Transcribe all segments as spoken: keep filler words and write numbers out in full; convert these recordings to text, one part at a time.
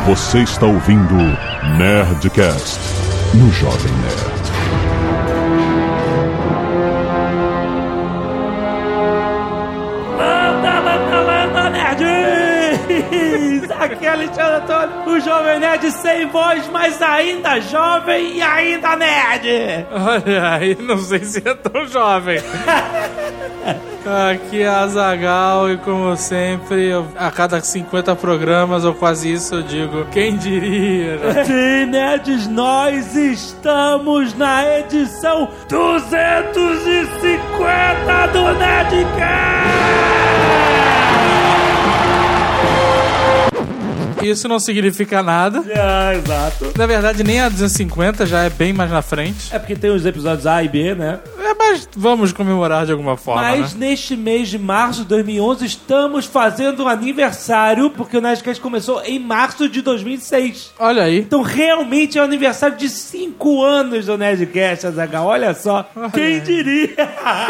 Você está ouvindo Nerdcast no Jovem Nerd. Manda, manda, manda, nerds! Aqui é Alexandre Antônio, o Jovem Nerd sem voz, mas ainda jovem e ainda nerd! Olha aí, não sei se é tão jovem. Aqui é Azaghal e, como sempre, eu, a cada cinquenta programas ou quase isso, eu digo, quem diria? Né? Sim, nerds, nós estamos na edição duzentos e cinquenta do Nerdcast! Isso não significa nada. É, exato. Na verdade, nem a duzentos e cinquenta já é bem mais na frente. É porque tem os episódios A e B, né? É, mas vamos comemorar de alguma forma, Mas né? neste mês de março de dois mil e onze estamos fazendo um aniversário, porque o Nerdcast começou em março de dois mil e seis. Olha aí. Então realmente é o aniversário de cinco anos do Nerdcast, Azaghal. Olha só, Olha quem aí. diria?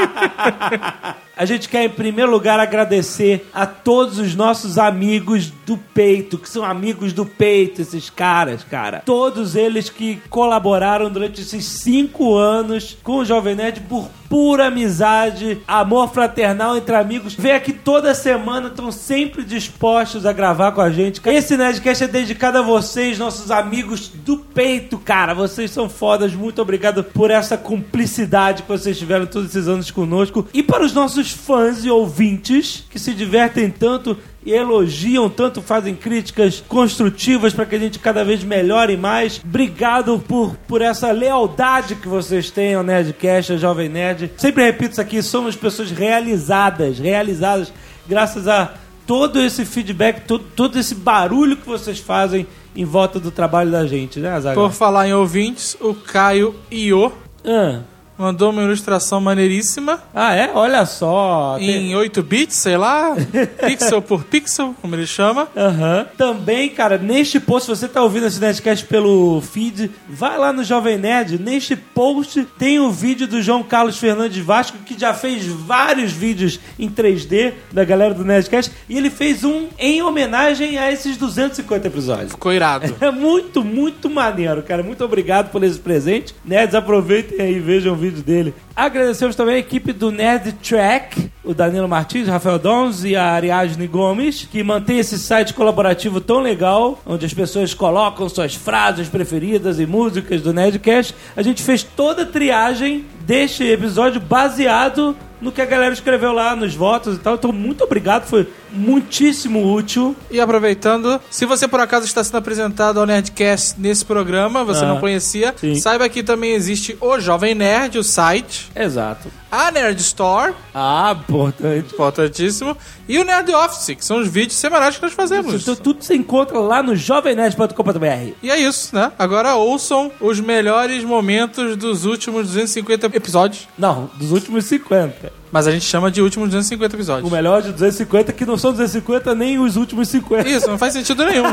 A gente quer, em primeiro lugar, agradecer a todos os nossos amigos do peito, que são amigos do peito, esses caras, cara. Todos eles que colaboraram durante esses cinco anos com o Jovem Nerd por pura amizade, amor fraternal entre amigos. Vem aqui toda semana, estão sempre dispostos a gravar com a gente. Esse Nerdcast é dedicado a vocês, nossos amigos do peito, cara. Vocês são fodas. Muito obrigado por essa cumplicidade que vocês tiveram todos esses anos conosco. E para os nossos fãs e ouvintes que se divertem tanto e elogiam tanto, fazem críticas construtivas para que a gente cada vez melhore mais. Obrigado por, por essa lealdade que vocês têm ao Nerdcast, ao Jovem Nerd. Sempre repito isso aqui, somos pessoas realizadas, realizadas graças a todo esse feedback, todo, todo esse barulho que vocês fazem em volta do trabalho da gente, né, Azaghal? Por falar em ouvintes, o Caio Iô Ah. mandou uma ilustração maneiríssima. Ah, é? Olha só. Em oito bits, sei lá, pixel por pixel, como ele chama. Aham. Também, cara, neste post, se você tá ouvindo esse Nerdcast pelo feed, vai lá no Jovem Nerd. Neste post tem o vídeo do João Carlos Fernandes Vasco, que já fez vários vídeos em três D da galera do Nerdcast, e ele fez um em homenagem a esses duzentos e cinquenta episódios. Ficou irado. É muito, muito maneiro, cara. Muito obrigado por esse presente. Nerds, aproveitem aí e vejam o vídeo dele. Agradecemos também a equipe do Nerd Track, o Danilo Martins, Rafael Dons e a Ariadne Gomes, que mantém esse site colaborativo tão legal, onde as pessoas colocam suas frases preferidas e músicas do Nerdcast. A gente fez toda a triagem deste episódio baseado no que a galera escreveu lá nos votos e tal. Então, muito obrigado, foi muitíssimo útil. E aproveitando, se você por acaso está sendo apresentado ao Nerdcast nesse programa, você Ah, não conhecia, sim. saiba que também existe o Jovem Nerd, o site, Exato. a Nerd Store, Ah, importante. importantíssimo, e o Nerd Office, que são os vídeos semanais que nós fazemos. Então, tudo você encontra lá no jovem nerd ponto com ponto b r. E é isso, né? Agora ouçam os melhores momentos dos últimos duzentos e cinquenta episódios. Não, dos últimos cinquenta. Mas a gente chama de últimos duzentos e cinquenta episódios. O melhor de duzentos e cinquenta, que não são duzentos e cinquenta nem os últimos cinquenta. Isso, não faz sentido nenhum.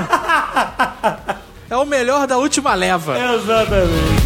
É o melhor da última leva. Exatamente.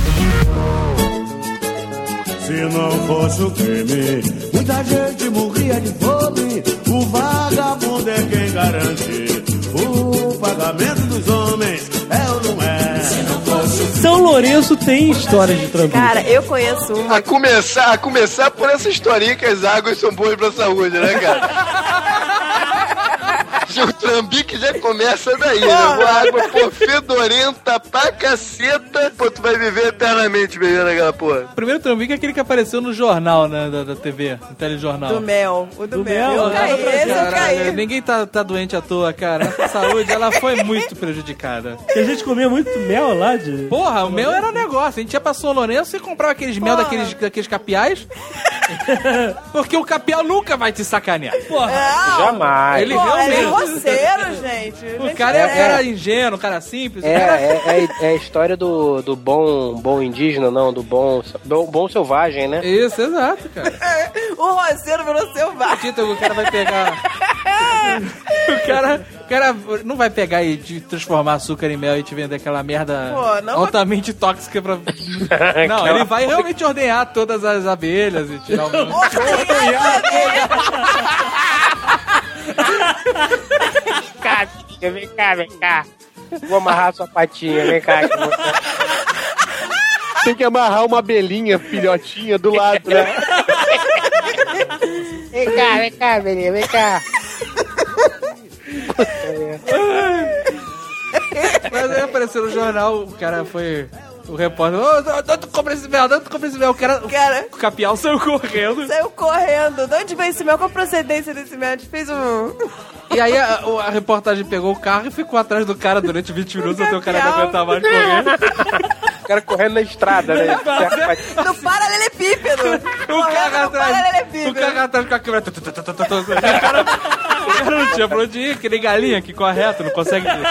Se não fosse o crime, muita gente morria de fome. O vagabundo é quem garante o pagamento dos homens, é ou não é? Se não fosse o São Lourenço tem histórias de trambique. Cara, eu conheço uma. A começar, a começar por essa historinha que as águas são boas pra saúde, né, cara? O trambique já começa daí, né? Uma água, pô, fedorenta pra caceta. Pô, tu vai viver eternamente bebendo aquela porra. O primeiro trambique é aquele que apareceu no jornal, né, da, da T V, no telejornal. Do mel. O do, Do mel. mel, Eu né? caí, esse eu Caralho, caí. ninguém tá, tá doente à toa, cara. Nossa saúde, ela foi muito prejudicada. E a gente comia muito mel lá de... Porra, o mel era um negócio. A gente ia pra São Lourenço e comprava aqueles mel Porra. daqueles, daqueles capiais. Porque o capial nunca vai te sacanear. Porra, Não. Jamais. ele Pô, é realmente... roceiro, gente. O Gente, cara é. é, era ingênuo, cara simples. É, o cara... é, é, é a história do, do bom, bom indígena, não, do bom, bom, bom selvagem, né? Isso, exato, cara. O roceiro virou selvagem. Tito, o cara vai pegar... o, cara, o cara não vai pegar e te transformar açúcar em mel e te vender aquela merda Pô, não altamente tóxica pra... Não, ele vai realmente ordenhar todas as abelhas e tirar o... Cá, vem cá, vem cá. Vou amarrar sua patinha, vem cá. Que você... Tem que amarrar uma abelhinha, filhotinha, do lado, né? Vem cá, vem cá, abelhinha, vem cá. Mas aí apareceu no jornal, o cara foi... O repórter, ô, oh, tu compra esse mel, tu compra esse mel. O cara, Cara, o capial saiu correndo. saiu correndo. De onde veio esse mel? Qual a procedência desse mel? A gente fez um... E aí a, a reportagem pegou o carro e ficou atrás do cara durante vinte minutos até o cara não Capial. aguentar mais correndo. O cara correndo na estrada, né? No paralelepípedo. O cara no atrás, paralelepípedo. o cara atrás com a câmera. Tu, tu, tu, tu, tu, tu. O cara, o cara não tinha pra onde ir, que nem galinha que corre reto, não consegue ir.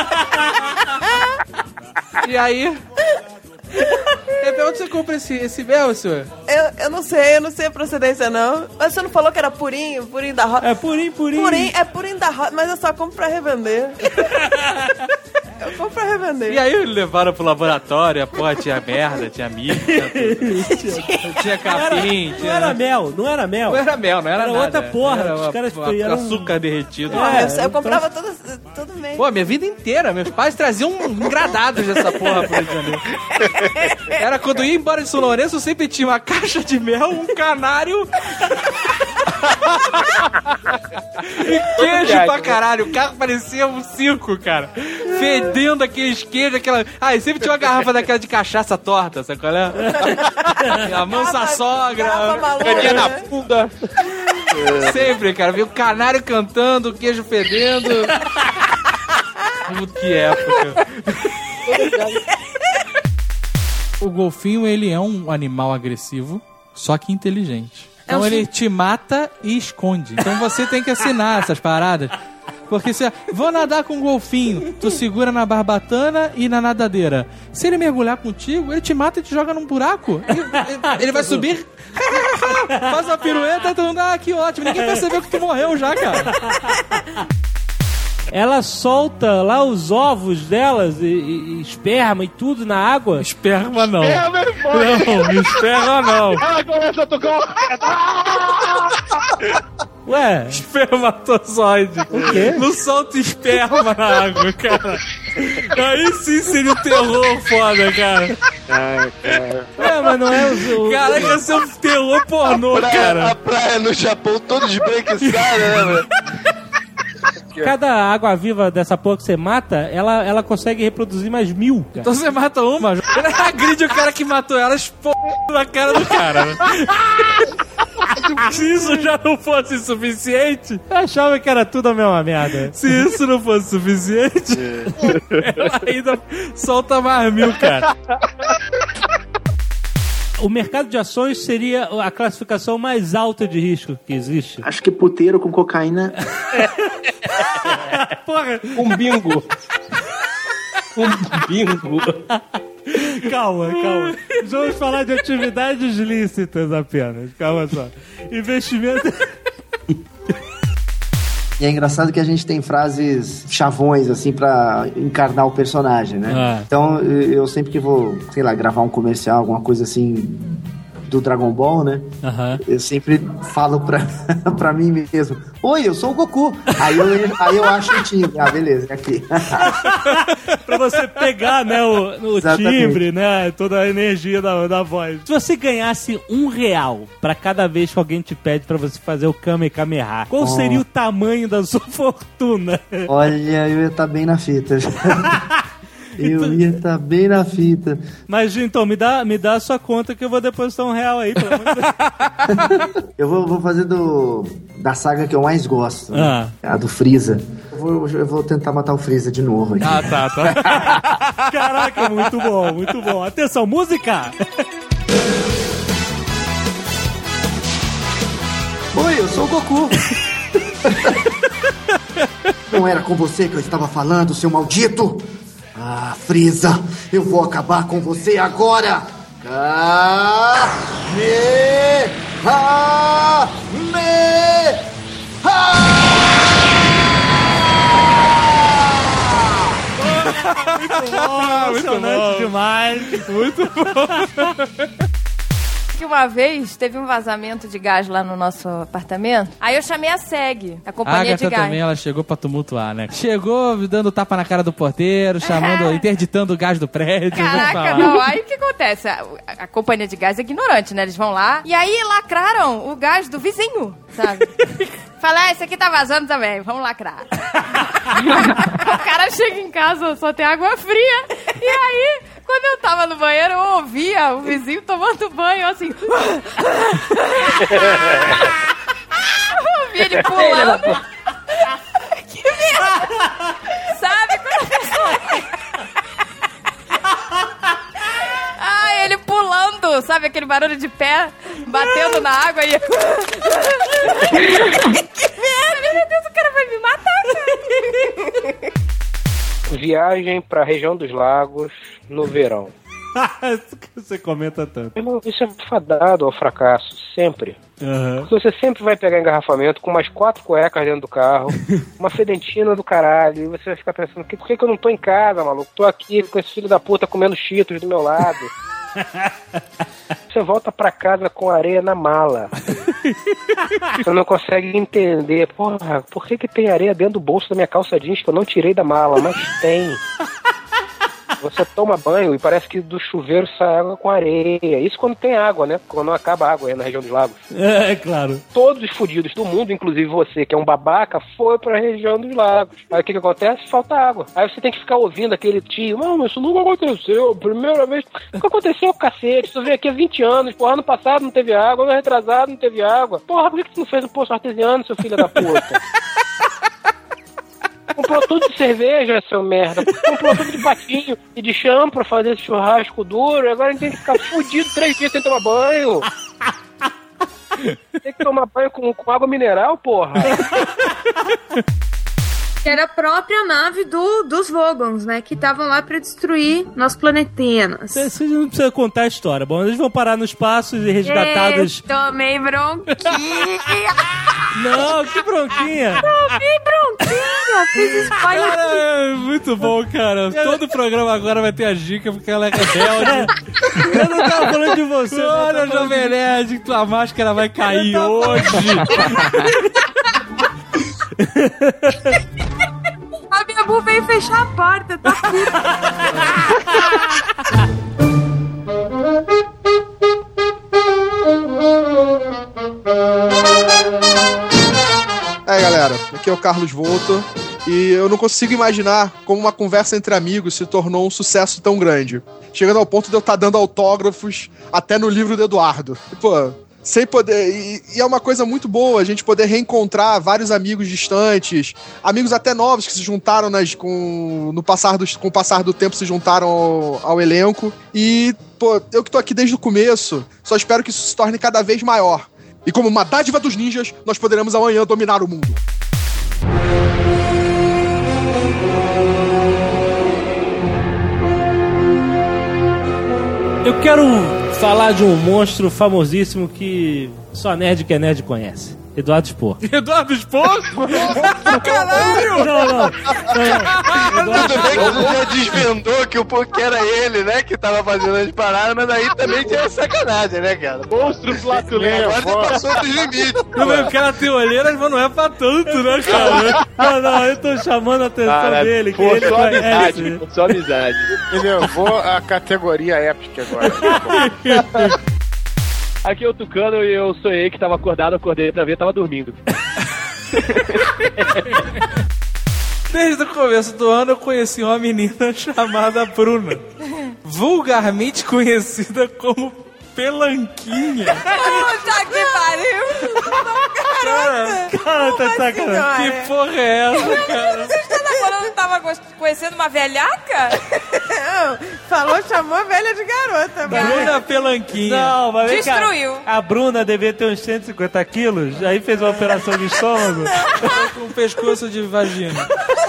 E aí... Onde você compra esse, esse mel, senhor? Eu, eu não sei, eu não sei a procedência, não. Mas você não falou que era purinho, purinho da roça? É purinho, purinho. Purinho, é purinho da roça, mas eu só compro pra revender. Eu compro pra revender. E aí levaram pro laboratório, a porra tinha merda, tinha milho, tinha tudo. Tinha capim, Não tinha... era mel, não era mel. Não era mel, não era, Era nada. outra porra, Era os uma- caras uma- eram- açúcar derretido. Porra, É, eu, eu eu comprava todo, todo mês. Pô, minha vida inteira, meus pais traziam engradados dessa porra pro Rio de Janeiro. Era quando ia embora de São Lourenço, eu sempre tinha uma caixa de mel, um canário e queijo pra caralho. O carro parecia um circo, cara. Fedendo aqueles queijos, aquela... Ah, e sempre tinha uma garrafa daquela de cachaça torta, sabe qual é? A mansa Garrafa- sogra, garrafa maluca, Caninha na né? funda. sempre, cara. Viu o canário cantando, o queijo fedendo. Puta, que época. O golfinho, ele é um animal agressivo, só que inteligente. Então É um ele te mata e esconde. Então você tem que assinar essas paradas. Porque se vou nadar com um golfinho, tu segura na barbatana e na nadadeira. Se ele mergulhar contigo, ele te mata e te joga num buraco. Ele, ele vai subir, faz uma pirueta e tu anda, ah, que ótimo. Ninguém percebeu que tu morreu já, cara. Ela solta lá os ovos delas e, e- e esperma e tudo na água. Esperma não. É, meu irmão. Não, esperma não. Ela começa a tocar o... Ué, Espermatozoide. O quê? Não solta esperma na água, cara. Aí sim seria um terror foda, cara. ué, mas não é o... o- Caraca, ia ser um terror pornô, praia, cara. A praia no Japão toda esbranquiçada, né, velho? Cada água-viva dessa porra que você mata, ela, ela consegue reproduzir mais mil. cara. Então você mata uma, ele agride o cara que matou ela, expor na cara do cara. Né? Se isso já não fosse suficiente, Eu achava que era tudo a mesma merda. se isso não fosse suficiente, ela ainda solta mais mil, cara. O mercado de ações seria a classificação mais alta de risco que existe. Acho que puteiro com cocaína. Porra, Um bingo. Um bingo. calma, calma. Vamos falar de atividades lícitas apenas. Calma só. Investimento... E é engraçado que a gente tem frases chavões, assim, pra encarnar o personagem, né? Ah. Então, eu sempre que vou, sei lá, gravar um comercial, alguma coisa assim do Dragon Ball, né? Aham. Eu sempre falo pra, pra mim mesmo: oi, eu sou o Goku. Aí eu, aí eu acho o timbre. Ah, beleza, é aqui. Pra você pegar, né, o, o Exatamente. timbre, né, toda a energia da, da voz. Se você ganhasse um real pra cada vez que alguém te pede pra você fazer o Kame Kameha, qual Oh. seria o tamanho da sua fortuna? Olha, eu ia estar bem na fita. Eu ia estar bem na fita. Mas, então, me dá, me dá a sua conta que eu vou depositar um real aí, pelo amor de Deus. Eu vou, vou fazer do da saga que eu mais gosto, Ah. né? A do Freeza. Eu vou, eu vou tentar matar o Freeza de novo aqui. Ah, tá, tá. Caraca, muito bom, muito bom. Atenção, música! Oi, eu sou o Goku. Não era com você que eu estava falando, seu maldito? Ah, Freeza, eu vou acabar com você agora. Kamehameha! Emocionante demais. Muito bom. que uma vez teve um vazamento de gás lá no nosso apartamento. Aí eu chamei a S E G, a companhia a de gás. também, ela chegou pra tumultuar, né? Chegou dando tapa na cara do porteiro, chamando, é. interditando o gás do prédio. Caraca, não. Aí o que acontece? A, a, a companhia de gás é ignorante, né? Eles vão lá e aí lacraram o gás do vizinho, sabe? Fala, ah, esse aqui tá vazando também, vamos lacrar. O cara chega em casa, só tem água fria. E aí, quando eu tava no banheiro, eu ouvia o vizinho tomando banho, assim. Eu ouvi ele pulando. Que merda! Sabe quando a pessoa... Ah, ele pulando, sabe aquele barulho de pé batendo na água e... Que merda, meu Deus, o cara vai me matar, cara. Viagem pra região dos lagos no verão. Isso que você comenta tanto. Irmão, isso é fadado ao fracasso, sempre. Uhum. Porque você sempre vai pegar engarrafamento com umas quatro cuecas dentro do carro, uma fedentina do caralho, e você vai ficar pensando, por que, que eu não tô em casa, maluco? Tô aqui com esse filho da puta comendo cheetos do meu lado. Você volta pra casa com areia na mala. Você não consegue entender, porra, por que que tem areia dentro do bolso da minha calça jeans que eu não tirei da mala? Mas tem. Você toma banho e parece que do chuveiro sai água com areia. Isso quando tem água, né? Quando não acaba a água aí na região dos lagos. É, é claro. Todos os fudidos do mundo, inclusive você, que é um babaca, foi pra região dos lagos. Aí o que que acontece? Falta água. Aí você tem que ficar ouvindo aquele tio. Não, isso nunca aconteceu. Primeira vez. Nunca aconteceu, cacete. Tu veio aqui há vinte anos. Porra, ano passado não teve água. Ano retrasado não teve água. Porra, por que que tu não fez um poço artesiano, seu filho da puta? Comprou tudo de cerveja, seu merda. Comprou tudo de patinho e de chão pra fazer esse churrasco duro. Agora a gente tem que ficar fudido três dias sem tomar banho. Tem que tomar banho com, com água mineral, porra. Era a própria nave do, dos Vogons, né? Que estavam lá pra destruir nosso planetenas. Você não precisa contar a história. Bom, eles vão parar no espaço e resgatados... É, tomei bronquinha. Não, que bronquinha. Tomei bronquinha. Fiz spoiler. É, muito bom, cara. Todo programa agora vai ter a dica porque ela é rebelde. Eu não tava falando de você. Olha, Jovem Nerd, tua máscara vai cair hoje. A minha bu veio fechar a porta, tá Aí, galera, aqui é o Carlos Volto e eu não consigo imaginar como uma conversa entre amigos se tornou um sucesso tão grande, chegando ao ponto de eu estar dando autógrafos até no livro do Eduardo. E, pô, sem poder... E, e é uma coisa muito boa a gente poder reencontrar vários amigos distantes, amigos até novos que se juntaram nas, com, no passar do, com o passar do tempo se juntaram ao, ao elenco. E, pô, eu que tô aqui desde o começo, só espero que isso se torne cada vez maior. E como uma dádiva dos ninjas, nós poderemos amanhã dominar o mundo. Eu quero falar de um monstro famosíssimo que só nerd que é nerd conhece. Eduardo Spor. Eduardo Spor? Caralho! Não, não. não, não. Tudo bem que você já desvendou que o que era ele, né? Que tava fazendo as paradas, mas aí também tinha sacanagem, né, cara? Monstro flatulento. Agora você passou dos limites. O cara tem olheiras, mas não é pra tanto, né, cara? Não, não, eu tô chamando a atenção Cara, dele. Que pô, ele só conhece. amizade, pô, só amizade. Entendeu? Vou a categoria épica agora. Aqui é o Tucano e eu sonhei que tava acordado, acordei pra ver, tava dormindo. Desde o começo do ano eu conheci uma menina chamada Bruna, vulgarmente conhecida como Pelanquinha. Puta que pariu! Cara, cara, tá de sacanagem. Que porra é essa, cara? Você está namorando, tava conhecendo uma velhaca? Falou, chamou a velha de garota. Bruna Pelanquinha. Não, mas vem cá, Destruiu. a Bruna devia ter uns cento e cinquenta quilos, aí fez uma operação de estômago. Com um pescoço de vagina.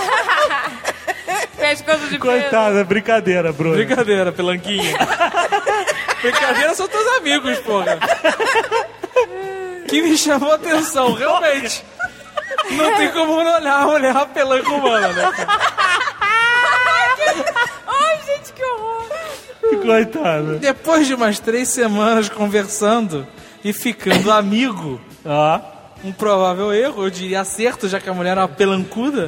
Pescoço de Coitada, brincadeira, Bruna. Brincadeira, Pelanquinha. Brincadeira são teus amigos, porra. Que me chamou a atenção, realmente. Não tem como não olhar a mulher a pelanca humana, né? Ai, gente, que horror. Coitado. Depois de umas três semanas conversando e ficando amigo, ó, um provável erro, eu diria acerto, já que a mulher era uma pelancuda,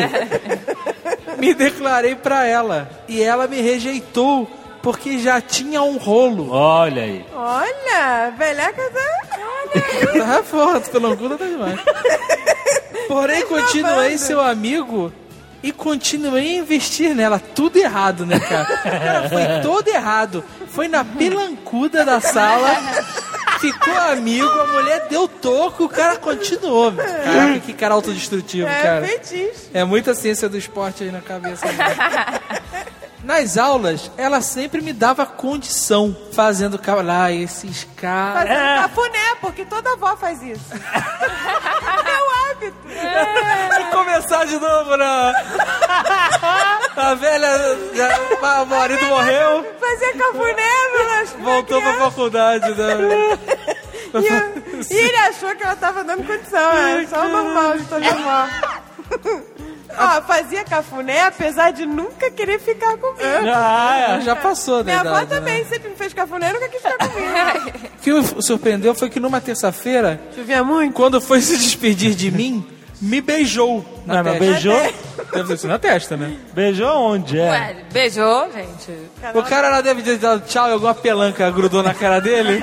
me declarei pra ela. E ela me rejeitou porque já tinha um rolo. Olha aí. Olha, velhaca tá... Ah, porra, pelancuda tá demais. Porém, continuei seu amigo e continuei a investir nela. Tudo errado, né, cara? Cara, foi todo errado. Foi na pelancuda da sala, ficou amigo, a mulher deu toco, o cara continuou. Caraca, que cara autodestrutivo, É cara. feitiço. É muita ciência do esporte aí na cabeça. Né? Nas aulas, ela sempre me dava condição, fazendo lá esses caras. Fazendo cafuné, porque toda avó faz isso. É o hábito. É. Começar de novo, né? A velha, já, o marido morreu. Fazia cafuné, pelas voltou pra faculdade, né? E, eu, e ele achou que ela tava dando condição, é só o normal de toda avó. Ó, fazia cafuné, apesar de nunca querer ficar comigo. Ah, já passou da Minha idade, avó também né? sempre me fez cafuné e nunca quis ficar comigo. O que me surpreendeu foi que numa terça-feira, chovia muito, quando foi se despedir de mim, me beijou na Não, testa. mas beijou? Deve ter sido na testa, né? Beijou onde? É. Ué, beijou, gente. O cara lá deve ter dado tchau e alguma pelanca grudou na cara dele.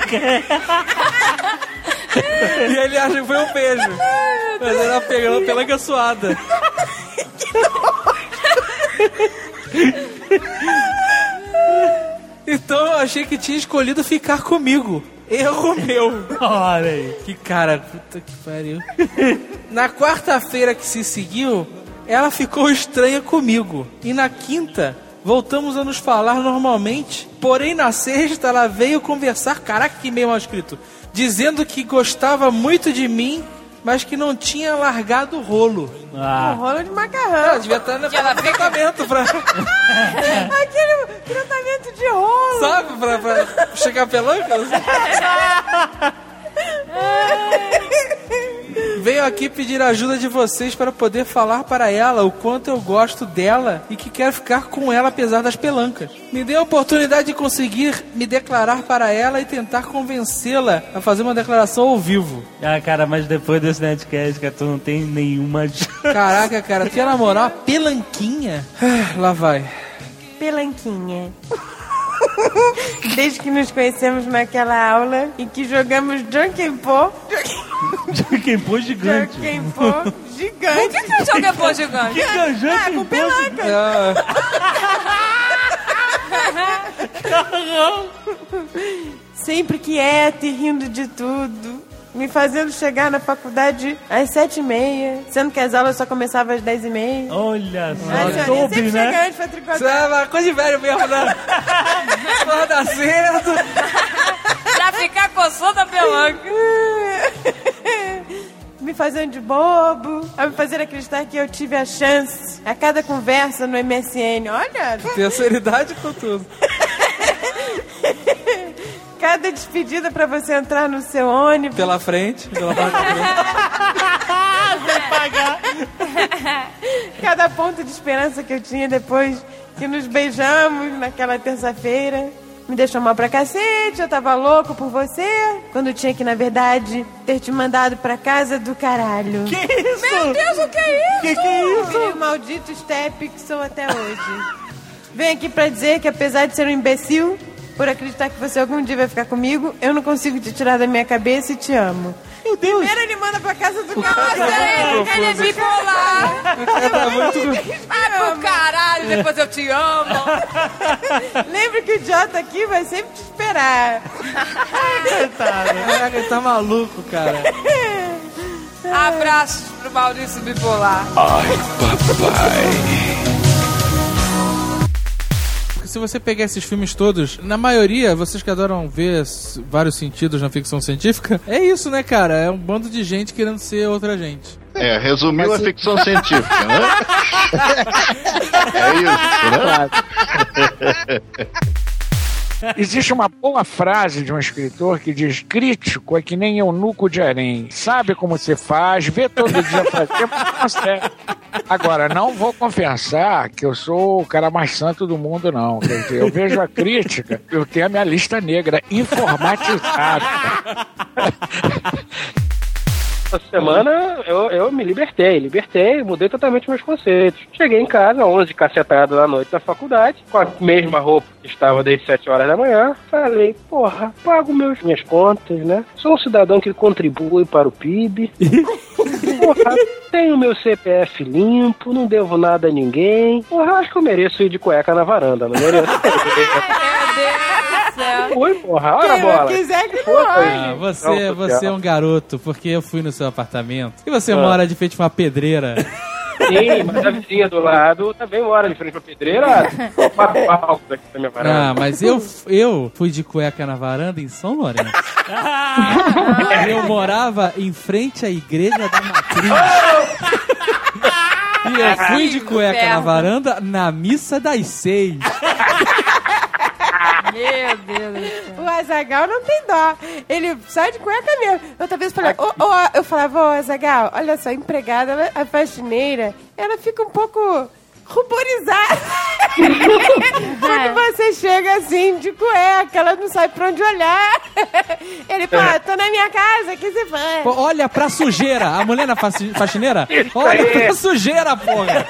E ele acha que foi um beijo. Mas era pegando a pelanca suada. Então eu achei que tinha escolhido ficar comigo. Erro meu. Olha aí. Que cara, puta que pariu. Na quarta-feira que se seguiu, ela ficou estranha comigo. E na quinta, voltamos a nos falar normalmente. Porém, na sexta, ela veio conversar, caraca, que meio mal escrito, dizendo que gostava muito de mim, mas que não tinha largado o rolo. Ah. Um rolo de macarrão. Ela devia estar no tratamento pra... Aquele tratamento de rolo. Sabe, pra, pra chegar a pelanca? Venho aqui pedir a ajuda de vocês para poder falar para ela o quanto eu gosto dela e que quero ficar com ela apesar das pelancas. Me dê a oportunidade de conseguir me declarar para ela e tentar convencê-la a fazer uma declaração ao vivo. Ah, cara, mas depois desse Nerdcast, que tu não tem nenhuma... Caraca, cara, tu ia namorar uma pelanquinha? Ah, lá vai. Pelanquinha. Desde que nos conhecemos naquela aula em que jogamos Junkenpô. Junkenpô gigante. Junkenpô gigante. O que que é o Junkenpô gigante? Que que é Ah, com Junkenpô pelanca. Sempre quieto e rindo de tudo. Me fazendo chegar na faculdade às sete e meia, sendo que as aulas só começavam às dez e meia. Olha só, Mas soube, sempre né? chegando pra tricotar. Isso é uma coisa de velho mesmo, né? Acorda cedo. Pra ficar coçando a pelanca. Me fazendo de bobo, a me fazer acreditar que eu tive a chance a cada conversa no M S N. Olha! Terceiridade com tudo. Cada despedida pra você entrar no seu ônibus. Pela frente, pela parte da frente. Sem pagar. Cada ponto de esperança que eu tinha depois que nos beijamos naquela terça-feira me deixou mal pra cacete. Eu tava louco por você, quando tinha que, na verdade, ter te mandado pra casa do caralho. Que isso? Meu Deus, o que é isso? Que que é isso? Aquele maldito step que sou até hoje. Venho aqui pra dizer que, apesar de ser um imbecil, por acreditar que você algum dia vai ficar comigo, eu não consigo te tirar da minha cabeça e te amo. Meu Deus. Primeiro ele manda pra casa do Nossa, caralho. ele, ele é bipolar. Tá muito... Vai pro caralho, depois eu te amo. Lembra que o idiota aqui vai sempre te esperar. Caraca, ele tá maluco, cara. Abraços pro Maurício bipolar. Ai, papai. Se você pegar esses filmes todos, na maioria, vocês que adoram ver vários sentidos na ficção científica, é isso, né, cara? É um bando de gente querendo ser outra gente. É, resumiu a ficção científica, né? É isso, né? Existe uma boa frase de um escritor que diz: crítico é que nem eunuco de harém. Sabe como se faz, vê todo dia fazer, mas não consegue. Agora, não vou confessar que eu sou o cara mais santo do mundo, não. Quer dizer, eu vejo a crítica, eu tenho a minha lista negra informatizada. Essa semana eu, eu me libertei, libertei, mudei totalmente meus conceitos. Cheguei em casa, onze cacetadas da noite na faculdade, com a mesma roupa que estava desde sete horas da manhã. Falei, porra, pago meus, minhas contas, né? Sou um cidadão que contribui para o P I B. Porra, tenho meu C P F limpo, não devo nada a ninguém. Porra, acho que eu mereço ir de cueca na varanda, não mereço? Oi, porra, olha a bola. Quiser que ah, você, você é um garoto, porque eu fui no seu apartamento e você ah. mora de frente pra uma pedreira. Sim, mas a vizinha do lado também mora de frente pra pedreira. Quatro palcos aqui na minha varanda. Ah, mas eu, eu fui de cueca na varanda em São Lourenço. Eu morava em frente à igreja da Matriz. E eu fui de cueca na varanda na missa das seis. Meu Deus do céu. O Azaghal não tem dó. Ele sai de cueca mesmo. Outra vez eu falei, oh, oh, eu falava, ô Azaghal, olha só, a empregada, ela, a faxineira, ela fica um pouco ruborizada. Quando você chega assim, de cueca, ela não sabe pra onde olhar. Ele fala, tô na minha casa, que você faz? Pô, olha pra sujeira. A mulher na faxineira, olha pra sujeira, porra.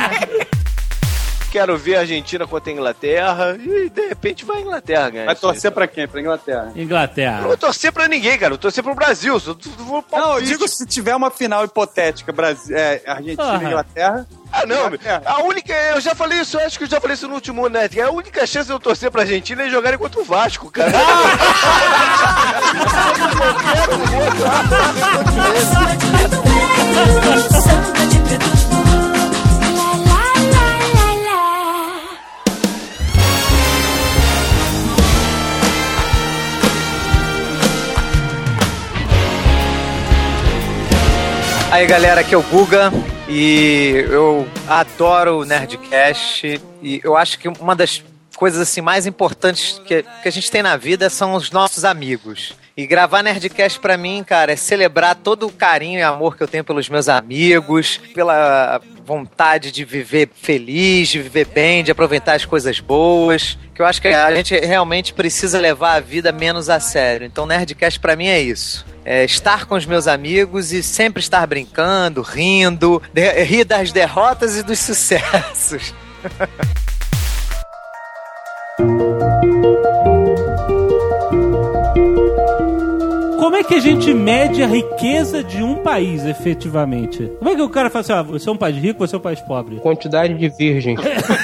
Quero ver a Argentina contra a Inglaterra e de repente vai a Inglaterra ganhar. Vai torcer pra quem? Pra Inglaterra? Inglaterra. Não vou torcer pra ninguém, cara. Eu vou torcer pro Brasil. Eu vou não, eu digo se tiver uma final hipotética, Brasil, é, Argentina e Inglaterra. Ah, não, Inglaterra. A única. Eu já falei isso, eu acho que eu já falei isso no último, né? A única chance de eu torcer pra Argentina é jogarem contra o Vasco, cara. Aí galera, aqui é o Guga e eu adoro o Nerdcast e eu acho que uma das coisas assim mais importantes que, que a gente tem na vida são os nossos amigos. E gravar Nerdcast pra mim, cara, é celebrar todo o carinho e amor que eu tenho pelos meus amigos, pela vontade de viver feliz, de viver bem, de aproveitar as coisas boas, que eu acho que a gente realmente precisa levar a vida menos a sério. Então Nerdcast pra mim é isso. É estar com os meus amigos e sempre estar brincando, rindo, de- rir das derrotas e dos sucessos. Como é que a gente mede a riqueza de um país, efetivamente? Como é que o cara fala assim, ah, você é um país rico, você é um país pobre? Quantidade de virgens.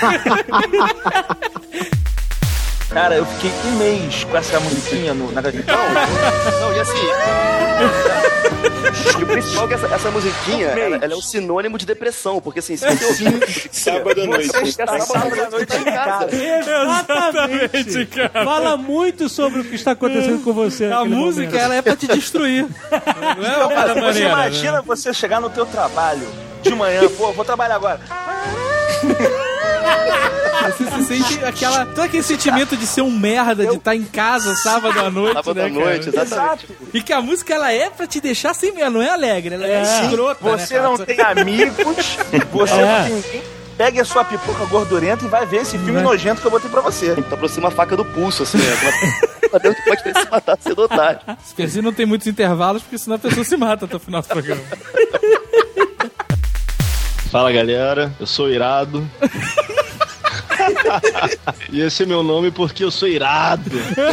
Cara, eu fiquei um mês com essa musiquinha no, na cabeça. Não, não, e assim... E o principal é que essa, essa musiquinha, ela, ela é um sinônimo de depressão, porque assim, se você ouvir... Sábado à noite. Sábado à noite em casa. Exatamente, cara. Fala muito sobre o que está acontecendo com você. A música, momento. ela é pra te destruir. Não é uma Cara, você maneira, imagina né? você chegar no teu trabalho de manhã, pô, vou trabalhar agora. Você se sente aquela, todo aquele sentimento de ser um merda, de estar em casa sábado à noite, Sábado né, à noite, cara? exatamente. E que a música, ela é pra te deixar assim, ela não é alegre, ela é, é escrota, Você né, não cara? tem amigos, você É. não tem ninguém. Pegue a sua pipoca gordurenta e vai ver esse filme nojento que eu botei pra você. Tá aproxima a faca do pulso, assim, né? Pra Deus que pode ter se matado cedo ou tarde. Esse não tem muitos intervalos, porque senão a pessoa se mata até o final do programa. Fala galera, eu sou irado. E esse é meu nome porque eu sou irado.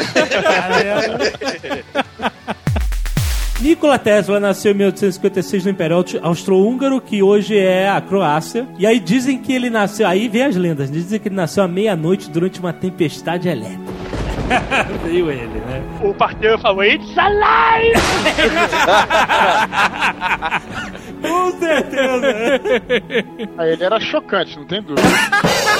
Nikola Tesla nasceu em mil oitocentos e cinquenta e seis no Império Austro-Húngaro, que hoje é a Croácia. E aí dizem que ele nasceu... Aí vem as lendas. Dizem que ele nasceu à meia-noite durante uma tempestade elétrica. Veio ele, né? O parteiro falou, it's alive! Com certeza! Aí ele era chocante, não tem dúvida.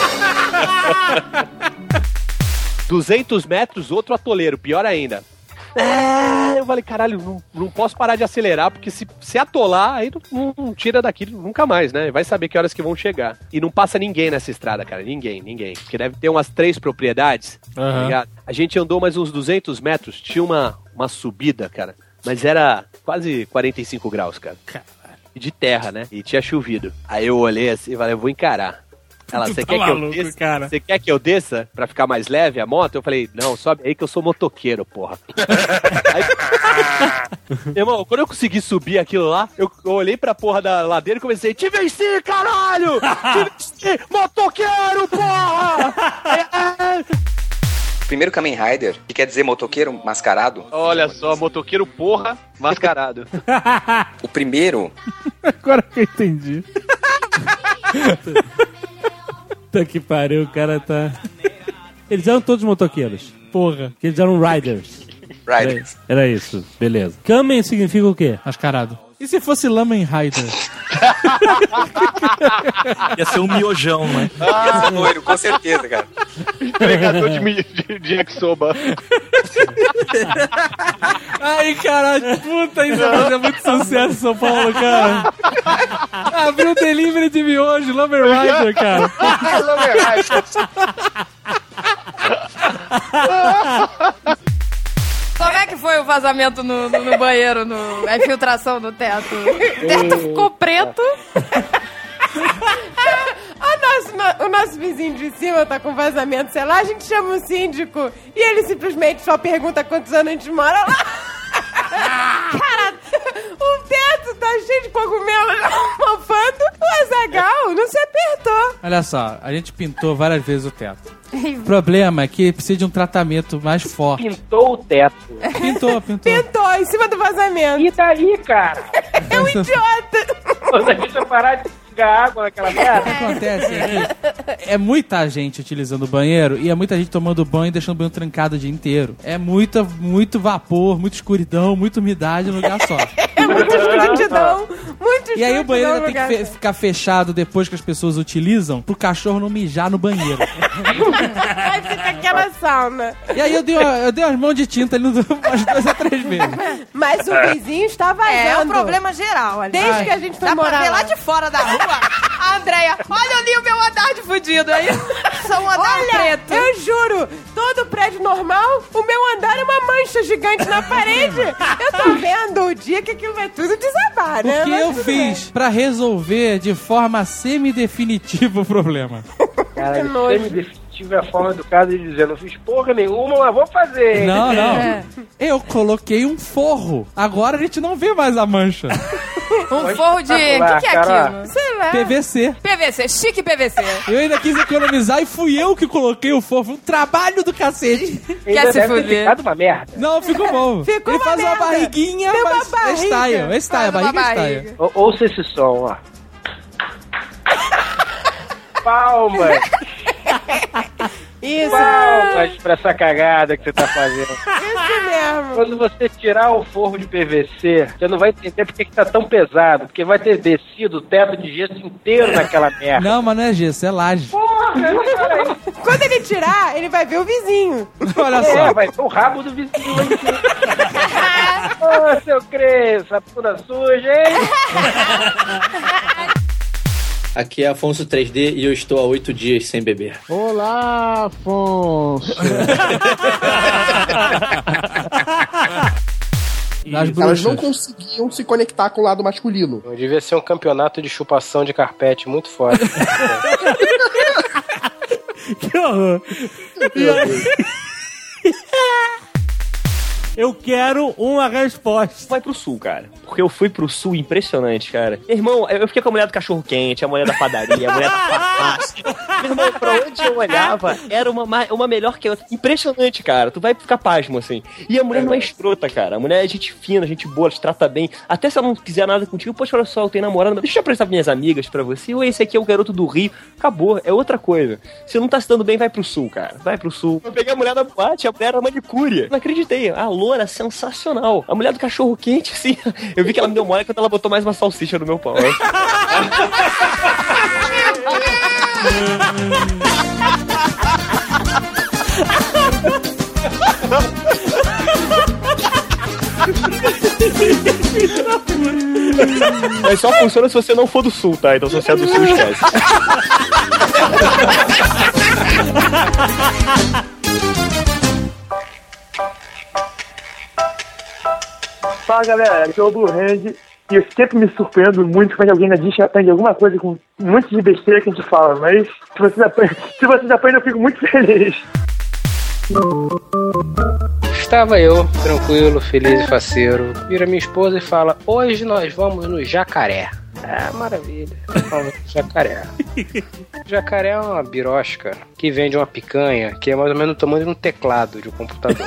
duzentos metros, outro atoleiro, pior ainda. É, eu falei, caralho, não, não posso parar de acelerar, porque se, se atolar, aí não, não tira daqui nunca mais, né? Vai saber que horas que vão chegar. E não passa ninguém nessa estrada, cara. Ninguém, ninguém. Porque deve ter umas três propriedades, uhum. Tá ligado? A gente andou mais uns duzentos metros, tinha uma, uma subida, cara. Mas era quase quarenta e cinco graus, cara. E de terra, né? E tinha chovido. Aí eu olhei assim e falei, eu vou encarar. Ela, você quer maluco, que eu desça? cara. Você quer que eu desça pra ficar mais leve a moto? Eu falei, não, sobe aí que eu sou motoqueiro, porra. Aí, meu irmão, quando eu consegui subir aquilo lá, eu, eu olhei pra porra da ladeira e comecei, te venci, caralho! Te venci, motoqueiro, porra! É, é. Primeiro Kamen Rider, que quer dizer motoqueiro mascarado. Olha só, motoqueiro porra mascarado. O primeiro... Agora que eu entendi. Puta que pariu, o cara tá... Eles eram todos motoqueiros. Porra. Que eles eram riders. Riders. Era, era isso, beleza. Kamen significa o quê? Mascarado. E se fosse Lamen Rider? Ia ser um miojão, né? Ah, loiro, com certeza, cara. Entregador de, de, de Exoba. Ai, caralho, puta, isso vai fazer muito sucesso em São Paulo, cara. Abriu um delivery de miojo, Lamen Rider, cara. Lamen Rider. Como é que foi o vazamento no, no, no banheiro, no, a infiltração no teto? O teto ficou preto. O nosso, o nosso vizinho de cima tá com vazamento, sei lá, a gente chama o síndico e ele simplesmente só pergunta quantos anos a gente mora lá. Cara, o teto tá cheio de cogumelos mofando. O Azaghal não se apertou. Olha só, a gente pintou várias vezes o teto. O problema é que precisa de um tratamento mais forte. Pintou o teto. Pintou, pintou. Pintou, em cima do vazamento. E daí, cara? É um idiota. Você deixa parar de pingar água naquela merda. O que acontece é que é muita gente utilizando o banheiro e é muita gente tomando banho e deixando o banho trancado o dia inteiro. É muita, muito vapor, muita escuridão, muita umidade no lugar só. É muita escuridão, muita escuridão. E aí o banheiro tem que fe- ficar fechado depois que as pessoas utilizam pro cachorro não mijar no banheiro. Aí fica aquela sauna. E aí eu dei, uma, eu dei umas mãos de tinta ali umas duas a três vezes. Mas o vizinho está vazando. É um problema geral ali. Desde Ai. que a gente foi Dá morar pra ver lá. lá de fora da rua. A Andréia, olha ali o meu andar de fudido aí. São um andar Olha, preto. eu juro, todo prédio normal, o meu andar é uma mancha gigante na parede. Eu tô vendo o dia que aquilo vai tudo desabar, né? O que Mas eu tudo fiz bem. pra resolver de forma semi-definitiva o problema? Cara, semi-definitiva é a forma educada de dizer, não fiz porra nenhuma, mas vou fazer. Hein? Não, não. É. Eu coloquei um forro. Agora a gente não vê mais a mancha. Um forro de... O que, que é aquilo? Sei lá. P V C. P V C, chique P V C. Eu ainda quis economizar e fui eu que coloquei o forro. Foi um trabalho do cacete. Quer se deve ter fuder? ficado uma merda. Não, ficou bom. Ficou Ele uma faz uma merda. barriguinha, Tem uma mas barriga. é style. É style, a Faz uma barriga é barriga. style. Ou, ouça esse som, ó. Palmas. Isso. Palmas pra essa cagada que você tá fazendo. Isso mesmo. Quando você tirar o forro de P V C, você não vai entender porque que tá tão pesado. Porque vai ter descido o teto de gesso inteiro naquela merda. Não, mas não é gesso, é laje. Porra, não fala aí. Quando ele tirar, ele vai ver o vizinho. Olha É, só. vai ter o rabo do vizinho lá em cima. Ô, seu Cresça, bunda suja, hein? Aqui é Afonso três D e eu estou há oito dias sem beber. Olá, Afonso. Elas não conseguiam se conectar com o lado masculino. Devia ser um campeonato de chupação de carpete muito forte. Que horror. Eu quero uma resposta. Vai pro sul, cara. Porque eu fui pro sul impressionante, cara. Meu irmão, eu fiquei com a mulher do cachorro quente, a mulher da padaria, a mulher da farmácia. Meu irmão, pra onde eu olhava, era uma, uma melhor que a outra. Impressionante, cara. Tu vai ficar pasmo, assim. E a mulher não é escrota, cara. A mulher é gente fina, gente boa, ela te trata bem. Até se ela não quiser nada contigo, poxa, olha só, eu tenho namorado, mas deixa eu apresentar minhas amigas pra você. Ou esse aqui é o garoto do Rio. Acabou, é outra coisa. Se não tá se dando bem, vai pro sul, cara. Vai pro sul. Eu peguei a mulher da boate, a mulher era manicúria. Não acreditei. A loura sensacional. A mulher do cachorro quente, assim. Eu vi que ela me deu mole quando ela botou mais uma salsicha no meu pau. Mas só funciona se você não for do sul, tá? Então se você é do sul, esquece. Fala galera, aqui é o Blue Hand e eu sempre me surpreendo muito quando alguém na Disney aprende alguma coisa com um monte de besteira que a gente fala, mas se vocês aprendem, se vocês aprendem eu fico muito feliz. Estava eu, tranquilo, feliz e faceiro, vira minha esposa e fala: hoje nós vamos no Jacaré. Ah, maravilha, vamos no Jacaré. Jacaré é uma birosca que vende uma picanha que é mais ou menos o tamanho de um teclado de um computador.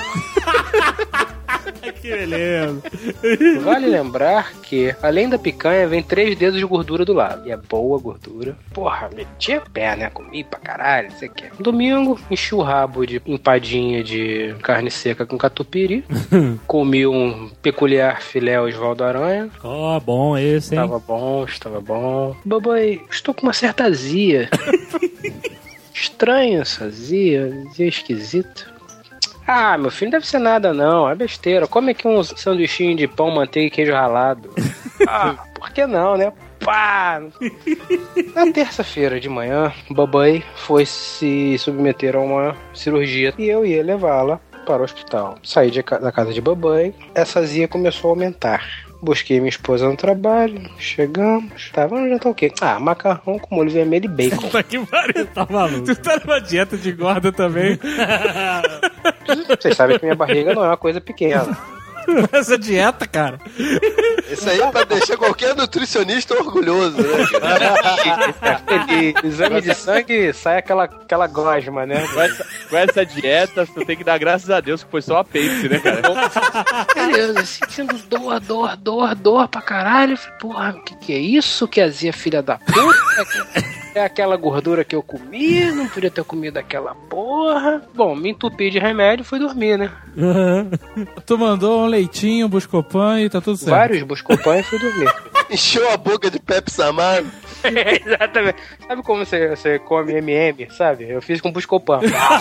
Que beleza. Vale lembrar que, além da picanha, vem três dedos de gordura do lado. E é boa gordura. Porra, meti a pé, né? Comi pra caralho, não sei o que. Domingo, enchi o rabo de empadinha de carne seca com catupiry. Comi um peculiar filé Osvaldo Aranha. Ó, oh, bom esse, hein? Estava bom, estava bom. Babai, estou com uma certa azia. Estranha essa azia, azia esquisita. Ah, meu filho, não deve ser nada não, é besteira. Come aqui um sanduichinho de pão, manteiga e queijo ralado. Ah, por que não, né? Pá! Na terça-feira de manhã, Babai foi se submeter a uma cirurgia e eu ia levá-la para o hospital. Saí de, da casa de Babai, essa azia começou a aumentar. Busquei minha esposa no trabalho, chegamos. Tá, vamos jantar o quê? Ah, macarrão com molho vermelho e bacon. Tá que pariu, tá maluco. Tu tá numa dieta de gorda também. Vocês sabem que minha barriga não é uma coisa pequena. Essa dieta, cara. Isso aí é pra deixar qualquer nutricionista orgulhoso, né? Feliz. Exame de sangue sai aquela, aquela gosma, né? Com essa, com essa dieta, você tem que dar graças a Deus que foi só apêndice, né, cara? Beleza, sentindo dor, dor, dor, dor pra caralho. Falei, porra, o que, que é isso? Que azia filha da puta? É aquela gordura que eu comi, não podia ter comido aquela porra. Bom, me entupi de remédio e fui dormir, né? Uhum. Tu mandou um leitinho, um Buscopan e tá tudo certo. Vários Buscopan e fui dormir. Encheu a boca de Pepsi Amargo. É, exatamente. Sabe como você, você come M e M, sabe? Eu fiz com Buscopan.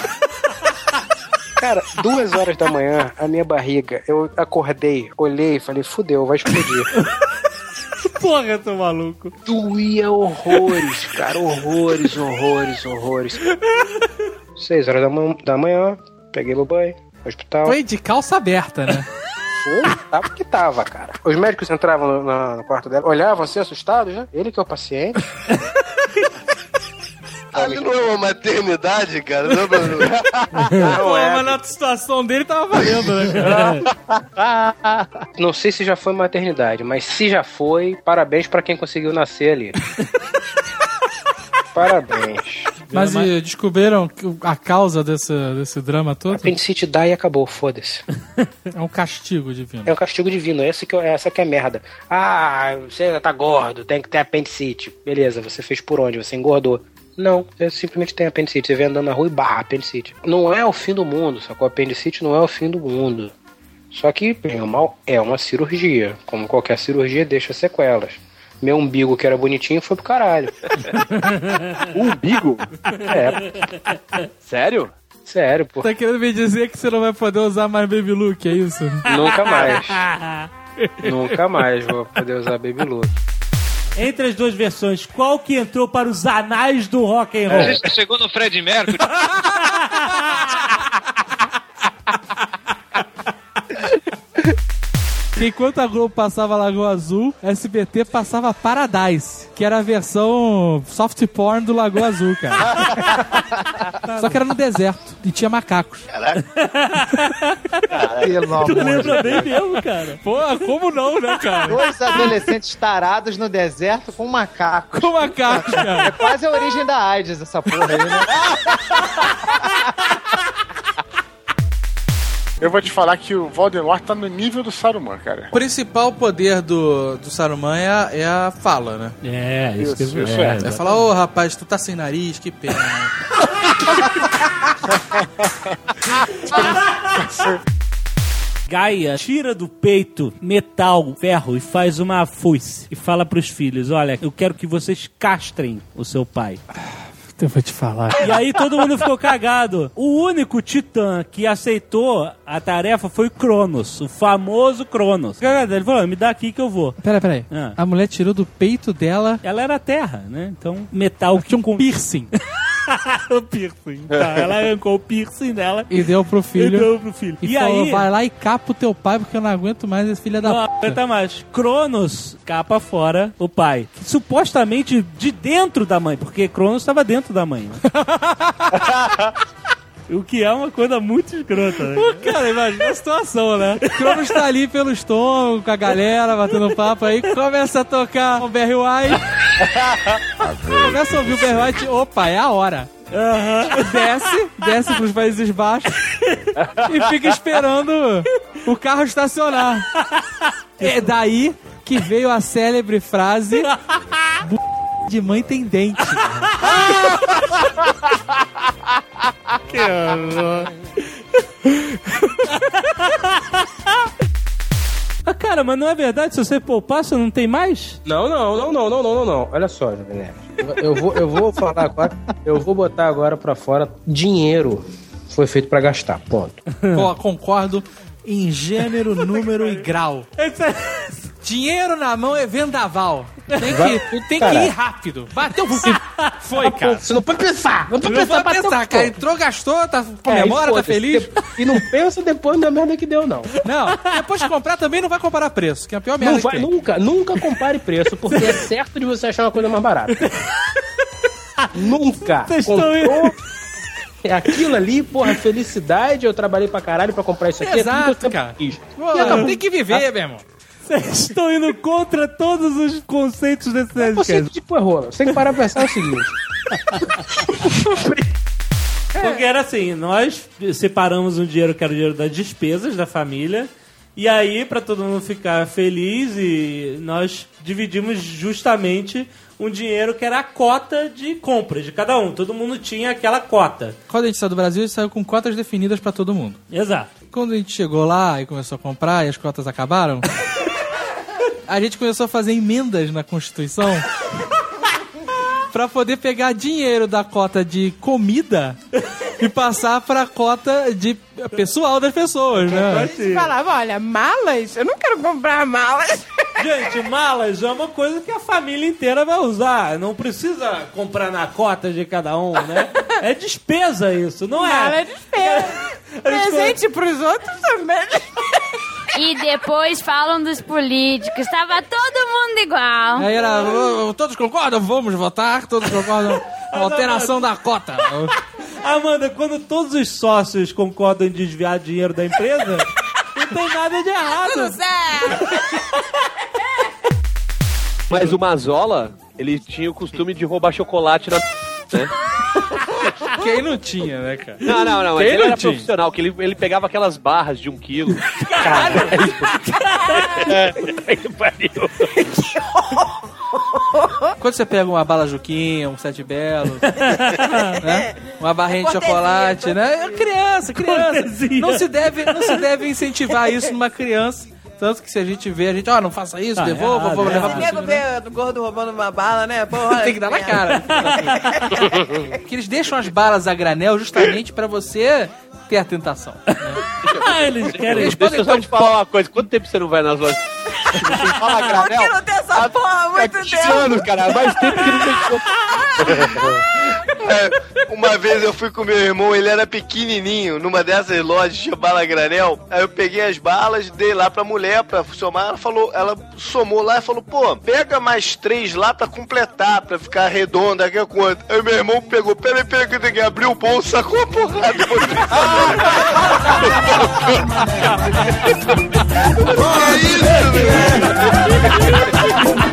Cara, duas horas da manhã, a minha barriga, eu acordei, olhei e falei, fudeu, vai explodir. Porra, tô maluco. Doía horrores, cara, horrores, horrores, horrores. Seis horas da, man- da manhã, peguei o banho, hospital. Foi de calça aberta, né? Foi, tava que tava, cara. Os médicos entravam no, no, no quarto dela, olhavam assim, assustados, né? Ele que é o paciente. Ali não é uma maternidade, cara. Não, não, não. Pô, é. Mas na situação dele tava valendo, né, cara? Não sei se já foi maternidade, mas se já foi, parabéns pra quem conseguiu nascer ali. Parabéns. Mas e descobriram a causa desse, desse drama todo? A apendicite dá e acabou, foda-se. É um castigo divino. É um castigo divino, essa que, essa que é merda. Ah, você tá gordo, tem que ter apendicite. Beleza, você fez por onde? Você engordou. Não, você simplesmente tem apendicite. Você vem andando na rua e barra apendicite. Não é o fim do mundo, sacou? Apendicite não é o fim do mundo. Só que, bem ou mal, é uma cirurgia. Como qualquer cirurgia, deixa sequelas. Meu umbigo, que era bonitinho, foi pro caralho. Umbigo? É. Sério? Sério, pô. Tá querendo me dizer que você não vai poder usar mais Baby Look, é isso? Nunca mais. Nunca mais vou poder usar Baby Look. Entre as duas versões, qual que entrou para os anais do rock and roll? A gente chegou no Fred Mercury. Que enquanto a Globo passava Lagoa Azul, a S B T passava Paradise, que era a versão soft porn do Lagoa Azul, cara. Só que era no deserto e tinha macacos. Caraca. Pelo tu lembra bem mesmo, cara? Pô, como não, né, cara? Dois adolescentes tarados no deserto com macacos. Com macacos, cara. É quase a origem da AIDS essa porra aí, né? Eu vou te falar que o Voldemort tá no nível do Saruman, cara. O principal poder do, do Saruman é a, é a fala, né? É, isso, isso que isso é. É falar, ô oh, rapaz, tu tá sem nariz, que pena. Gaia tira do peito metal, ferro e faz uma foice. E fala pros filhos, olha, eu quero que vocês castrem o seu pai. Puta, eu vou te falar. E aí todo mundo ficou cagado. O único titã que aceitou a tarefa foi o Cronos, o famoso Cronos. Ele falou, me dá aqui que eu vou. Pera, pera aí. Ah. A mulher tirou do peito dela... Ela era terra, né? Então, metal que... Tinha um piercing. O piercing. Tá, ela arrancou o piercing dela. E deu pro filho. E deu pro filho. E, E falou, aí... vai lá e capa o teu pai, porque eu não aguento mais esse filho da Não, puta. aguenta mais. Cronos capa fora o pai. Supostamente de dentro da mãe, porque Cronos estava dentro da mãe. Né? O que é uma coisa muito escrota, né? Pô, cara, imagina a situação, né? Cronos tá ali pelo estômago, com a galera, batendo papo, aí começa a tocar o Barry White. Começa a ouvir o Barry White, opa, é a hora. Uhum. Desce, desce pros Países Baixos e fica esperando o carro estacionar. É daí que veio a célebre frase "B de mãe tem dente". Que horror. Ah, cara, mas não é verdade? Se você poupar, você não tem mais? Não, não, não, não, não, não, não, não. Olha só, Jovem Nerd. Eu, eu, vou, eu vou falar agora, eu vou botar agora pra fora dinheiro. Foi feito pra gastar, ponto. Pô, concordo em gênero, número e grau. Dinheiro na mão é vendaval. Tem que, tem que ir rápido. Bateu, foi, cara. Você não pode pensar. Não pode Não pensar, pode pensar, cara. Entrou, gastou, tá, comemora, É, tá feliz. E não pensa depois da merda que deu, não. Não, depois de comprar também não vai comparar preço, que é a pior merda Não que vai, tem. nunca, nunca compare preço, porque é certo de você achar uma coisa mais barata. Nunca. Vocês Comprou... estão É aquilo ali, porra, felicidade. Eu trabalhei pra caralho pra comprar isso aqui. Exato, é tudo que eu cara. quis. Pô, E acabou. tem que viver, meu irmão. Vocês estão indo contra todos os conceitos desse Você podcast. tipo errou. Você tem que parar pra pensar o seguinte. Porque era assim, nós separamos um dinheiro que era o dinheiro das despesas da família. E aí, pra todo mundo ficar feliz, e nós dividimos justamente um dinheiro que era a cota de compras de cada um. Todo mundo tinha aquela cota. Quando a gente saiu do Brasil, a gente saiu com cotas definidas pra todo mundo. Exato. Quando a gente chegou lá e começou a comprar e as cotas acabaram, a gente começou a fazer emendas na Constituição pra poder pegar dinheiro da cota de comida e passar pra cota de pessoal das pessoas, né? Eles falavam, olha, malas? Eu não quero comprar malas. Gente, malas é uma coisa que a família inteira vai usar. Não precisa comprar na cota de cada um, né? É despesa isso, não é? Mala é despesa. Presente pros outros também. E depois falam dos políticos. Tava todo mundo igual. Aí era, "Oh, todos concordam? Vamos votar, todos concordam. Alteração da cota. Amanda, quando todos os sócios concordam em desviar dinheiro da empresa, não tem nada de errado. Tudo certo. Mas o Mazola, ele tinha o costume de roubar chocolate na... né? Quem não tinha, né, cara? Não, não, não. Mas Quem ele não era tinha? profissional, que ele, ele pegava aquelas barras de um quilo. Caralho! É, que pariu. Quando você pega uma bala Juquinha, um Sete Belo, né? Uma barrinha de chocolate, né? É criança, criança. Não se, deve, não se deve incentivar isso numa criança. Tanto que se a gente vê, a gente, ó, oh, não faça isso, Ah, devolva, é, vou é. levar Se pro nego cima. vê o gordo roubando uma bala, né? Pô, olha, Tem que dar na cara. Que eles deixam as balas a granel justamente pra você ter a tentação. Ah, eles querem. Eles Deixa podem eu só te falar uma coisa. Quanto tempo você não vai nas lojas? Você fala granel? Porque não tem essa porra há muito quinze tempo. anos, cara. Mais tempo que não tem. É, uma vez eu fui com meu irmão, ele era pequenininho, numa dessas lojas de bala granel. Aí eu peguei as balas, dei lá pra mulher pra somar. Ela falou, ela somou lá e falou: pô, pega mais três lá pra completar, pra ficar redonda, que é quanto? Aí meu irmão pegou, peraí, peraí, que eu tenho que abrir o bolso, sacou a porrada e botou. Que isso, velho?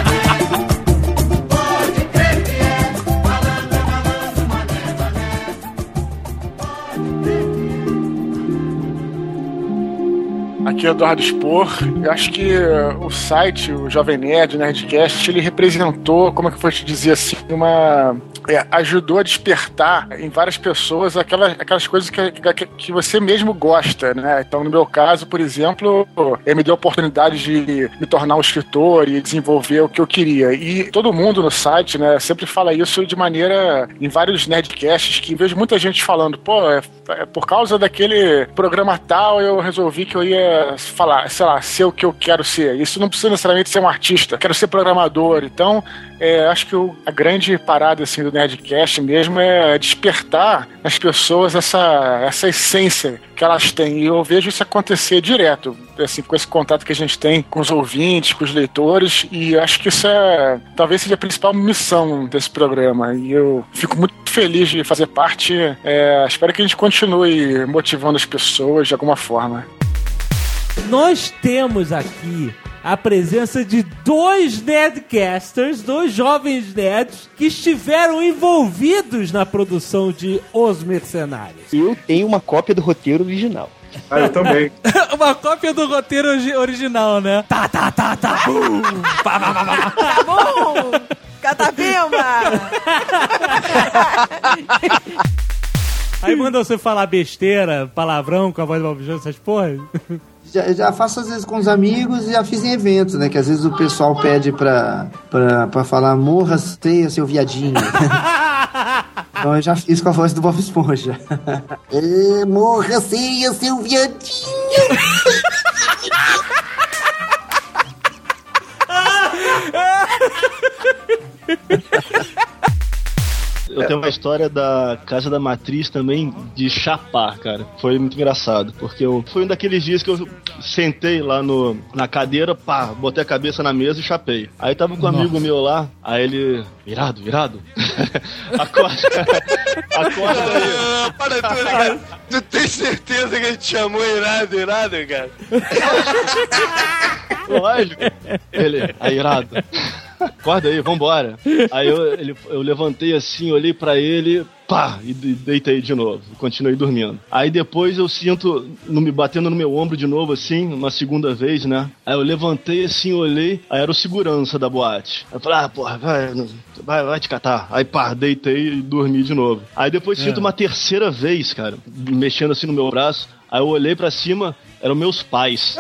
Aqui é Eduardo Spor. Eu acho que uh, o site, o Jovem Nerd, o Nerdcast, ele representou, como é que eu vou te dizer assim, uma é, ajudou a despertar em várias pessoas aquelas, aquelas coisas que, que, que você mesmo gosta, né? Então, no meu caso, por exemplo, ele me deu a oportunidade de me tornar um escritor e desenvolver o que eu queria. E todo mundo no site, né, sempre fala isso de maneira, em vários nerdcasts, que vejo muita gente falando, pô, é, é por causa daquele programa tal, eu resolvi que eu ia falar, sei lá, ser o que eu quero ser. Isso não precisa necessariamente ser um artista, quero ser programador. Então, é, acho que o, a grande parada assim, do Nerdcast mesmo é despertar nas pessoas essa, essa essência que elas têm. E eu vejo isso acontecer direto, assim, com esse contato que a gente tem com os ouvintes, com os leitores, e acho que isso é, talvez seja a principal missão desse programa. E eu fico muito feliz de fazer parte. É, espero que a gente continue motivando as pessoas de alguma forma. Nós temos aqui a presença de dois Nerdcasters, dois jovens nerds, que estiveram envolvidos na produção de Os Mercenários. Eu tenho uma cópia do roteiro original. Ah, eu também. Uma cópia do roteiro original, né? Tá, tá, tá, tá, bum! Pá, pá, pá, pá. Tá bom! Catapimba! Aí manda você falar besteira, palavrão com a voz do Bob Jones, essas porras? Já, já faço às vezes com os amigos e já fiz em eventos, né? Que às vezes o pessoal pede pra, pra, pra falar morra, ceia, seu viadinho. Então eu já fiz com a voz do Bob Esponja. É, morra, ceia, seu viadinho. Eu tenho uma história da Casa da Matriz também de chapar, cara. Foi muito engraçado, porque eu, foi um daqueles dias que eu sentei lá no, na cadeira, pá, botei a cabeça na mesa e chapei. Aí tava com um Nossa. amigo meu lá, aí ele... Virado, virado. Acorda. Acorda aí. Ah, para tudo, cara. Tu tem certeza que ele te chamou irado, irado, cara? Lógico. Ele, aí, irado. Acorda aí, vambora. Aí eu, ele, eu levantei assim, olhei pra ele, pá, e deitei de novo. Continuei dormindo. Aí depois eu sinto no, me batendo no meu ombro de novo, assim, uma segunda vez, né? Aí eu levantei assim, olhei, aí era o segurança da boate. Aí eu falei, ah, porra, vai, vai, vai te catar. Aí pá, deitei e dormi de novo. Aí depois sinto É. uma terceira vez, cara, mexendo assim no meu braço. Aí eu olhei pra cima, eram meus pais.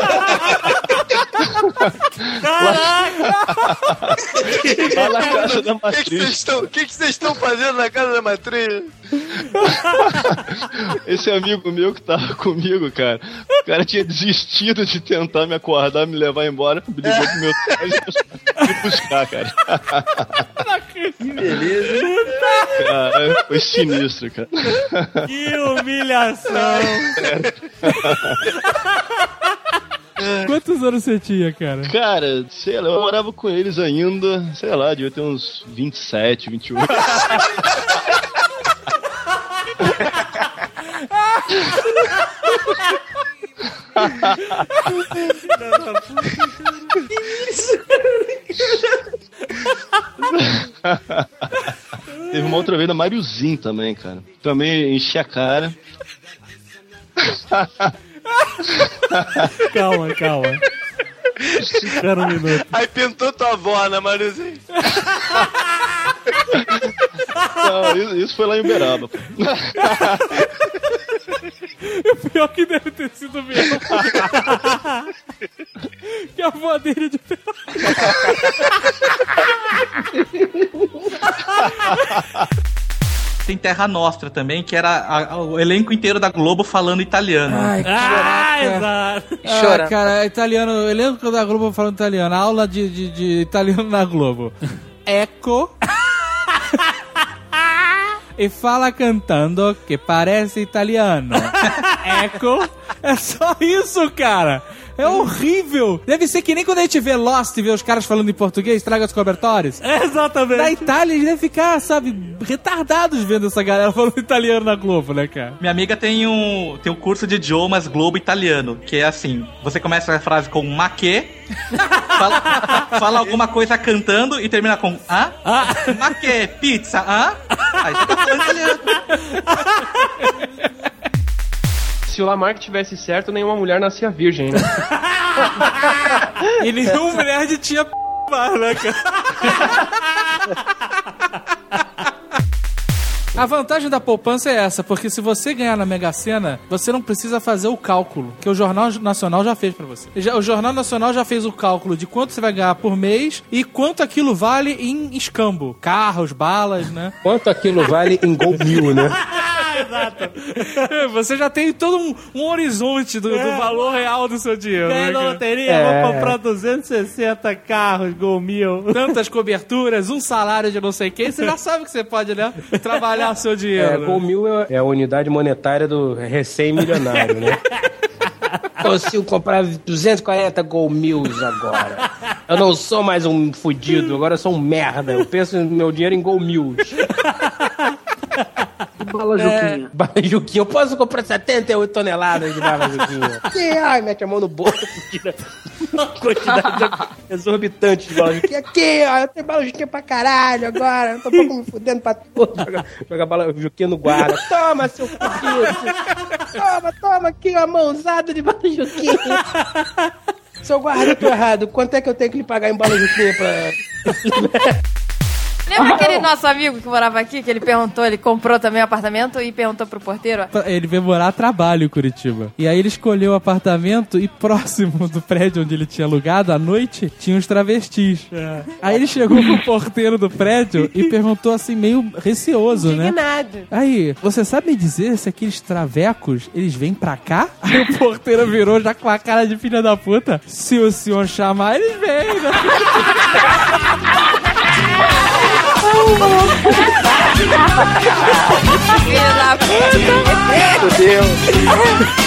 Lá na Casa da Matriz. O que vocês estão fazendo na Casa da Matriz? Esse amigo meu que tava comigo, cara, o cara tinha desistido de tentar me acordar, me levar embora, me ligou pro meu pai e me buscar, cara. Que beleza. Cara, foi sinistro, cara. Que humilhação! Quantos anos você tinha, cara? Cara, sei lá, eu morava com eles ainda, sei lá, devia ter uns vinte e sete, vinte e oito. Teve uma outra vez da Mariozinho também, cara. Também enchi a cara. Calma, calma. Espera um minuto. Aí pintou tua avó, né, Marizinho? Não, isso, isso foi lá em Uberaba. Pô. O pior que deve ter sido mesmo. Que a avó dele de Tem Terra Nostra também, que era a- a- o elenco inteiro da Globo falando italiano. Ai, Ah, exato. Ah, cara, italiano, eu lembro da Globo falando italiano, aula de, de, de italiano na Globo. Ecco. E fala cantando que parece italiano. Ecco. É só isso, cara. É horrível. Deve ser que nem quando a gente vê Lost e vê os caras falando em português, traga os cobertores. É exatamente. Na Itália, eles devem ficar, sabe, retardados vendo essa galera falando italiano na Globo, né, cara? Minha amiga tem um, tem um curso de idiomas Globo italiano, que é assim, você começa a frase com ma che, fala, fala alguma coisa cantando e termina com ah, ma che, pizza, ah? Aí você tá falando italiano. Se o Lamarck tivesse certo, nenhuma mulher nascia virgem, né? E nenhum nerd tinha p, né, cara? A vantagem da poupança é essa, porque se você ganhar na Mega Sena, você não precisa fazer o cálculo, que o Jornal Nacional já fez pra você. Já, o Jornal Nacional já fez o cálculo de quanto você vai ganhar por mês e quanto aquilo vale em escambo. Carros, balas, né? Quanto aquilo vale em Gol Mil, né? Exato. Você já tem todo um, um horizonte do, É. do valor real do seu dinheiro. Ganha né, na cara? loteria, É. vou comprar duzentos e sessenta carros, Gol Mil. Tantas coberturas, um salário de não sei quem, você já sabe que você pode, né? Trabalhar o seu dinheiro. É, Gol Mil é, é a unidade monetária do recém-milionário, né? Consigo comprar duzentos e quarenta Gol Mils agora. Eu não sou mais um fudido, agora eu sou um merda. Eu penso no meu dinheiro em Gol Mils. Bala Juquinha. É, bala Juquinha. Eu posso comprar setenta e oito toneladas de bala Juquinha. Que, ai, mete a mão no bolso, tira uma quantidade exorbitante de bala Juquinha. Aqui, ó, eu tenho bala Juquinha pra caralho agora. Eu tô um pouco me fudendo pra tudo. Joga, joga bala Juquinha no guarda. Toma, seu fudido. Toma, toma aqui, ó, mãozada de bala Juquinha. Seu guarda, eu tô errado. Quanto é que eu tenho que lhe pagar em bala Juquinha pra... Lembra aquele nosso amigo que morava aqui, que ele perguntou, ele comprou também um apartamento e perguntou pro porteiro, ó, Ele veio morar a trabalho em Curitiba. E aí ele escolheu o apartamento e próximo do prédio onde ele tinha alugado, à noite, tinha uns travestis. Aí ele chegou pro porteiro do prédio e perguntou assim, meio receoso, né? indignado. Aí, você sabe me dizer se aqueles travecos, eles vêm pra cá? Aí o porteiro virou já com a cara de filha da puta. Se o senhor chamar, eles vêm, né? Filho da puta. Meu Deus.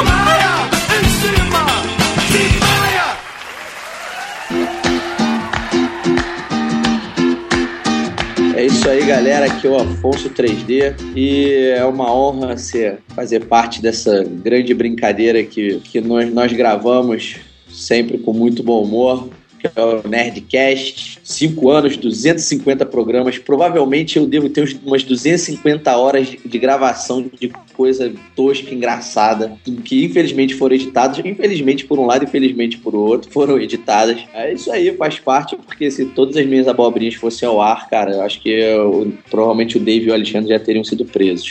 É isso aí, galera. Aqui é o Afonso três D e é uma honra ser, fazer parte dessa grande brincadeira que, que nós, nós gravamos sempre com muito bom humor, que é o Nerdcast. Cinco anos, duzentos e cinquenta programas. Provavelmente eu devo ter umas duzentas e cinquenta horas de, de gravação de coisa tosca, engraçada, que infelizmente foram editadas. Infelizmente por um lado, infelizmente por outro, foram editadas. É isso aí, faz parte, porque se todas as minhas abobrinhas fossem ao ar, cara, eu acho que eu, provavelmente o Dave e o Alexandre já teriam sido presos.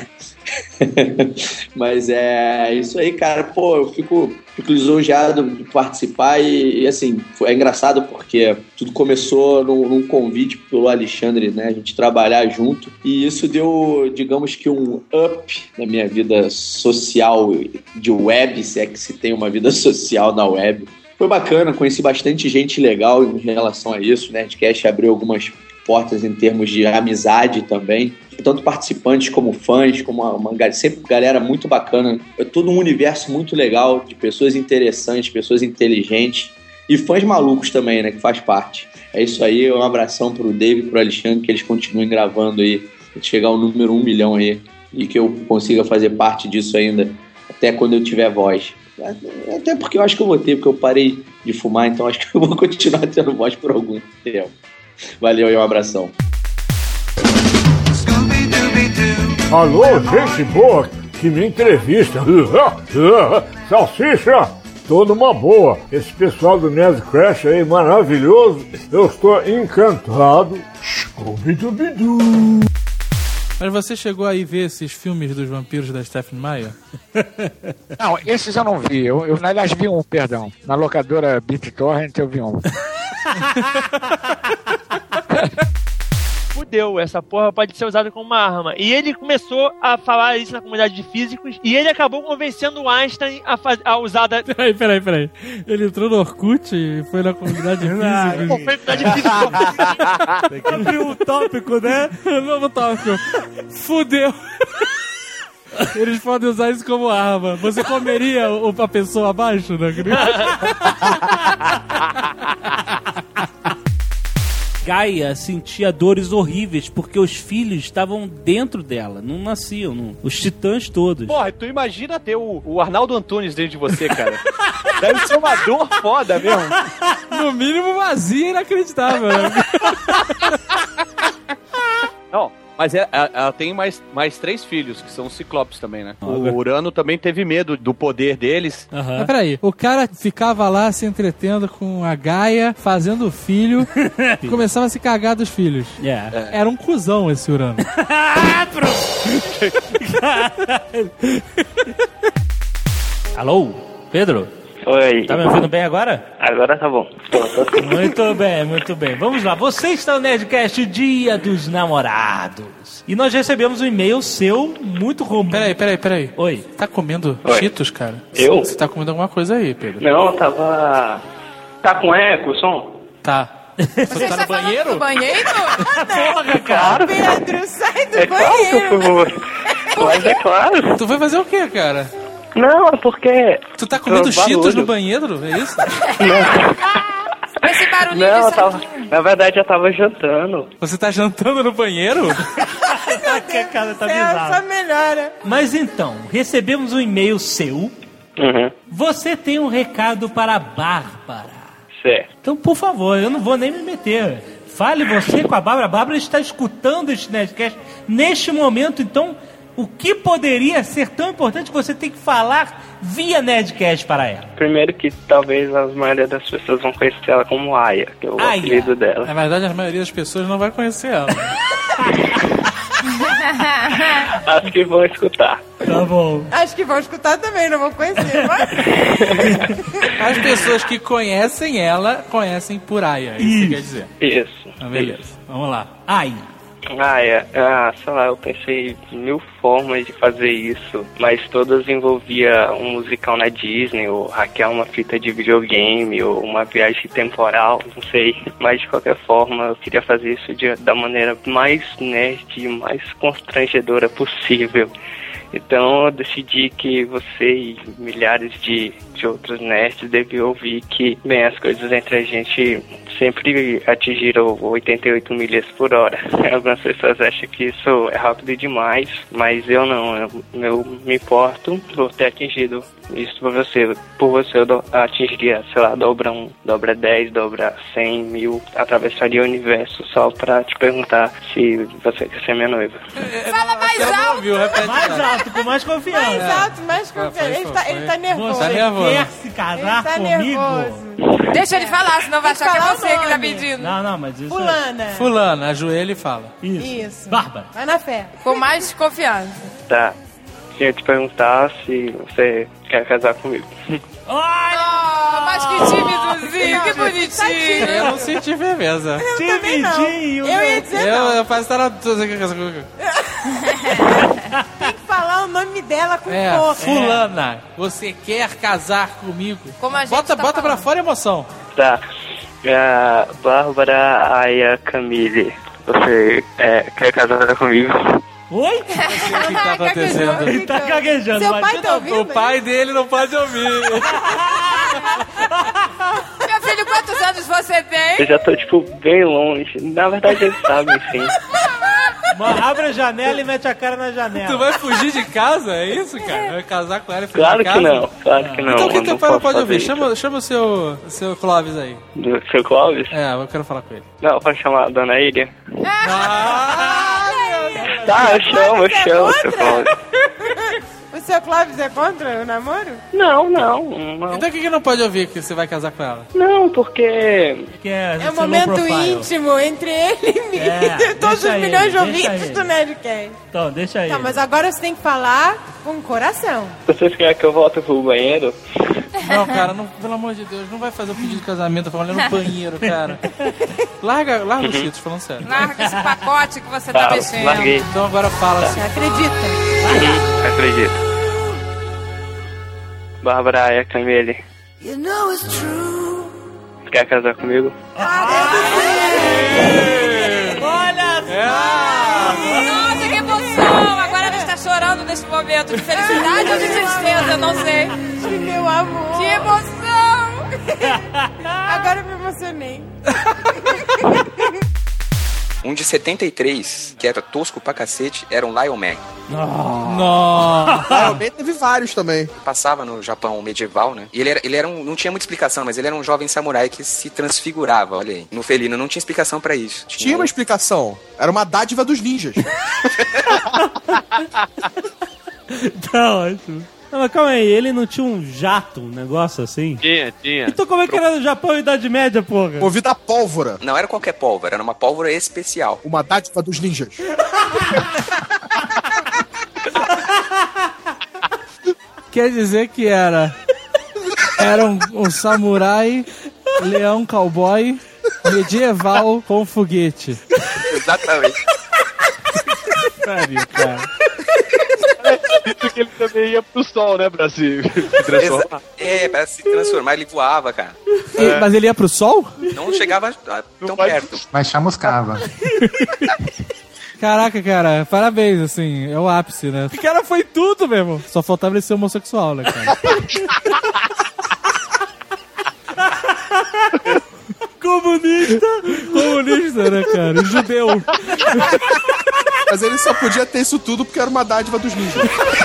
Mas é isso aí, cara. Pô, eu fico, fico lisonjeado de participar e, e assim, é engraçado porque tudo começou num, num convite pelo Alexandre, né? A gente trabalhar junto e isso deu, digamos que um up na minha vida social de web, se é que se tem uma vida social na web. Foi bacana, conheci bastante gente legal em relação a isso, né? O Nerdcast abriu algumas portas em termos de amizade também, tanto participantes como fãs, como uma, uma sempre galera muito bacana, é todo um universo muito legal de pessoas interessantes, pessoas inteligentes e fãs malucos também, né, que faz parte. É isso aí, um abração pro Dave e pro Alexandre, que eles continuem gravando aí, chegar ao número um milhão aí, e que eu consiga fazer parte disso ainda, até quando eu tiver voz. Até porque eu acho que eu vou ter, porque eu parei de fumar, então acho que eu vou continuar tendo voz por algum tempo. Valeu e um abração. Alô, gente boa, que me entrevista. Salsicha, tô numa boa. Esse pessoal do Nerdcast aí, maravilhoso. Eu estou encantado. Scooby-Dooby-Doo. Mas você chegou aí ver esses filmes dos vampiros da Stephenie Meyer? Não, esses eu não vi. Eu, eu aliás, vi um, perdão. Na locadora BitTorrent eu vi um. Fudeu, essa porra pode ser usada como uma arma. E ele começou a falar isso na comunidade de físicos e ele acabou convencendo o Einstein a, faz, a usar da... Peraí, peraí, peraí. Ele entrou no Orkut e foi na comunidade de físicos. Pô, foi na comunidade de físicos. Tem que abrir um tópico, né? Novo tópico. Fudeu. Eles podem usar isso como arma. Você comeria o, a pessoa abaixo, né? Gaia sentia dores horríveis porque os filhos estavam dentro dela, não nasciam, não. Os titãs todos. Porra, tu imagina ter o, o Arnaldo Antunes dentro de você, cara. Deve ser uma dor foda mesmo. No mínimo vazia e inacreditável, né? Não, Mas é- ela, ela tem mais, mais três filhos, que são os Ciclopes também, né? O Urano também teve medo do poder deles. Mas peraí, o cara ficava lá se entretendo com a Gaia, fazendo filho, e começava a se cagar dos filhos. Yeah. Era um cuzão esse Urano. Alô, Pedro? Oi. Tá me ouvindo bem agora? Agora tá bom. Tô, tô. Muito bem, muito bem. Vamos lá. Você está no Nerdcast Dia dos Namorados. E nós recebemos um e-mail seu muito romântico. Peraí, peraí, peraí. Oi. Tá comendo Oi. Cheetos, cara? Eu? Você tá comendo alguma coisa aí, Pedro? Não, tava... Tá com eco o som? Tá. Você tá no banheiro? No banheiro? Porra, cara. Pedro, sai do É claro que banheiro. eu fui... Mas é claro. Tu vai fazer o quê, cara? Não, é porque... Tu tá comendo É Cheetos barulho. no banheiro? É isso? Esse barulhinho Não, de eu tava... saquinho. Na verdade, eu tava jantando. Você tá jantando no banheiro? Que cara tá Céu, bizarro. só melhora. Mas então, recebemos um e-mail seu. Uhum. Você tem um recado para a Bárbara. Certo. Então, por favor, eu não vou nem me meter. Fale você com a Bárbara. A Bárbara está escutando este Nerdcast neste momento. Então, o que poderia ser tão importante que você tem que falar via Nerdcast para ela? Primeiro que talvez a maioria das pessoas vão conhecer ela como Aya, que é o Aya. apelido dela. Na verdade, a maioria das pessoas não vai conhecer ela. Acho que vão escutar. Tá bom. Acho que vão escutar também, não vão conhecer. Mas... As pessoas que conhecem ela, conhecem por Aya. É isso que quer dizer. Isso. Ah, beleza. Vamos lá. Ai. Ah, é. Ah, sei lá, eu pensei em mil formas de fazer isso, mas todas envolvia um musical na Disney, ou hackear uma fita de videogame, ou uma viagem temporal, não sei. Mas de qualquer forma, eu queria fazer isso de, da maneira mais nerd e mais constrangedora possível. Então eu decidi que você e milhares de, de outros nerds deviam ouvir que, bem, as coisas entre a gente sempre atingiram oitenta e oito milhas por hora. Algumas pessoas acham que isso é rápido demais, mas eu não. Eu, eu me importo por ter atingido isso por você. Por você eu do, atingiria, sei lá, dobra um, dobra dez, dobra cem mil, atravessaria o universo só pra te perguntar se você quer ser minha noiva. Fala mais alto! Mais alto, com mais confiança. Mais alto, mais confiança. Ele tá, ele tá nervoso. Você nervoso. quer se casar Ele tá comigo? nervoso. Deixa ele falar, senão vai achar que é Fala o você que tá nome. pedindo. Não, não, mas isso Fulana. Fulana, ajoelha e fala. é... Isso. Isso. Bárbara. Vai na fé. Com mais confiança. Tá. Queria te perguntar se você quer casar comigo. Oh, mas que tímidozinho, que bonitinho. Eu não senti firmeza. Timidinho. Eu ia dizer Eu, não. eu faço estar na... Tem que falar o nome dela com É, força. fulana, você quer casar comigo? Como a gente Bota, tá bota pra falando. fora a emoção. Tá. A Bárbara Aya Camille, você é, quer casar comigo? Oi? O que tá acontecendo? Ele tá gaguejando. Seu mas pai de tá novo. ouvindo? O pai dele não pode ouvir. Meu filho, quantos anos você Eu tem? já tô, tipo, bem longe. Na verdade, eles sabem, sim. Mano, abre a janela e mete a cara na janela. Tu vai fugir de casa? É isso, cara? Vai casar com ela e fugir Claro de casa? que não, claro que não. Então quem eu teu não pai não posso pode ouvir? fazer Chama, chama o seu, seu Clóvis aí. isso. Do seu Clóvis? É, eu quero falar com ele. Não, pode chamar a Dona Ilha? Ah, Tá, eu chamo, eu chamo o seu Clóvis. O seu Clóvis é contra o namoro? Não, não, não. então o que que não pode ouvir que você vai casar com ela? Não, porque... Que é, É um momento íntimo entre ele e É, todos os deixa milhões ele, de ouvintes deixa ele. do Nerdcast. Então, deixa aí. Tá, mas agora você tem que falar com o coração. Vocês querem que eu volte pro banheiro? Não, cara, não, pelo amor de Deus, não vai fazer o pedido de casamento falando no banheiro, cara. Larga, larga os cheetos, falando sério. Larga esse pacote que você tá Tá, mexendo. larguei. Então agora fala assim. Acredita. Uhum, acredito. Bárbara Aya Camille, You know it's true. quer casar comigo? Olha Nossa, que emoção! Agora ele está chorando nesse momento de felicidade ou de tristeza, eu não sei. De meu amor. Que emoção! Agora eu me emocionei. Um de setenta e três, que era tosco pra cacete, era um Lion Man. Nossa! Lion Man teve vários também. Passava no Japão medieval, né? E ele era, ele era um, não tinha muita explicação, mas ele era um jovem samurai que se transfigurava, olha aí. No felino não tinha explicação pra isso. Tinha, tinha uma explicação. Era uma dádiva dos ninjas. Tá ótimo. Não, mas calma aí, ele não tinha um jato, um negócio assim? Tinha, tinha. Então como é que era no Japão Idade Média, porra? Movido a pólvora. Não era qualquer pólvora, era uma pólvora especial. Uma dádiva dos ninjas. Quer dizer que era... Era um, um samurai, leão cowboy, medieval com foguete. Exatamente. Pariu, cara. Isso que ele também ia pro sol, né, pra se, se transformar. É, pra se transformar, ele voava, cara. E, é. Mas ele ia pro sol? Não chegava a, tão perto. Mas chamuscava. Caraca, cara, parabéns, assim, é o ápice, né? O cara foi tudo mesmo. Só faltava ele ser homossexual, né, cara? Comunista! Comunista, né, cara? Judeu. Mas ele só podia ter isso tudo porque era uma dádiva dos ninjas.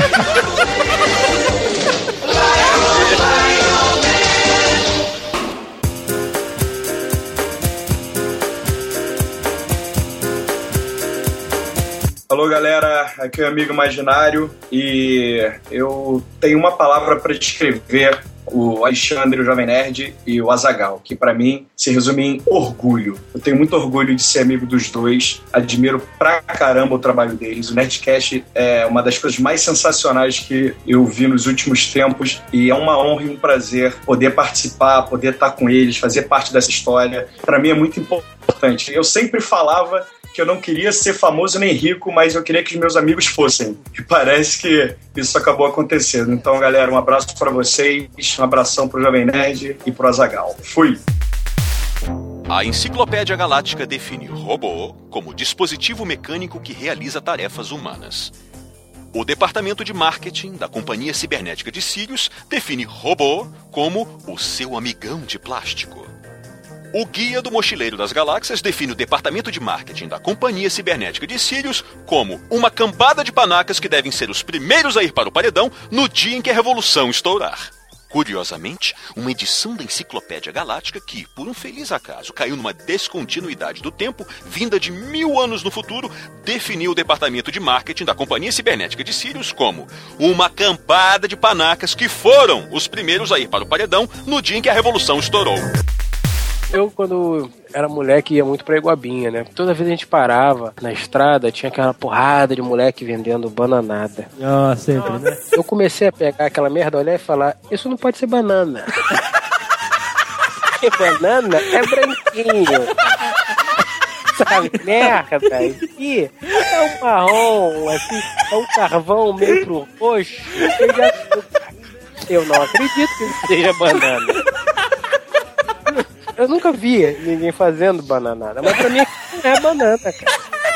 Alô, galera, aqui é o Amigo Imaginário e eu tenho uma palavra para descrever o Alexandre, o Jovem Nerd, e o Azaghal, que pra mim se resume em orgulho. Eu tenho muito orgulho de ser amigo dos dois, admiro pra caramba o trabalho deles. O Nerdcast é uma das coisas mais sensacionais que eu vi nos últimos tempos e é uma honra e um prazer poder participar, poder estar com eles, fazer parte dessa história. Pra mim é muito importante. Eu sempre falava que eu não queria ser famoso nem rico, mas eu queria que os meus amigos fossem. E parece que isso acabou acontecendo. Então, galera, um abraço pra vocês, um abração pro Jovem Nerd e pro Azaghal. Fui! A Enciclopédia Galáctica define robô como dispositivo mecânico que realiza tarefas humanas. O departamento de marketing da Companhia Cibernética de Sirius define robô como o seu amigão de plástico. O Guia do Mochileiro das Galáxias define o departamento de marketing da Companhia Cibernética de Sirius como uma cambada de panacas que devem ser os primeiros a ir para o paredão no dia em que a revolução estourar. Curiosamente, uma edição da Enciclopédia Galáctica que, por um feliz acaso, caiu numa descontinuidade do tempo, vinda de mil anos no futuro, definiu o departamento de marketing da Companhia Cibernética de Sirius como uma cambada de panacas que foram os primeiros a ir para o paredão no dia em que a revolução estourou. Eu, quando era moleque, ia muito pra Iguabinha, né? Toda vez a gente parava na estrada, tinha aquela porrada de moleque vendendo bananada. Ah, sempre, né? Eu comecei a pegar aquela merda, olhar e falar, isso não pode ser banana. Porque banana é branquinho. Sabe, merda, aqui é um marrom, assim, é um carvão meio pro roxo. Eu não acredito que isso seja banana. Eu nunca vi ninguém fazendo bananada, mas pra mim é banana, cara.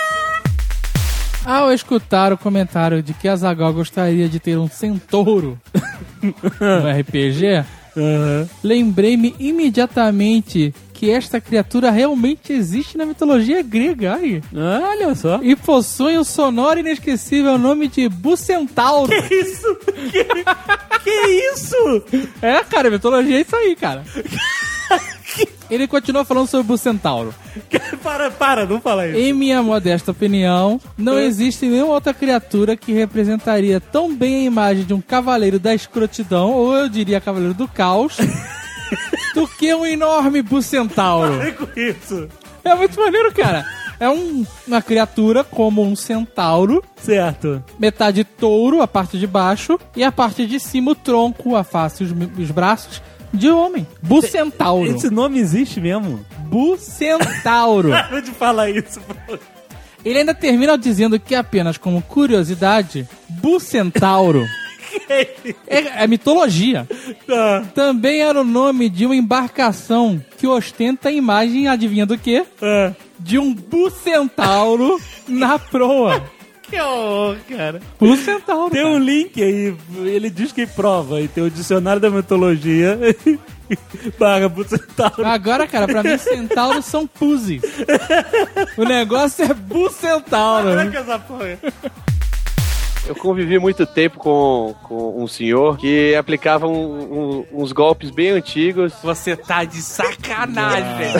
Ao escutar o comentário de que Azaghal gostaria de ter um centauro no R P G, uhum. lembrei-me imediatamente que esta criatura realmente existe na mitologia grega. Ai. Olha só. E possui um sonoro e inesquecível nome de Bucentauro. Que isso? Que, que isso? É, cara, mitologia é isso aí, cara. Ele continua falando sobre o Bucentauro. Para, para, não fala isso. Em minha modesta opinião, não existe nenhuma outra criatura que representaria tão bem a imagem de um cavaleiro da escrotidão, ou eu diria cavaleiro do caos, do que um enorme Bucentauro. Para com isso. É muito maneiro, cara. É um, uma criatura como um centauro. Certo. Metade touro, a parte de baixo, e a parte de cima, o tronco, a face e os, os braços de homem. Bucentauro. Esse nome existe mesmo? Bucentauro. Para de falar isso, pô. Ele ainda termina dizendo que apenas como curiosidade, Bucentauro é, é mitologia. Tá. Também era o nome de uma embarcação que ostenta a imagem, adivinha do quê? É. De um Bucentauro na proa. Que horror, cara. Puro centauro. Tem um link aí, ele diz que prova, e tem o dicionário da mitologia. Barra pro centauro. Agora, cara, pra mim, centauros são pussies. O negócio é bucentauro. Caraca, essa porra. Eu convivi muito tempo com, com um senhor que aplicava um, um, uns golpes bem antigos. Você tá de sacanagem, velho.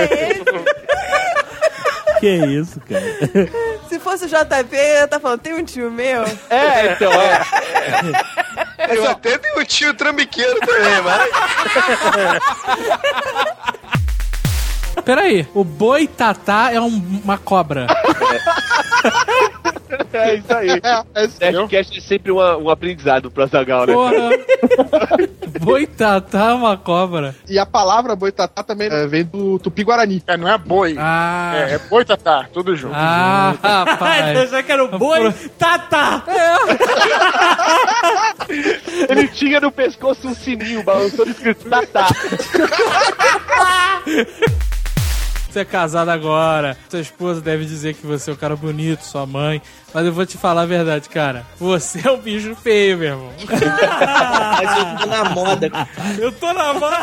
Que isso, cara? Se fosse o J P, eu ia tá falando, tem um tio meu. É, então, é. Eu só... até tenho um tio trambiqueiro também, mas... Peraí, o boi tatá é um, uma cobra. É isso aí. É, Nerdcast é sempre uma, um aprendizado pro Azaghal, né? Porra. Boitatá é uma cobra. E a palavra boitatá também é, vem do Tupi-Guarani. É, não é boi. Ah. É, é boitatá, tudo junto. Ah, rapaz. Eu já que era o boi tatá. É. Ele tinha no pescoço um sininho balançando escrito tatá. Você é casado agora, sua esposa deve dizer que você é um cara bonito, sua mãe, mas eu vou te falar a verdade, cara. Você é um bicho feio, meu irmão. Mas eu tô na moda. Eu tô na moda.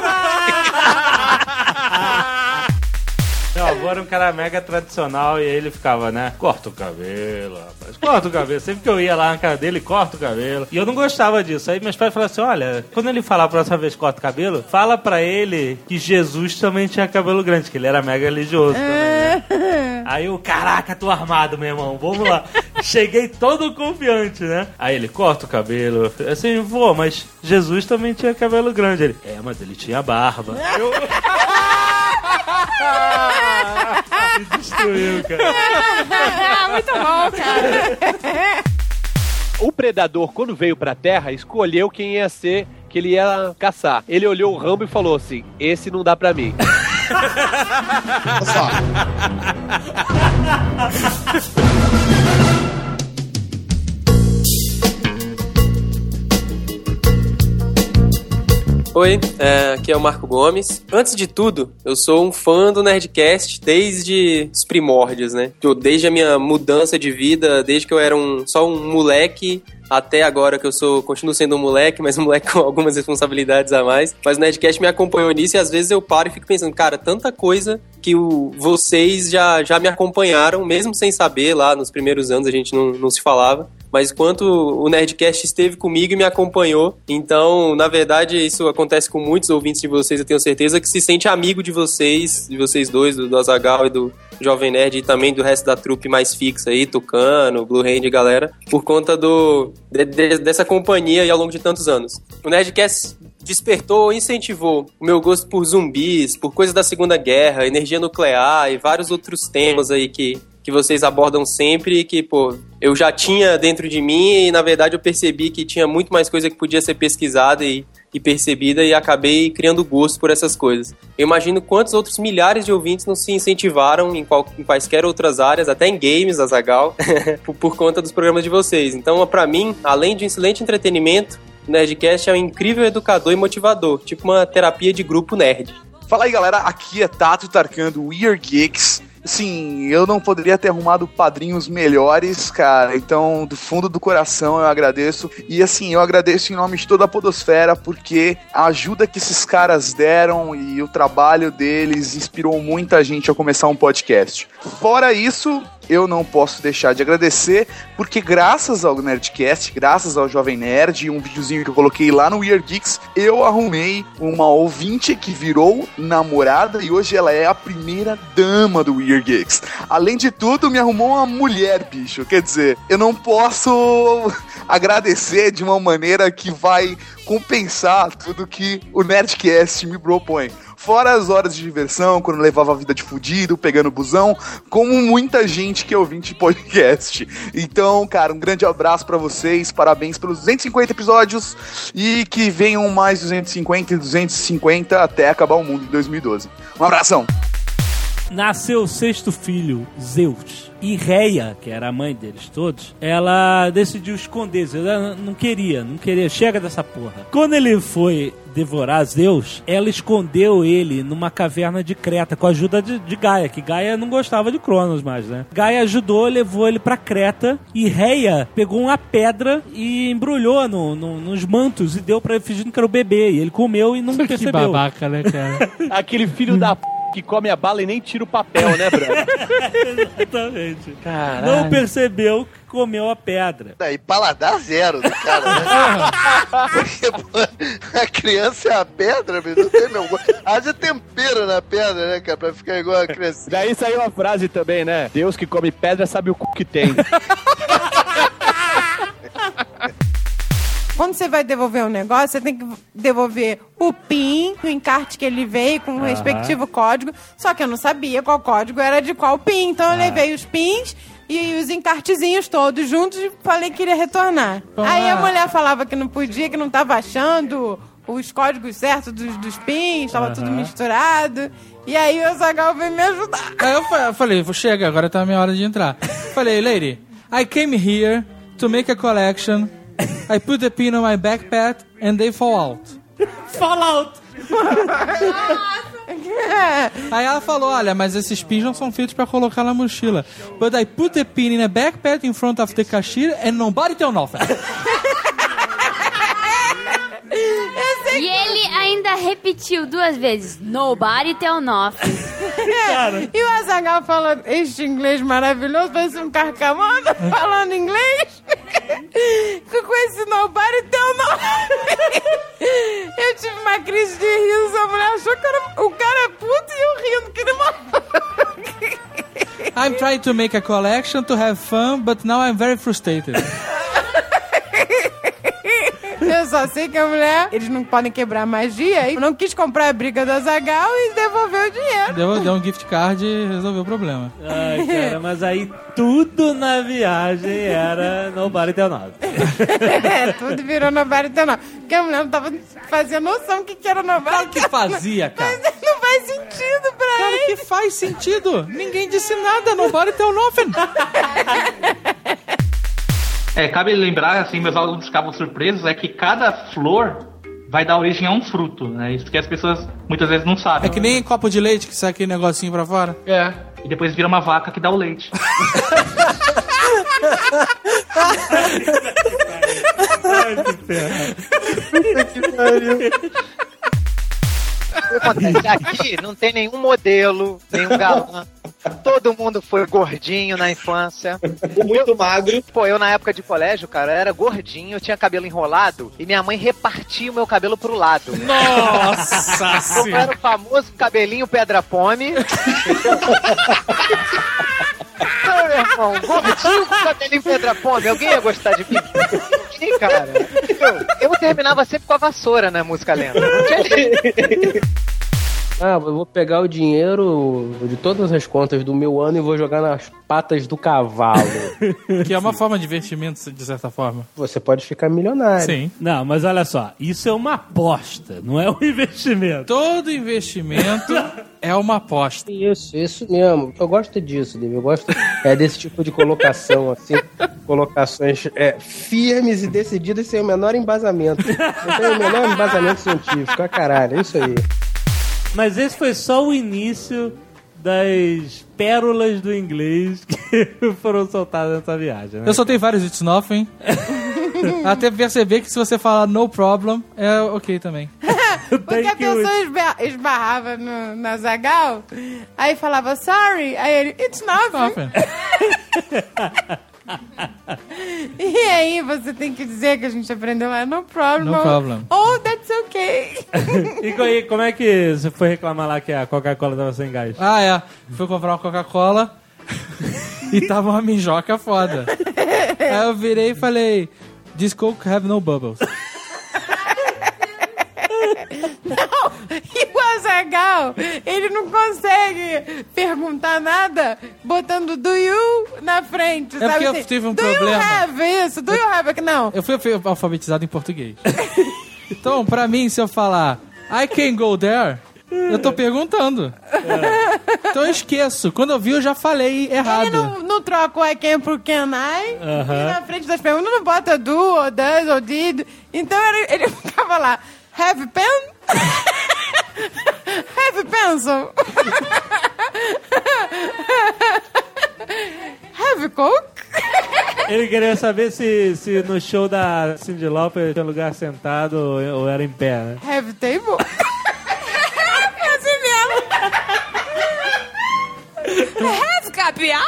Meu avô era um cara mega tradicional e ele ficava, né? Corta o cabelo, rapaz. Corta o cabelo. Sempre que eu ia lá na casa dele, corta o cabelo. E eu não gostava disso. Aí meus pais falaram assim, olha, quando ele falar a próxima vez corta o cabelo, fala pra ele que Jesus também tinha cabelo grande, que ele era mega religioso também, né? Aí eu, caraca, tô armado, meu irmão. Vamos lá. Cheguei todo confiante, né? Aí ele, corta o cabelo. Assim, vô, mas Jesus também tinha cabelo grande. Ele, é, mas ele tinha barba. Eu... Me destruiu, cara. Muito bom, cara. O predador, quando veio pra Terra, escolheu quem ia ser, que ele ia caçar. Ele olhou o Rambo e falou assim, esse não dá pra mim. Olha só. Oi, é, aqui é o Marco Gomes. Antes de tudo, eu sou um fã do Nerdcast desde os primórdios, né? Desde a minha mudança de vida, desde que eu era um, só um moleque, até agora que eu sou, continuo sendo um moleque, mas um moleque com algumas responsabilidades a mais. Mas o Nerdcast me acompanhou nisso e às vezes eu paro e fico pensando, cara, tanta coisa que o, vocês já, já me acompanharam, mesmo sem saber, lá nos primeiros anos a gente não, não se falava. Mas quanto o Nerdcast esteve comigo e me acompanhou. Então, na verdade, isso acontece com muitos ouvintes de vocês, eu tenho certeza, que se sente amigo de vocês, de vocês dois, do, do Azaghal e do Jovem Nerd, e também do resto da trupe mais fixa aí, Tucano, Blue Hand e galera, por conta do, de, de, dessa companhia aí ao longo de tantos anos. O Nerdcast despertou, incentivou o meu gosto por zumbis, por coisas da Segunda Guerra, energia nuclear e vários outros temas aí que... que vocês abordam sempre e que, pô, eu já tinha dentro de mim e, na verdade, eu percebi que tinha muito mais coisa que podia ser pesquisada e, e percebida e acabei criando gosto por essas coisas. Eu imagino quantos outros milhares de ouvintes não se incentivaram em, qual, em quaisquer outras áreas, até em games, Azaghal, por, por conta dos programas de vocês. Então, pra mim, além de um excelente entretenimento, o Nerdcast é um incrível educador e motivador, tipo uma terapia de grupo nerd. Fala aí, galera, aqui é Tato Tarkan do Weird Geeks. Sim, eu não poderia ter arrumado padrinhos melhores, cara. Então, do fundo do coração, eu agradeço. E assim, eu agradeço em nome de toda a podosfera, porque a ajuda que esses caras deram e o trabalho deles inspirou muita gente a começar um podcast. Fora isso, eu não posso deixar de agradecer, porque graças ao Nerdcast, graças ao Jovem Nerd e um videozinho que eu coloquei lá no Weird Geeks, eu arrumei uma ouvinte que virou namorada e hoje ela é a primeira dama do Weird Geeks. Além de tudo, me arrumou uma mulher, bicho. Quer dizer, eu não posso agradecer de uma maneira que vai compensar tudo que o Nerdcast me propõe. Fora as horas de diversão, quando eu levava a vida de fudido, pegando busão, como muita gente que é ouvinte de podcast. Então, cara, um grande abraço pra vocês, parabéns pelos duzentos e cinquenta episódios e que venham mais duzentos e cinquenta e duzentos e cinquenta até acabar o mundo em dois mil e doze. Um abração! nasceu o sexto filho, Zeus. E Reia, que era a mãe deles todos, ela decidiu esconder Zeus. Ela não queria, não queria. Chega dessa porra. Quando ele foi devorar Zeus, ela escondeu ele numa caverna de Creta com a ajuda de, de Gaia, que Gaia não gostava de Cronos mais, né? Gaia ajudou, levou ele pra Creta e Reia pegou uma pedra e embrulhou no, no, nos mantos e deu pra ele fingindo que era o bebê. E ele comeu e não Que percebeu. babaca, né, cara? Aquele filho da p... que come a bala e nem tira o papel, né, brother? Exatamente. Caralho. Não percebeu que comeu a pedra. E paladar zero do cara, né? Porque, pô, a criança é a pedra, meu, não tem meu gosto. Haja tempero na pedra, né, cara, pra ficar igual a criança. Daí saiu a frase também, né? Deus que come pedra sabe o cu que tem. Quando você vai devolver um negócio, você tem que devolver o P I N, o encarte que ele veio com o Aham. respectivo código. Só que eu não sabia qual código era de qual P I N. Então eu levei os P I Ns e os encartezinhos todos juntos e falei que iria retornar. Ah. Aí a mulher falava que não podia, que não tava achando os códigos certos dos, dos P I Ns, tava Aham. tudo misturado. E aí o Azaghal veio me ajudar. Aí eu fa- eu falei, chega, agora tá a minha hora de entrar. Falei, lady, I came here to make a collection. I put the pin on my backpack and they fall out. Fall out! Aí ela falou, olha, mas esses pins não são feitos pra colocar na mochila. But I put the pin in a backpack in front of the cashier and nobody tell nothing. E ele ainda repetiu duas vezes. Nobody tell nothing. É, e o Azaghal falou este inglês maravilhoso, parece um carcamano falando inglês. Com esse nobody tell nothing. Eu tive uma crise de riso, a mulher achou que era, o cara é puto e eu rindo que ele morreu. I'm trying to make a collection to have fun, but now I'm very frustrated. Eu só sei que a mulher, eles não podem quebrar magia, e não quis comprar a briga do Azaghal e devolveu o dinheiro. Deu, deu um gift card e resolveu o problema. Ai, cara, mas aí tudo na viagem era nobody tell nothing. É, tudo virou nobody tell nothing. Porque a mulher não tava fazia noção do que, que era nobody. Claro que fazia, cara. Mas não faz sentido pra Claro ele. que faz sentido. Ninguém disse nada, nobody tell nothing. É, cabe lembrar, assim, meus alunos ficavam surpresos, é que cada flor vai dar origem a um fruto, né? Isso que as pessoas muitas vezes não sabem. É que nem copo de leite que sai aquele negocinho pra fora. É, e depois vira uma vaca que dá o leite. Ai, que ferro. Que pariu. O que acontece? Aqui não tem nenhum modelo, nenhum galã. Todo mundo foi gordinho na infância. Muito magro. Pô, eu na época de colégio, cara, eu era gordinho, eu tinha cabelo enrolado e minha mãe repartia o meu cabelo pro lado. Nossa Eu era o famoso cabelinho pedra-pome. Então, meu irmão, gordinho com cabelinho pedra-pome, alguém ia gostar de mim? Ninguém, cara. Eu, eu terminava sempre com a vassoura na música lenta. Não tinha jeito. Ah, eu vou pegar o dinheiro de todas as contas do meu ano e vou jogar nas patas do cavalo. Que é uma forma de investimento, de certa forma. Você pode ficar milionário. Sim. Não, mas olha só, isso é uma aposta, não é um investimento. Todo investimento é uma aposta. Isso, isso mesmo. Eu gosto disso, David. Eu gosto é, desse tipo de colocação, assim. Colocações é, firmes e decididas sem o menor embasamento. Não tem o menor embasamento científico. Ah, caralho, é isso aí. Mas esse foi só o início das pérolas do inglês que foram soltadas nessa viagem, né? Eu soltei vários It's Nothing. Até perceber que se você falar no problem, é ok também. Porque a pessoa esba- esbarrava no, no Azaghal, aí falava sorry, aí ele, it's nothing. E aí você tem que dizer que a gente aprendeu lá, no problem. No problem. Oh, that's okay. E co- e como é que você foi reclamar lá que a Coca-Cola tava sem gás? Ah, é. Fui comprar uma Coca-Cola e tava uma minjoca foda. Aí eu virei e falei, this Coke have no bubbles. Não, e o Azaghal, ele não consegue perguntar nada botando do you na frente, É sabe? porque eu Assim, tive um do problema. you have isso, do you have, não. Eu fui fui alfabetizado em português. Então, pra mim, se eu falar I can go there, Eu tô perguntando. É. Então eu esqueço. Quando eu vi, eu já falei errado. Ele não, não troca o I can pro can I. Uh-huh. E na frente das perguntas não bota do, ou does, ou did. Então ele, ele ficava lá. Have pen? Have pencil? Have coke? Ele queria saber se, se no show da Cyndi Lauper tinha lugar sentado ou, ou era em pé, né? Have table? É assim mesmo. Have capial?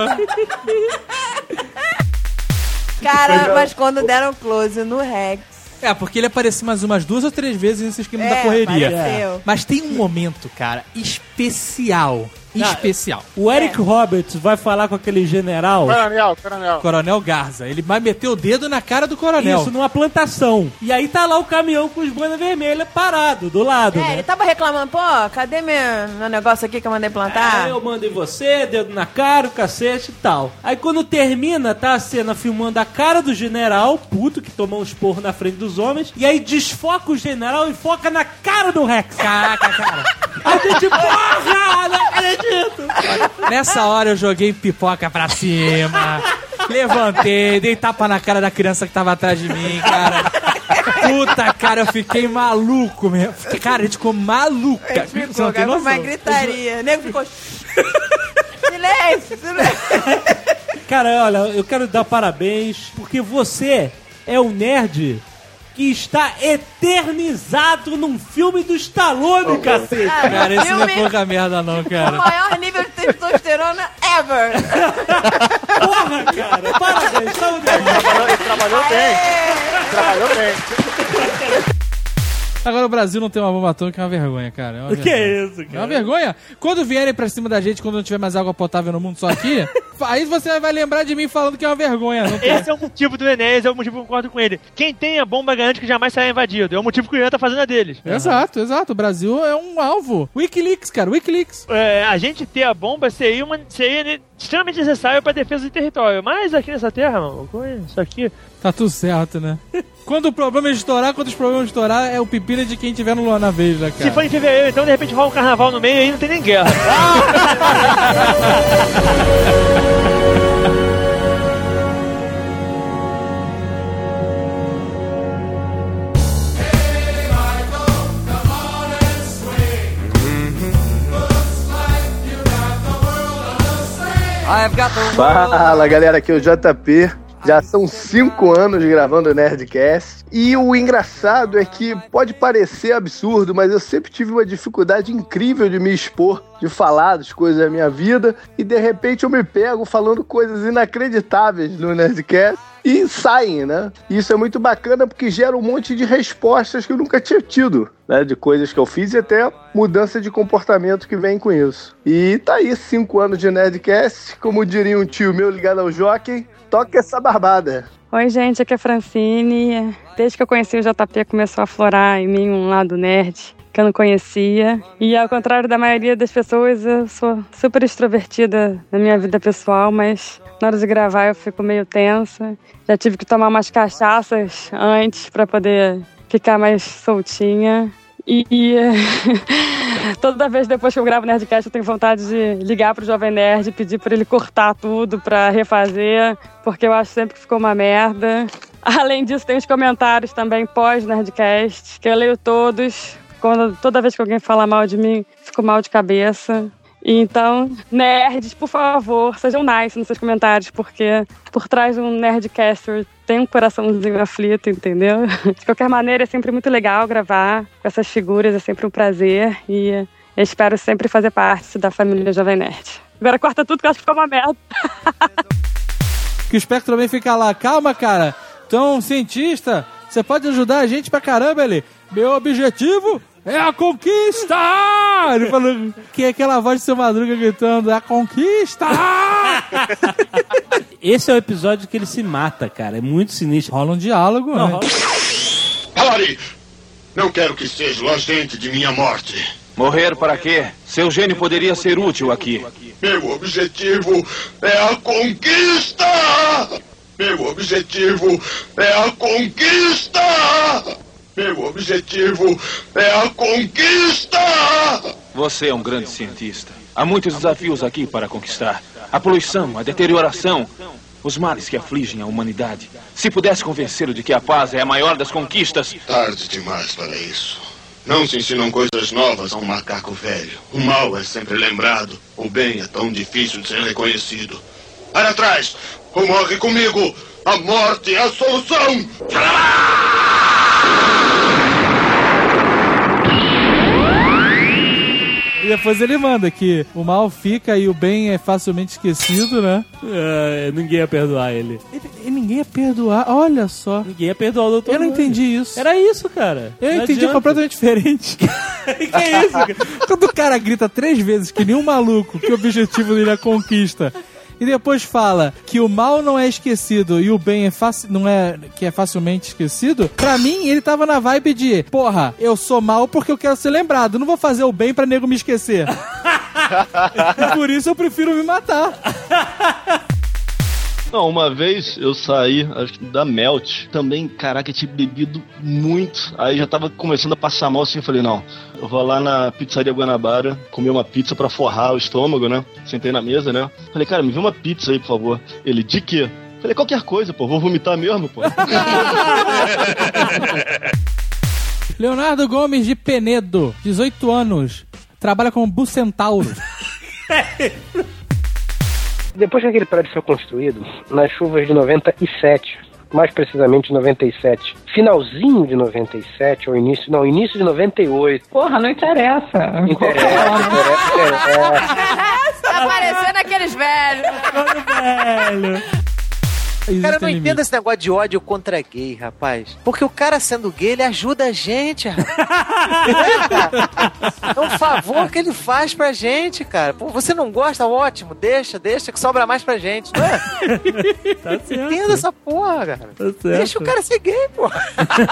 Cara, mas quando deram close no Rex. É, porque ele apareceu mais umas duas ou três vezes nesse esquema É, da correria. apareceu. Mas tem um momento, cara, especial. Especial. O Eric Roberts vai falar com aquele general. Coronel, coronel. Coronel Garza. Ele vai meter o dedo na cara do coronel. Isso, numa plantação. E aí tá lá o caminhão com os boinas vermelhas parado, do lado, É, né? ele tava reclamando, pô, cadê meu, meu negócio aqui que eu mandei plantar? Aí eu mando em você, dedo na cara, o cacete e tal. Aí quando termina, tá a cena filmando a cara do general, puto, que tomou um esporro na frente dos homens, e aí desfoca o general e foca na cara do Rex. Caraca, cara. A gente, porra, não acredito. Nessa hora eu joguei pipoca pra cima, levantei, dei tapa na cara da criança que tava atrás de mim, cara. Puta, cara, eu fiquei maluco mesmo. Cara, a gente ficou maluco. Ele Você ficou, não tem cara, foi uma noção. gritaria. O nego ficou... silêncio, silêncio. Cara, olha, eu quero dar parabéns, porque você é um nerd que está eternizado num filme do Stallone, cacete. Ah, Cara, esse não é filme- pouca merda não, O cara. maior nível de testosterona ever. Porra, cara, parabéns. Saúde. Ele trabalhou bem. Trabalhou bem. Agora o Brasil não tem uma bomba atômica, é uma vergonha, cara. É uma O que vergonha. é isso, cara? É uma vergonha. Quando vierem pra cima da gente, quando não tiver mais água potável no mundo só aqui, aí você vai lembrar de mim falando que é uma vergonha. Não tem. Esse é o motivo do Enem, esse é o motivo que eu concordo com ele. Quem tem a bomba garante que jamais será invadido. É o motivo que o Ian tá fazendo a deles. Exato, exato. O Brasil é um alvo. Wikileaks, cara, Wikileaks. É, a gente ter a bomba seria, uma, seria extremamente necessário pra defesa do território. Mas aqui nessa terra, mano, isso aqui... Tá tudo certo, né? Quando o problema é estourar, quando os problemas estourar, é o pepino de quem tiver no na vez, né, cara? Se for em fevereiro, então de repente rola um carnaval no meio e aí não tem nem guerra. Fala galera, aqui é o J P. Já são cinco anos gravando o Nerdcast. E o engraçado é que pode parecer absurdo, mas eu sempre tive uma dificuldade incrível de me expor, de falar das coisas da minha vida. E de repente eu me pego falando coisas inacreditáveis no Nerdcast. E saem, né? E isso é muito bacana porque gera um monte de respostas que eu nunca tinha tido, né? De coisas que eu fiz e até mudança de comportamento que vem com isso. E tá aí, cinco anos de Nerdcast, como diria um tio meu ligado ao jockey, toca essa barbada. Oi, gente, aqui é a Francine. Desde que eu conheci o J P, começou a florar em mim um lado nerd que eu não conhecia. E ao contrário da maioria das pessoas, eu sou super extrovertida na minha vida pessoal, mas na hora de gravar eu fico meio tensa. Já tive que tomar umas cachaças antes para poder ficar mais soltinha. E toda vez depois que eu gravo Nerdcast eu tenho vontade de ligar pro Jovem Nerd e pedir para ele cortar tudo para refazer, porque eu acho sempre que ficou uma merda. Além disso, tem os comentários também pós-Nerdcast, que eu leio todos. Quando, toda vez que alguém fala mal de mim, fico mal de cabeça. E então, nerds, por favor, sejam nice nos seus comentários, porque por trás de um Nerdcaster tem um coraçãozinho aflito, entendeu? De qualquer maneira, é sempre muito legal gravar com essas figuras, é sempre um prazer. E eu espero sempre fazer parte da família Jovem Nerd. Agora corta tudo que eu acho que ficou uma merda. Que o Spectro também fica lá, calma, cara, tu é um cientista, você pode ajudar a gente pra caramba, ele. Meu objetivo é a conquista! Ele falou que é aquela voz de Seu Madruga gritando, a conquista! Esse é o episódio que ele se mata, cara. É muito sinistro. Rola um diálogo, Não, né? rola... Pare! Não quero que seja o agente de minha morte. Morrer para quê? Seu gênio poderia ser útil aqui. Meu objetivo é a conquista! Meu objetivo é a conquista! Meu objetivo é a conquista! Você é um grande cientista. Há muitos desafios aqui para conquistar. A poluição, a deterioração, os males que afligem a humanidade. Se pudesse convencê-lo de que a paz é a maior das conquistas... Tarde demais para isso. Não se ensinam coisas novas a um macaco velho. O mal é sempre lembrado. O bem é tão difícil de ser reconhecido. Para atrás! Ou morre comigo! A morte é a solução! E depois ele manda que o mal fica e o bem é facilmente esquecido, né? É, ninguém ia perdoar ele. ele. E ninguém ia perdoar, olha só. Ninguém ia perdoar o doutor. Eu não entendi isso. Era isso, cara. Eu não entendi adianta. completamente diferente. Que é isso, cara? Quando o cara grita três vezes que nem um maluco que o objetivo dele é a conquista... E depois fala que o mal não é esquecido e o bem é faci- não é que é facilmente esquecido. Pra mim, ele tava na vibe de, porra, eu sou mal porque eu quero ser lembrado. Não vou fazer o bem pra nego me esquecer. E por isso eu prefiro me matar. Não, uma vez eu saí, acho que da Melt, também, caraca, eu tinha bebido muito, aí já tava começando a passar mal assim, eu falei, não, eu vou lá na pizzaria Guanabara, comer uma pizza pra forrar o estômago, né, sentei na mesa, né, falei, cara, me vê uma pizza aí, por favor. Ele, de quê? Falei, qualquer coisa, pô, vou vomitar mesmo, pô. Leonardo Gomes de Penedo, dezoito anos, trabalha como bucentauro. Depois que aquele prédio foi construído, nas chuvas de noventa e sete, mais precisamente noventa e sete, finalzinho de noventa e sete, ou início, não, início de noventa e oito. Porra, não interessa. Interessa, interessa, interessa. Tá parecendo aqueles velhos. velho. Cara, eu não entendo esse negócio de ódio contra gay, rapaz. Porque o cara sendo gay, ele ajuda a gente, é um favor que ele faz pra gente, cara. Pô, você não gosta? Ótimo, deixa, deixa, que sobra mais pra gente, não é? Tá certo. Entenda essa porra, cara. Tá certo. Deixa o cara ser gay, porra.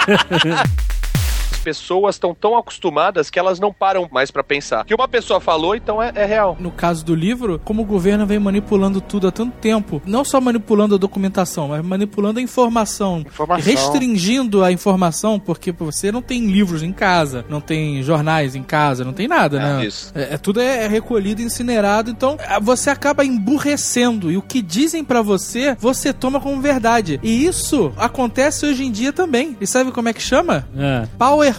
Pessoas estão tão acostumadas que elas não param mais pra pensar. Que uma pessoa falou, então é, é real. No caso do livro, como o governo vem manipulando tudo há tanto tempo, não só manipulando a documentação, mas manipulando a informação, Informação. restringindo a informação, porque você não tem livros em casa, não tem jornais em casa, não tem nada, É, né? isso. É, é, tudo é, é recolhido, incinerado, então é, você acaba emburrecendo, e o que dizem pra você, você toma como verdade. E isso acontece hoje em dia também. E sabe como é que chama? É. PowerPoint.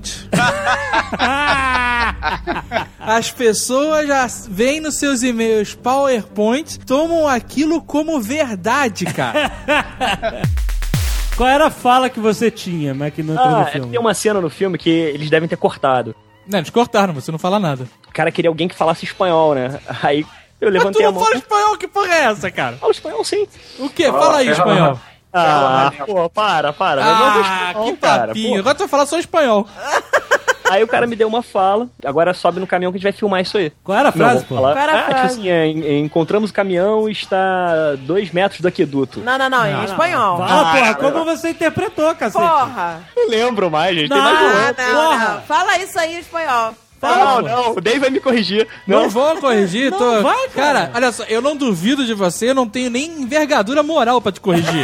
As pessoas já veem nos seus e-mails PowerPoint, tomam aquilo como verdade, cara. Qual era a fala que você tinha, mas que não entrou Ah, no é, filme? tem uma cena no filme que eles devem ter cortado. Não, eles cortaram, você não fala nada. O cara queria alguém que falasse espanhol, né? Aí eu Mas tu levantei a não mão. fala espanhol, que porra é essa, cara? Fala espanhol, sim. O quê? Fala aí, espanhol. Ah, pô, para, para. Mas não é Ah, espanhol, que cara, papinho. pô. Agora tu vai falar só espanhol. Aí o cara me deu uma fala, agora sobe no caminhão que a gente vai filmar isso aí. Qual era a frase, Não, pô? falar. Qual era a ah, tipo frase? assim, é, en- encontramos o caminhão e está dois metros do aqueduto. Não, não, não, em espanhol. Fala, porra, como você interpretou, cacete? Porra. Não lembro mais, gente. Não, Tem mais de um Ah, ano. não, Porra. não. Fala isso aí em espanhol. Não, não, o Dave vai me corrigir. Não, vou corrigir. Não tô... vai, cara. cara, olha só, eu não duvido de você, eu não tenho nem envergadura moral pra te corrigir.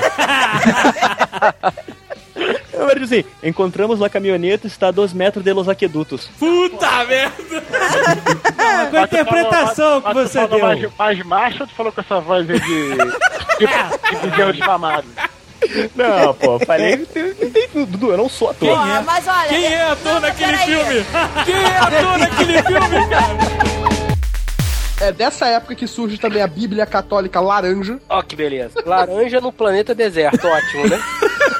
Eu vou dizer assim, encontramos a caminhoneta e está a dois metros de los aquedutos. Puta merda! Não, com a interpretação que você tu falou deu. mais, mais macho ou tu falou com essa voz aí de, de, de bezerro difamado? Não, pô, falei, tem, tem tudo, Dudu, eu não sou ator. Porra, mas olha... Quem é ator Não, naquele peraí. filme? Quem é ator naquele filme, cara? É dessa época que surge também a Bíblia Católica Laranja. Ó, que beleza. Laranja no planeta deserto, ótimo, né?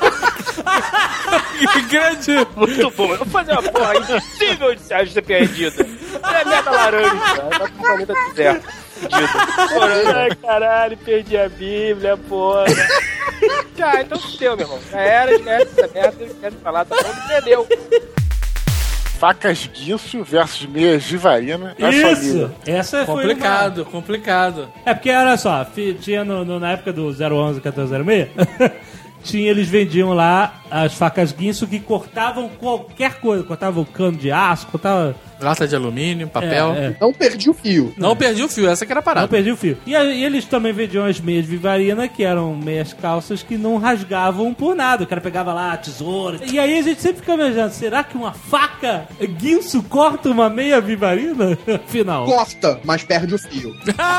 Que grande! Muito bom. Eu vou fazer uma porra impossível de ser ser perdida. Planeta laranja, tá no planeta deserto. Fudido. Ai, caralho, perdi a Bíblia, porra. Já, então fudeu, meu irmão. Já era, esquece essa merda, esquece de falar, tá bom, perdeu. Facas Guinso versus Meias Givarina. É Isso! família. Essa foi Complicado, complicado. uma- É porque, olha só, fi- tinha no, no- na época do zero onze quatorze zero seis, tinha, eles vendiam lá as facas guinso que cortavam qualquer coisa. Cortavam cano de aço, cortavam Lata de alumínio, papel. É, é. Não perdi o fio. Não perdi o fio, essa que era a parada. Não perdi o fio. E, a- e eles também vendiam as meias Vivarina, que eram meias calças que não rasgavam por nada. O cara pegava lá a tesoura. E aí a gente sempre fica imaginando, será que uma faca guinso corta uma meia Vivarina? Final. Corta, mas perde o fio.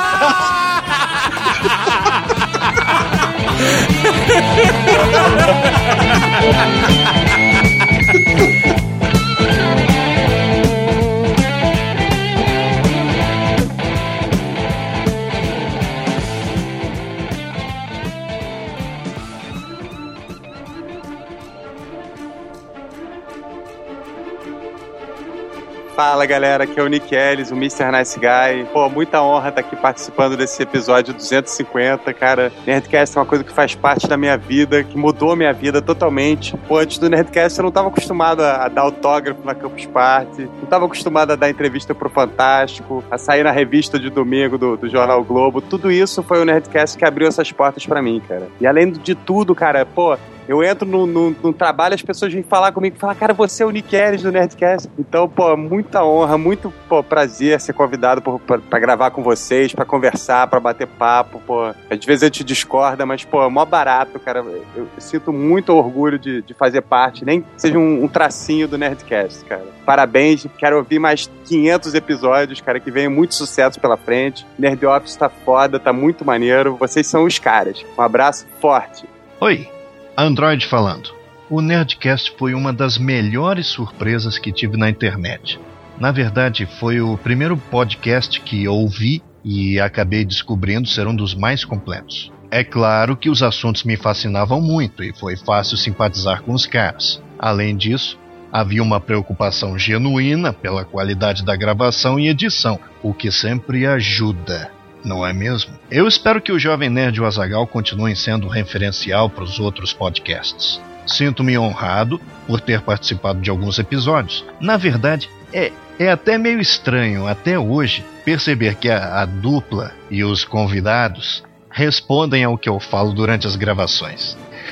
Fala galera, aqui é o Nick Ellis, o mister Nice Guy. Pô, muita honra estar aqui participando desse episódio duzentos e cinquenta, cara. Nerdcast é uma coisa que faz parte da minha vida, que mudou a minha vida totalmente. Pô, antes do Nerdcast eu não estava acostumado a, a dar autógrafo na Campus Party, não estava acostumado a dar entrevista pro Fantástico, a sair na revista de domingo do, do Jornal Globo. Tudo isso foi o Nerdcast que abriu essas portas pra mim, cara. E além de tudo, cara, pô, eu entro no, no, no trabalho, as pessoas vêm falar comigo e falam, cara, você é o Nick Ellis do Nerdcast. Então, pô, muita honra, muito pô, prazer ser convidado por, pra, pra gravar com vocês, pra conversar, pra bater papo, pô. Às vezes a gente discorda, mas, pô, é mó barato, cara. Eu, eu sinto muito orgulho de, de fazer parte, nem que seja um, um tracinho do Nerdcast, cara. Parabéns, quero ouvir mais quinhentos episódios, cara, que venham muito sucesso pela frente. Nerd Office tá foda, tá muito maneiro. Vocês são os caras. Um abraço forte. Oi. Android falando. O Nerdcast foi uma das melhores surpresas que tive na internet. Na verdade, foi o primeiro podcast que ouvi e acabei descobrindo ser um dos mais completos. É claro que os assuntos me fascinavam muito e foi fácil simpatizar com os caras. Além disso, havia uma preocupação genuína pela qualidade da gravação e edição, o que sempre ajuda. Não é mesmo? Eu espero que o Jovem Nerd e o Azaghal continuem sendo referencial para os outros podcasts. Sinto-me honrado por ter participado de alguns episódios. Na verdade, é, é até meio estranho, até hoje, perceber que a, a dupla e os convidados respondem ao que eu falo durante as gravações.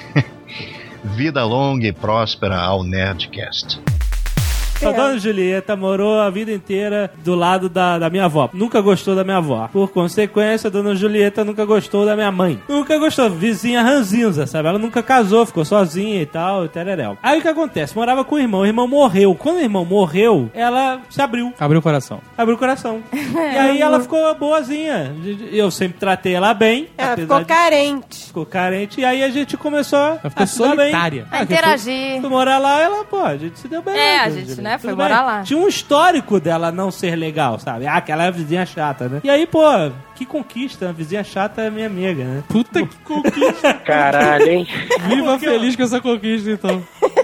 Vida longa e próspera ao Nerdcast. A dona Julieta morou a vida inteira do lado da, da minha avó. Nunca gostou da minha avó. Por consequência, a dona Julieta nunca gostou da minha mãe. Nunca gostou. Vizinha ranzinza, sabe? Ela nunca casou, ficou sozinha e tal, e tereréu. Aí o que acontece? Morava com o irmão. O irmão morreu. Quando o irmão morreu, ela se abriu. Abriu o coração. Abriu o coração. E aí ela ficou boazinha. Eu sempre tratei ela bem. Ela ficou de... carente. Ficou carente. E aí a gente começou ela ficou a solitária. Bem. A interagir. Fui, fui morar lá, ela, pô, a gente se deu bem. É, lá, a gente, né? Foi Tudo morar bem. lá. Tinha um histórico dela não ser legal, sabe? Ah, aquela é a vizinha chata, né? E aí, pô, que conquista. A vizinha chata é minha amiga, né? Puta que conquista. Caralho, hein? Viva feliz com essa conquista, então.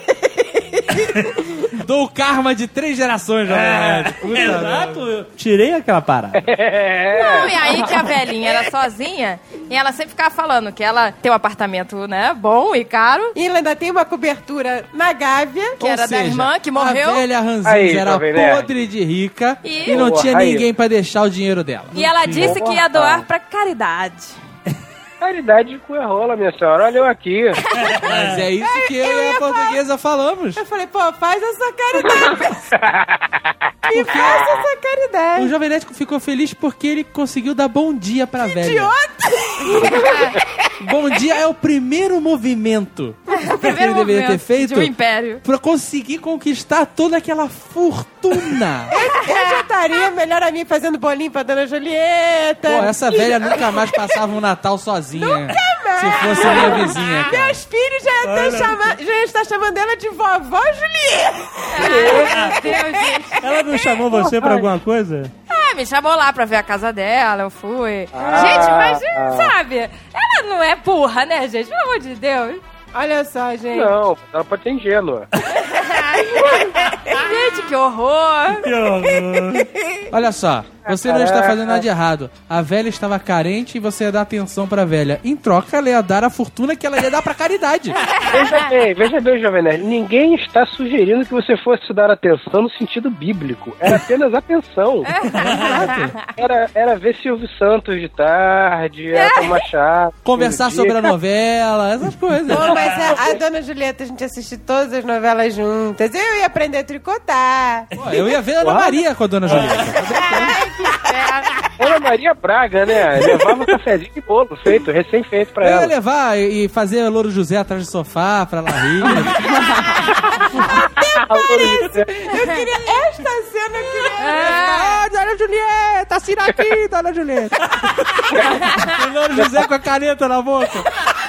Dou o karma de três gerações, já. É, exato. Eu tirei aquela parada. Não, e aí que a velhinha era sozinha e ela sempre ficava falando que ela tem um apartamento, né, bom e caro. E ela ainda tem uma cobertura na Gávea, que Ou era seja, da irmã que morreu. A velha ranzinha era podre de rica e, e não Boa, tinha aí. ninguém pra deixar o dinheiro dela. E ela disse que ia doar pra caridade. Caridade com a rola, minha senhora. Olha eu aqui. Mas é isso que eu, eu e a portuguesa falamos. Eu falei, pô, faz essa caridade. E faz essa caridade. O Jovem Nerd ficou feliz porque ele conseguiu dar bom dia pra que velha. Idiota! Bom dia é o primeiro movimento o primeiro que ele deveria ter feito de um império pra conseguir conquistar toda aquela fortuna. Eu, eu já estaria melhor a mim fazendo bolinho pra dona Julieta. Pô, essa velha nunca mais passava um Natal sozinha. Nunca mais. Se fosse minha vizinha, cara. Meus filhos já iam estar chamando, já estar chamando ela de vovó Julieta. Ai, meu Deus, gente. Ela não chamou você pra alguma coisa? É, me chamou lá pra ver a casa dela, eu fui. Ah, gente, mas, ah. sabe, ela não é burra, né, gente? Pelo amor de Deus. Olha só, gente. Não, ela pode ser ingênua. Gente, que horror. Que horror. Olha só, você não está fazendo nada de errado. A velha estava carente e você ia dar atenção pra velha. Em troca, ela ia dar a fortuna que ela ia dar pra caridade. Veja bem, veja bem, Jovem Nerd. Ninguém está sugerindo que você fosse dar atenção no sentido bíblico. Era apenas atenção. Era, era ver Silvio Santos de tarde, era tomar chá. Conversar sobre a novela, essas coisas. Pô, mas a, a Dona Julieta, a gente assistiu todas as novelas juntas. Eu ia aprender a tricotar. Pô, eu ia ver a Ana Maria com a Dona Julieta. Ana Maria Braga, né? Levava um cafezinho de bolo feito, recém-feito pra eu ela. Eu ia levar e fazer Louro José atrás do sofá pra ela rir. Eu queria esta cena, eu queria. Ah, Dona Julieta, assina aqui, Dona Julieta. O Louro José com a caneta na boca.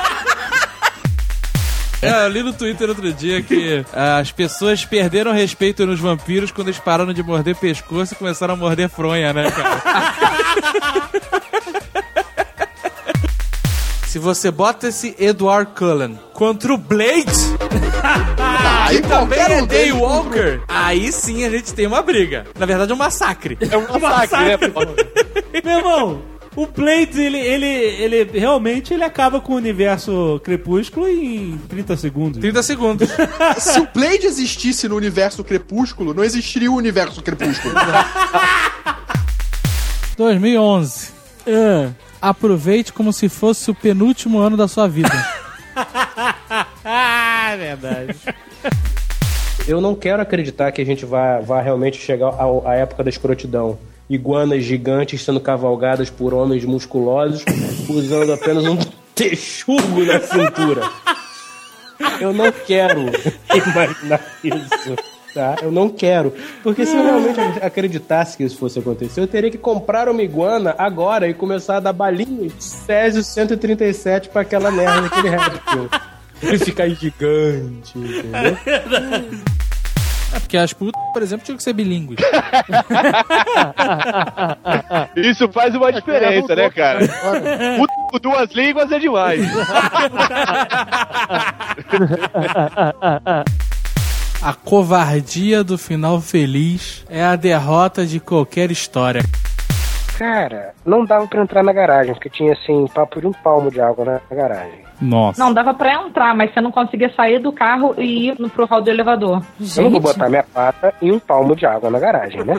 É, eu li no Twitter outro dia que as pessoas perderam respeito nos vampiros quando eles pararam de morder pescoço e começaram a morder fronha, né, cara? Se você bota esse Edward Cullen contra o Blade, Aí que também qualquer é um deles- Daywalker, aí sim a gente tem uma briga. Na verdade é um massacre. É um massacre, né? Meu irmão, o Blade, ele, ele, ele realmente ele acaba com o universo Crepúsculo em trinta segundos. trinta segundos. Se o Blade existisse no universo Crepúsculo, não existiria o universo Crepúsculo. dois mil e onze. Ah. Aproveite como se fosse o penúltimo ano da sua vida. Ah, verdade. Eu não quero acreditar que a gente vai, vai realmente chegar ao- à época da escrotidão. Iguanas gigantes sendo cavalgadas por homens musculosos usando apenas um texugo na cintura. Eu não quero imaginar isso, tá? Eu não quero. Porque se eu realmente acreditasse que isso fosse acontecer, eu teria que comprar uma iguana agora e começar a dar balinhas de Césio cento e trinta e sete pra aquela merda daquele réptil. Ele ficar gigante, entendeu? É porque as putas, por exemplo, tinham que ser bilíngues. Isso faz uma diferença, né, cara? Puta com duas línguas é demais. A covardia do final feliz é a derrota de qualquer história. Cara, não dava pra entrar na garagem, porque tinha, assim, papo de um palmo de água na na garagem. Nossa. Não, dava pra entrar, mas você não conseguia sair do carro e ir no- pro hall do elevador. Eu não vou botar minha pata em um palmo de água na garagem, né?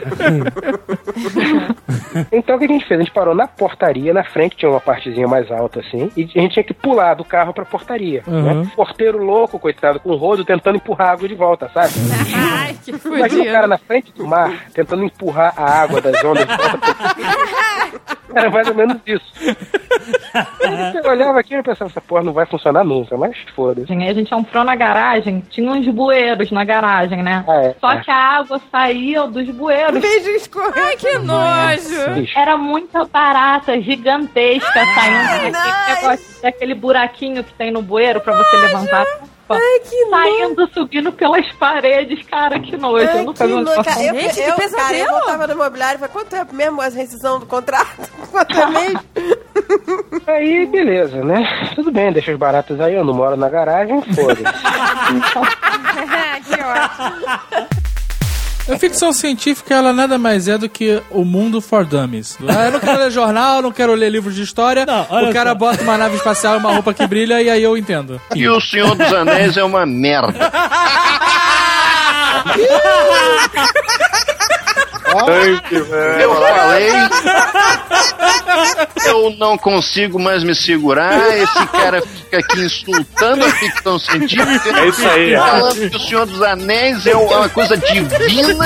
Então o que a gente fez? A gente parou na portaria, na frente tinha uma partezinha mais alta assim, e a gente tinha que pular do carro pra portaria. Uhum. Né? Porteiro louco, coitado, com o rodo, tentando empurrar a água de volta, sabe? Ai, que Imagina fudido. o cara na frente do mar, tentando empurrar a água das ondas de volta pro... Era mais ou menos isso. Eu olhava aqui e pensava, essa porra não vai funcionar nunca, mas foda-se. Aí a gente entrou na garagem, tinha uns bueiros na garagem, né? Ah, é. Só É. que a água saía dos bueiros. Beijo escorrendo. Ai, que nojo. Era muita barata gigantesca saindo daquele, nice. negócio, daquele buraquinho que tem no bueiro pra você levantar. Ai, que Saindo, subindo pelas paredes, cara, que nojo. Ai, eu nunca que vi um louca. negócio Eu, desse. eu, cara, eu voltava no imobiliário e falei, quanto tempo mesmo a rescisão do contrato? Quanto é mesmo? Aí, beleza, né? Tudo bem, deixa os baratos aí, eu não moro na garagem, foda-se. Que ótimo. A ficção científica, ela nada mais é do que o mundo for dummies. Ah, eu não quero ler jornal, não quero ler livros de história. olha O cara só. bota uma nave espacial e uma roupa que brilha e aí eu entendo. E o Senhor dos Anéis é uma merda. Eu falei. Eu não consigo mais me segurar. Esse cara fica aqui insultando a ficção científica. É isso aí, falando que o Senhor dos Anéis é uma coisa divina.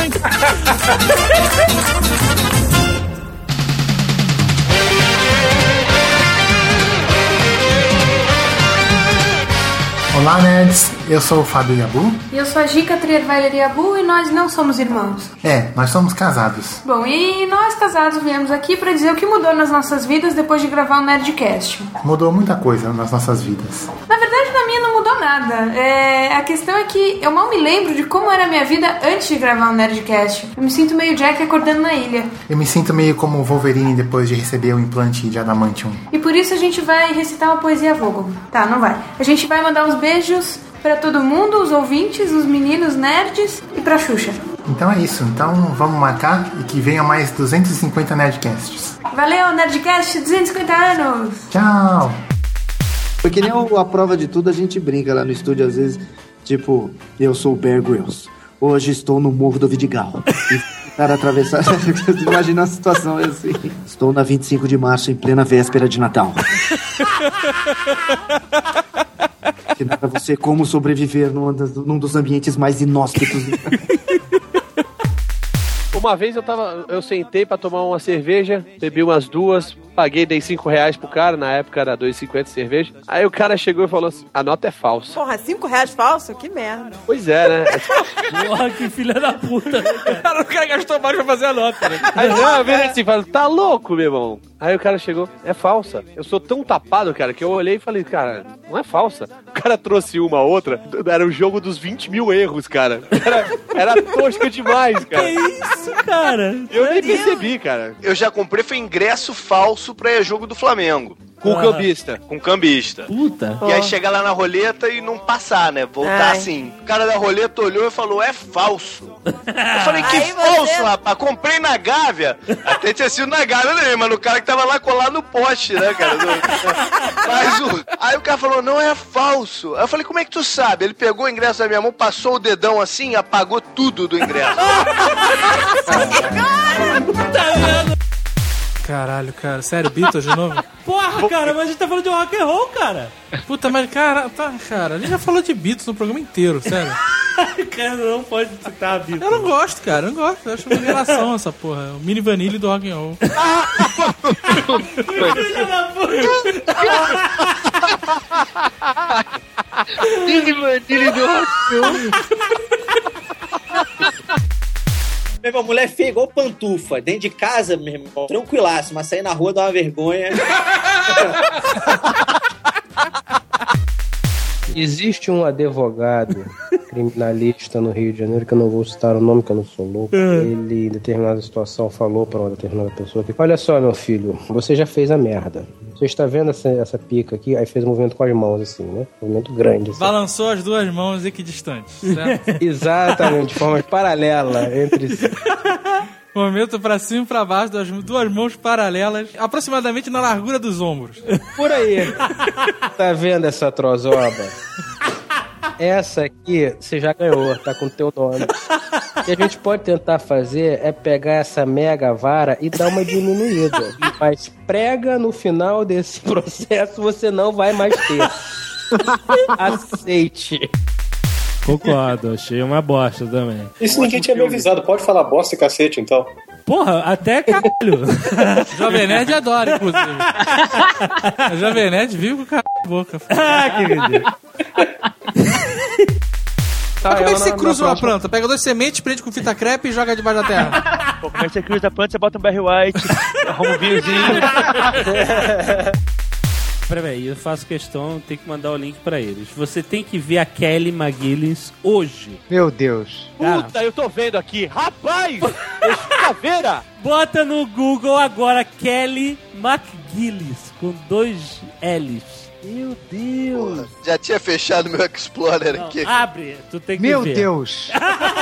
Olá, nerds! Eu sou o Fábio Yabu. E eu sou a Gica Trierweiler Yabu e nós não somos irmãos. É, nós somos casados. Bom, e nós casados viemos aqui pra dizer o que mudou nas nossas vidas depois de gravar o Nerdcast. Mudou muita coisa nas nossas vidas. Na verdade, na minha não mudou nada. É, a questão é que eu mal me lembro de como era a minha vida antes de gravar o Nerdcast. Eu me sinto meio Jack acordando na ilha. Eu me sinto meio como o Wolverine depois de receber o implante de adamantium. E por isso a gente vai recitar uma poesia Vogel. Tá, não vai. A gente vai mandar uns beijos pra todo mundo, os ouvintes, os meninos nerds e pra Xuxa. Então é isso. Então vamos marcar e que venham mais duzentos e cinquenta Nerdcasts. Valeu, Nerdcast, duzentos e cinquenta anos! Tchau! Porque nem a prova de tudo, a gente brinca lá no estúdio às vezes, tipo, eu sou o Bear Grylls. Hoje estou no Morro do Vidigal. E cara atravessar. Imagina a situação assim. Estou na vinte e cinco de março, em plena véspera de Natal. Que nada você como sobreviver num, num dos ambientes mais inóspitos. Uma vez eu tava, eu sentei pra tomar uma cerveja, bebi umas duas, paguei, dei cinco reais pro cara, na época era dois e cinquenta cerveja. Aí o cara chegou e falou assim, a nota é falsa. Porra, cinco reais falso? Que merda. Pois é, né? Porra, que filha da puta, né, cara? O cara gastou mais pra fazer a nota, né? Aí não, eu virei assim, falei, tá louco, meu irmão? Aí o cara chegou, é falsa. Eu sou tão tapado, cara, que eu olhei e falei, cara, não é falsa. O cara trouxe uma outra, era o jogo dos vinte mil erros, cara. Era, era tosca demais, cara. Que isso, cara? Eu nem percebi, cara. Eu já comprei, foi ingresso falso pra jogo do Flamengo. Com ah. cambista. Com cambista. Puta. E aí chegar lá na roleta e não passar, né? Voltar Ai. assim. O cara da roleta olhou e falou, é falso. Eu falei, que Aí falso, você- rapaz? Comprei na Gávea. Até tinha sido na Gávea, né? Mas o cara que tava lá colado no poste, né, cara? Mas o... Aí o cara falou, não, é falso. Aí eu falei, como é que tu sabe? Ele pegou o ingresso da minha mão, passou o dedão assim e apagou tudo do ingresso. Caralho, cara. Sério, Beatles de novo? Porra, cara, mas a gente tá falando de rock and roll, cara. Puta, mas cara, tá, cara, a gente já falou de Beatles no programa inteiro, sério. Cara, não pode citar a Beatles. Eu não gosto, cara, eu não gosto. Eu acho uma enganação essa porra. O mini vanille do rock and roll. Filha da puta. Mini vanille do rock and roll. Meu irmão, mulher feia igual pantufa. Dentro de casa, meu irmão, tranquilaço, mas sair na rua dá uma vergonha. Existe um advogado criminalista no Rio de Janeiro, que eu não vou citar o nome, que eu não sou louco. Ele, em determinada situação, falou para uma determinada pessoa que, olha só, meu filho, você já fez a merda. Você está vendo essa, essa pica aqui? Aí fez um movimento com as mãos, assim, né? Um movimento grande, assim. Balançou as duas mãos equidistantes, certo? Exatamente, de forma paralela entre si. Movimento pra cima e pra baixo, das duas mãos paralelas, aproximadamente na largura dos ombros. Por aí. Tá vendo essa trozoba? Essa aqui você já ganhou, tá com o teu nome. O que a gente pode tentar fazer é pegar essa mega vara e dar uma diminuída. Mas prega no final desse processo você não vai mais ter. Aceite. Concordo, achei uma bosta também. Isso ninguém tinha me avisado. Pode falar bosta e cacete, então. Porra, até caralho. Jovem Nerd adora, inclusive. A Jovem Nerd vive com o cara na boca. Ah, que ridículo. Tá, como é que você cruza uma planta? Pega duas sementes, prende com fita crepe e joga debaixo da terra. Pô, como é que você cruza a planta, você bota um Barry White, arruma um vinhozinho. Peraí, eu faço questão, tem que mandar o link pra eles. Você tem que ver a Kelly McGillis hoje. Meu Deus. Puta, eu tô vendo aqui. Rapaz! Caveira! Bota no Google agora Kelly McGillis, com dois L's. Meu Deus! Porra, já tinha fechado meu Explorer Não, aqui. abre, tu tem que Meu ver. Deus.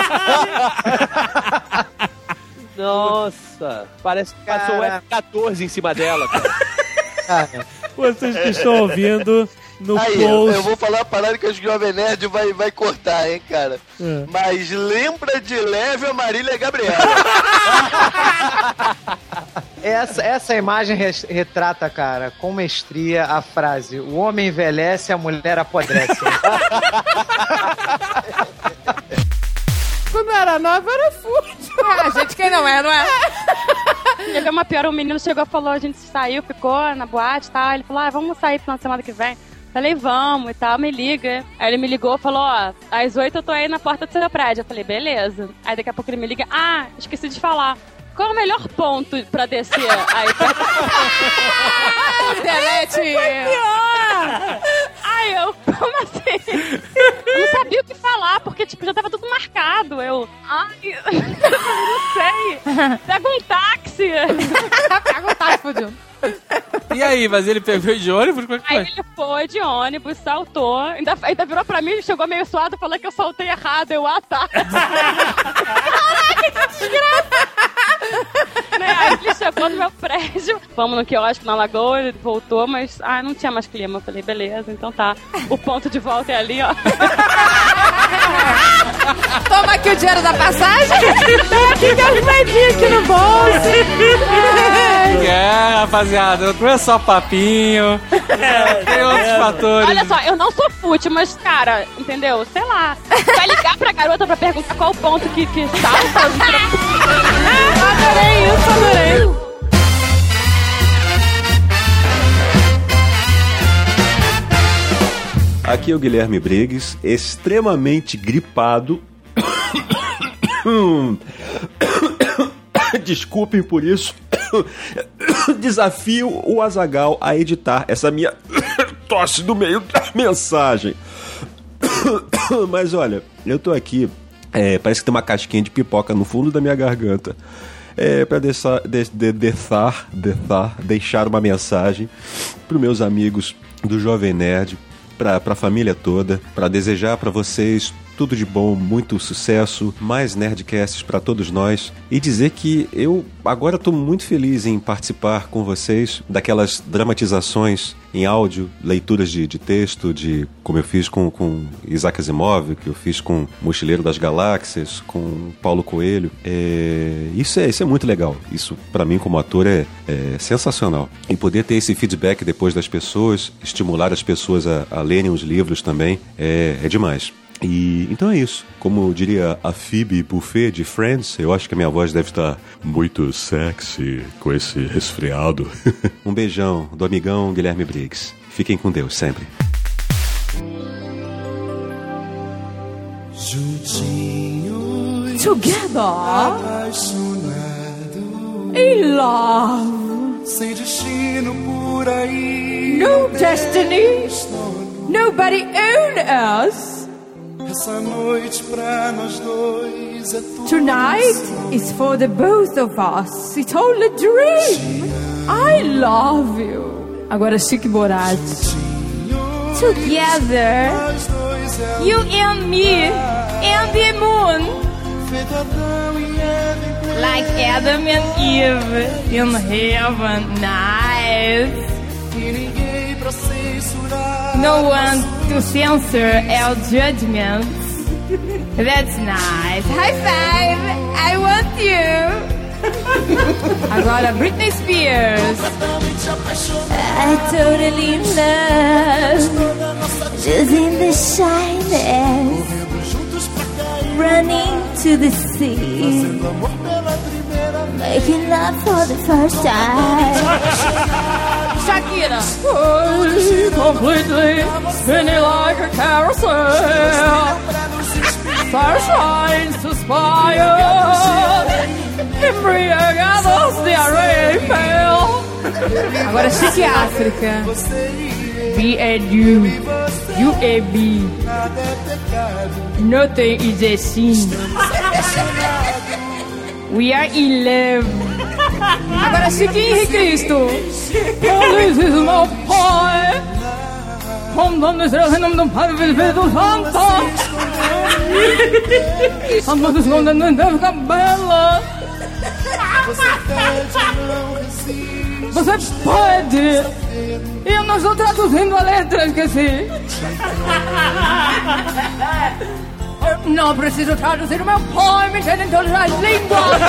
Nossa! Parece que passou o F quatorze em cima dela, cara. Vocês que estão ouvindo no Aí, post... eu vou falar uma parada que o Jovem Nerd vai, vai cortar, hein, cara. É. Mas lembra de leve a Marília Gabriela. Essa, essa imagem res- retrata, cara, com mestria a frase: o homem envelhece, a mulher apodrece. Quando eu era nova, era fútil. Ah, gente, quem não é, não é? Teve uma pior, o menino chegou e falou, a gente saiu, ficou na boate e tal. Ele falou, ah, vamos sair final de semana que vem. Falei, vamos e tal, me liga. Aí ele me ligou e falou, ó, às oito eu tô aí na porta do seu prédio. Eu falei, beleza. Aí daqui a pouco ele me liga, ah, esqueci de falar. Qual é o melhor ponto pra descer aí perto? Internet! Foi pior! Aí eu, como assim? Eu não sabia o que falar, porque tipo, já tava tudo marcado. Eu, ai, eu não sei. Pega um táxi. Pega um táxi, fodido. E aí, mas ele pegou de ônibus? Como é que Aí foi? ele foi de ônibus, saltou, ainda, ainda virou pra mim, chegou meio suado, falou que eu saltei errado. Eu, ah, tá. Caraca, que desgraça! Né, aí ele chegou no meu prédio, vamos no quiosque na Lagoa, ele voltou, mas ah, não tinha mais clima. Eu falei, beleza, então tá. O ponto de volta é ali, ó. Toma aqui o dinheiro da passagem. Tá aqui com as moedinhas aqui no bolso. É, rapaziada, não é só papinho. Tem outros fatores. Olha só, eu não sou fútil, mas, cara, entendeu? Sei lá. Vai ligar pra garota pra perguntar qual o ponto que, que salta. Adorei isso, adorei. Aqui é o Guilherme Briggs, extremamente gripado. Desculpem por isso. Desafio o Azaghal a editar essa minha tosse no meio da mensagem. Mas olha, eu tô aqui, é, parece que tem uma casquinha de pipoca no fundo da minha garganta. É, pra deixar, de, de, deixar, deixar, deixar uma mensagem pros meus amigos do Jovem Nerd, pra, pra família toda, pra desejar pra vocês tudo de bom, muito sucesso, mais Nerdcasts pra todos nós, e dizer que eu agora tô muito feliz em participar com vocês daquelas dramatizações em áudio, leituras de, de texto, de como eu fiz com, com Isaac Asimov, que eu fiz com Mochileiro das Galáxias, com Paulo Coelho. É, isso, é, isso é muito legal. Isso, pra mim, como ator, é, é sensacional. E poder ter esse feedback depois das pessoas, estimular as pessoas a, a lerem os livros também, é, é demais. E então é isso. Como diria a Phoebe Buffet de Friends, eu acho que a minha voz deve estar muito sexy com esse resfriado. Um beijão do amigão Guilherme Briggs. Fiquem com Deus sempre. Juntinhos, together, in love, sem destino por aí, no destiny, nobody own us. Essa noite pra nós dois é tudo. Tonight is for the both of us. It's all a dream. I love you. Agora Chique Borat. Together, you and me and the moon, like Adam and Eve in heaven. Nice. No one to censor our judgments. That's nice. High five. I want you. Agora Britney Spears. I totally in love. Just in the shyness. Running to the sea. Making love for the first time. Shakira. Oh, completely spinning like a carousel. Sunshine suspire. Embriagados de areia. Agora Chique África. B and you. You and me. Nothing is a sin. We are in love. Agora Chique Henrique Cristo. This is my pai. Como nome estrelas em nome do Pai e do Espírito Santo. A mão dos nomes não deve ficar bela. Você pode. Eu não estou traduzindo a letra, esqueci. Eu não preciso traduzir o meu pai, me entende em todas as línguas.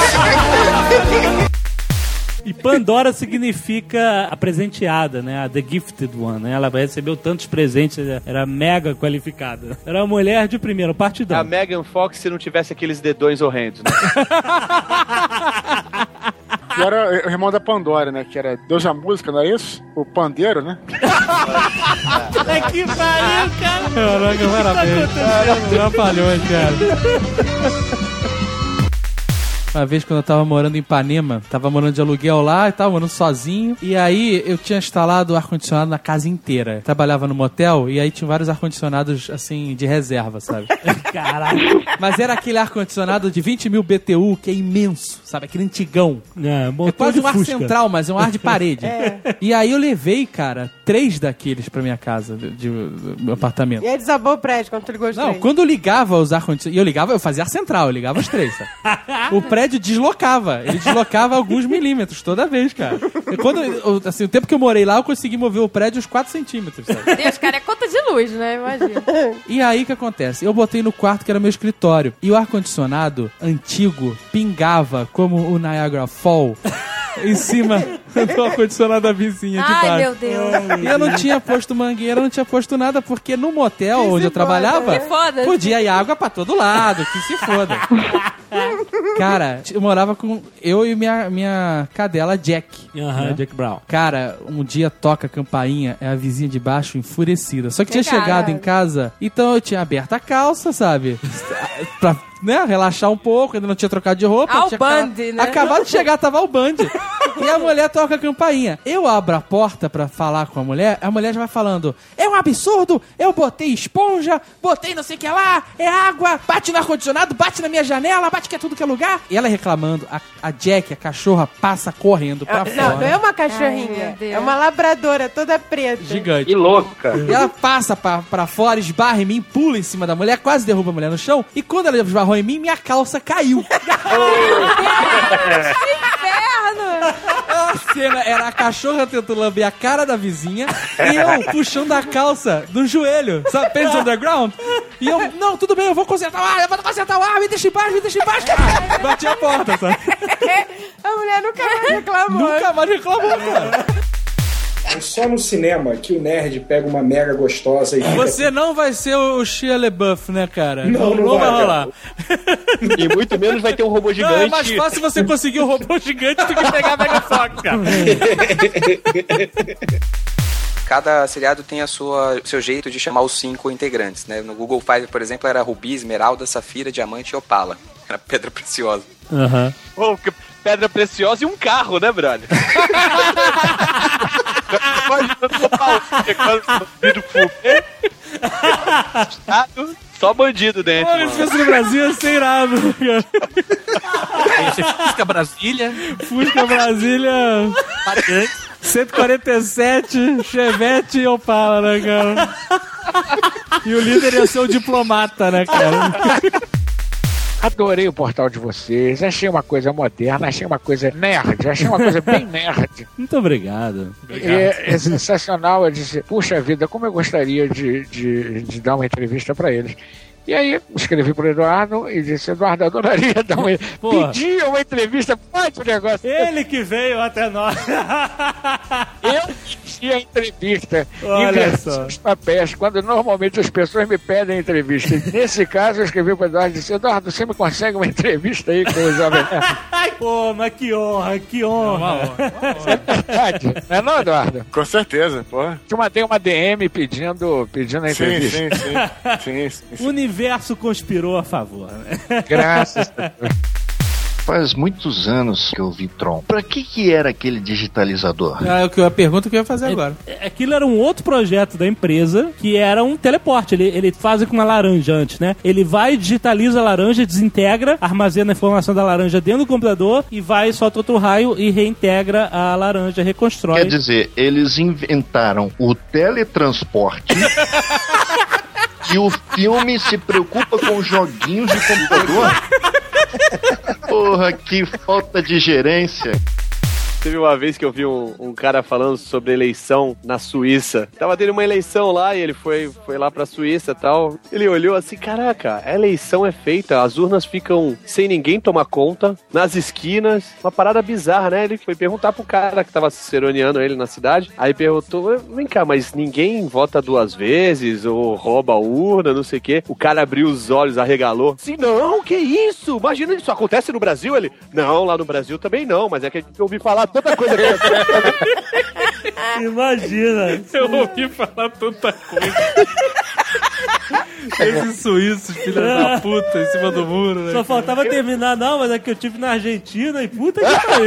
E Pandora significa a presenteada, né? A The Gifted One, né? Ela recebeu tantos presentes, era mega qualificada. Era uma mulher de primeiro partidão. A Megan Fox se não tivesse aqueles dedões horrendos, né? Que era o irmão da Pandora, né? Que era Deus da Música, não é isso? O pandeiro, né? Que pariu, cara! Caraca, parabéns. Trapalhões, cara. Uma vez quando eu tava morando em Ipanema, tava morando de aluguel lá e tava morando sozinho. E aí eu tinha instalado o ar-condicionado na casa inteira. Trabalhava no motel e aí tinha vários ar-condicionados, assim, de reserva, sabe? Caralho. Mas era aquele ar-condicionado de vinte mil B T U, que é imenso, sabe? Aquele antigão. É, é quase um ar Fusca. central, mas é um ar de parede. É. E aí eu levei, cara, três daqueles pra minha casa, de, de, do meu apartamento. E aí desabou o prédio quando tu ligou os Não, três. quando eu ligava os ar-condicionados, e eu ligava, eu fazia ar central, eu ligava os três, sabe? O prédio deslocava, ele deslocava alguns milímetros toda vez, cara. E quando, eu, assim, o tempo que eu morei lá, eu consegui mover o prédio uns quatro centímetros, sabe? Deus, cara, é conta de luz, né? Imagina. E aí o que acontece? Eu botei no quarto que era meu escritório, e o ar-condicionado antigo pingava como o Niagara Fall em cima do ar-condicionado da vizinha de baixo. Ai, meu Deus. E eu não tinha posto mangueira, não tinha posto nada, porque no motel Que onde se eu trabalhava, Que foda. podia ir água pra todo lado, que se foda. Cara, eu morava com eu e minha, minha cadela Jack. Aham, né? Jack Brown. Cara, um dia toca a campainha, é a vizinha de baixo enfurecida. Só que tinha Chegada. chegado em casa, então eu tinha aberto a calça, sabe? pra, né, relaxar um pouco, ainda não tinha trocado de roupa. Ao tinha band, acabado, né? acabado de chegar, tava o band. E a mulher toca a campainha. Eu abro a porta pra falar com a mulher, a mulher já vai falando: é um absurdo, eu botei esponja, botei não sei o que lá, é água, bate no ar-condicionado, bate na minha janela, bate que é tudo que é lugar. E ela reclamando, a, a Jack, a cachorra, passa correndo pra fora. Não, não é uma Ai, cachorrinha. meu Deus. É uma labradora toda preta. Gigante. Que louco, cara. E ela passa pra, pra fora, esbarra em mim, pula em cima da mulher, quase derruba a mulher no chão. E quando ela esbarrou em mim, minha calça caiu. Inferno! A cena era a cachorra tentando lamber a cara da vizinha e eu puxando a calça do joelho, sabe? Pants Underground. E eu, não, tudo bem, eu vou consertar o ar, eu vou consertar o ar, me deixa em paz, me deixa em paz. Bati a porta, sabe? A mulher nunca mais reclamou. Nunca mais reclamou, cara. É só no cinema que o nerd pega uma mega gostosa e fica... Você não vai ser o Shia LaBeouf, né, cara? Não, não vai, rolar. E muito menos vai ter um robô Não, gigante. é mais fácil você conseguir um robô gigante do que pegar a Mega Fox, cara. Cada seriado tem a sua seu jeito de chamar os cinco integrantes, né? No Google Five, por exemplo, era Rubi, Esmeralda, Safira, Diamante e Opala. Era pedra preciosa. Aham. Pô, que pedra preciosa e um carro, né, brother? Imaginando o pau chegando vidro fumê. Só bandido dentro. Olha, se fosse no Brasil, ia ser irado, cara. Esse Fusca Brasília. Fusca Brasília. cento e quarenta e sete, Chevette e Opala, né, cara? E o líder ia ser o diplomata, né, cara? Adorei o portal de vocês, achei uma coisa moderna, achei uma coisa nerd, achei uma coisa bem nerd. Muito obrigado. É, é sensacional, eu disse, puxa vida, como eu gostaria de, de, de dar uma entrevista para eles. E aí, escrevi pro Eduardo e disse, Eduardo, adoraria dar uma... Pedi uma entrevista, pode o negócio. Ele que veio até nós. Eu pedi a entrevista. Olha inverti só. os papéis, quando normalmente as pessoas me pedem entrevista. Nesse caso, eu escrevi pro Eduardo e disse, Eduardo, você me consegue uma entrevista aí com o Jovem Nerd? Pô, mas que honra, que honra. É verdade, não é não, Eduardo? Com certeza, pô. Te mandei uma D M pedindo, pedindo a entrevista. Sim, sim, sim. sim, sim. O universo conspirou a favor, né? Graças a Deus. Faz muitos anos que eu vi Tron. Pra que que era aquele digitalizador? Ah, é o que eu- a pergunta que eu ia fazer agora. É- Aquilo era um outro projeto da empresa que era um teleporte. Ele, ele faz com uma laranja antes, né? Ele vai, digitaliza a laranja, desintegra, armazena a informação da laranja dentro do computador e vai, solta outro raio e reintegra a laranja, reconstrói. Quer dizer, eles inventaram o teletransporte e o filme se preocupa com joguinhos de computador? Porra, que falta de gerência. Teve uma vez que eu vi um, um cara falando sobre eleição na Suíça. Tava tendo uma eleição lá e ele foi, foi lá pra Suíça e tal. Ele olhou assim, caraca, a eleição é feita, as urnas ficam sem ninguém tomar conta, nas esquinas, uma parada bizarra, né? Ele foi perguntar pro cara que tava ciceroneando ele na cidade, aí perguntou, vem cá, mas ninguém vota duas vezes ou rouba a urna, não sei o quê. O cara abriu os olhos, arregalou. Sim, não, que isso? Imagina, isso acontece no Brasil? Ele, não, lá no Brasil também não, mas é que eu ouvi falar tanta coisa que... Imagina. Eu ouvi falar tanta coisa. Esses suíços, filha da puta, em cima do muro, né? Só faltava terminar, não, mas é que eu tive na Argentina e puta que pariu.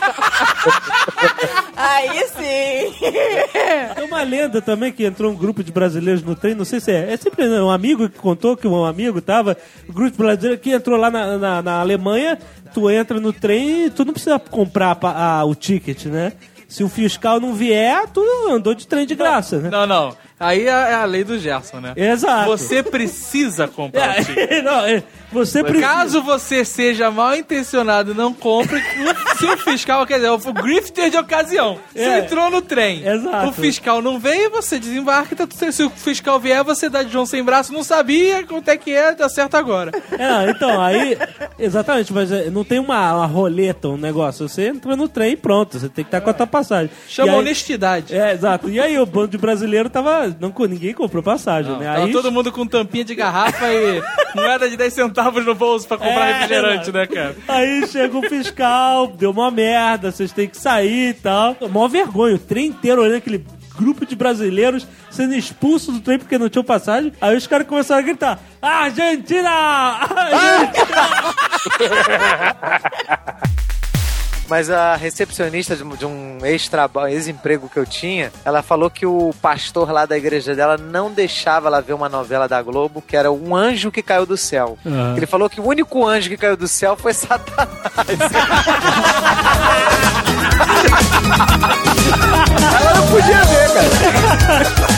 Aí sim. Tem uma lenda também que entrou um grupo de brasileiros no trem, não sei se é. É sempre um amigo que contou que um amigo tava. Um grupo de brasileiros que entrou lá na, na, na Alemanha. Tu entra no trem e tu não precisa comprar a, a, o ticket, né? Se o fiscal não vier, tu andou de trem de graça, né? Não, não. Aí é a lei do Gerson, né? Exato. Você precisa comprar é, o ticket. Não, é, você precisa. Caso você seja mal intencionado e não compre, se o fiscal, quer dizer, o grifter de ocasião, você É. entrou no trem, Exato. o fiscal não veio, você desembarca, tá, tudo- se o fiscal vier, você dá de João sem braço, não sabia quanto é que é, tá certo agora. É, então, aí. Exatamente, mas é, não tem uma, uma roleta, um negócio. Você entra no trem e pronto, você tem que estar com a tua passagem. Chama E aí- honestidade. É, exato. E aí o bando de brasileiro tava. Não, ninguém comprou passagem, né? Tava Aí todo mundo com tampinha de garrafa e moeda de dez centavos no bolso pra comprar É, refrigerante, exato. né, cara? Aí chega o fiscal, deu uma merda, vocês têm que sair e tal. Mó vergonha, o trem inteiro olhando aquele grupo de brasileiros sendo expulso do trem porque não tinham passagem. Aí os caras começaram a gritar: Argentina! Argentina! Mas a recepcionista de um- de um ex-trabalho, ex-emprego que eu tinha, ela falou que o pastor lá da igreja dela não deixava ela ver uma novela da Globo, que era Um Anjo que Caiu do Céu. Ah. Ele falou que o único anjo que caiu do céu foi Satanás. Ela não podia ver, cara.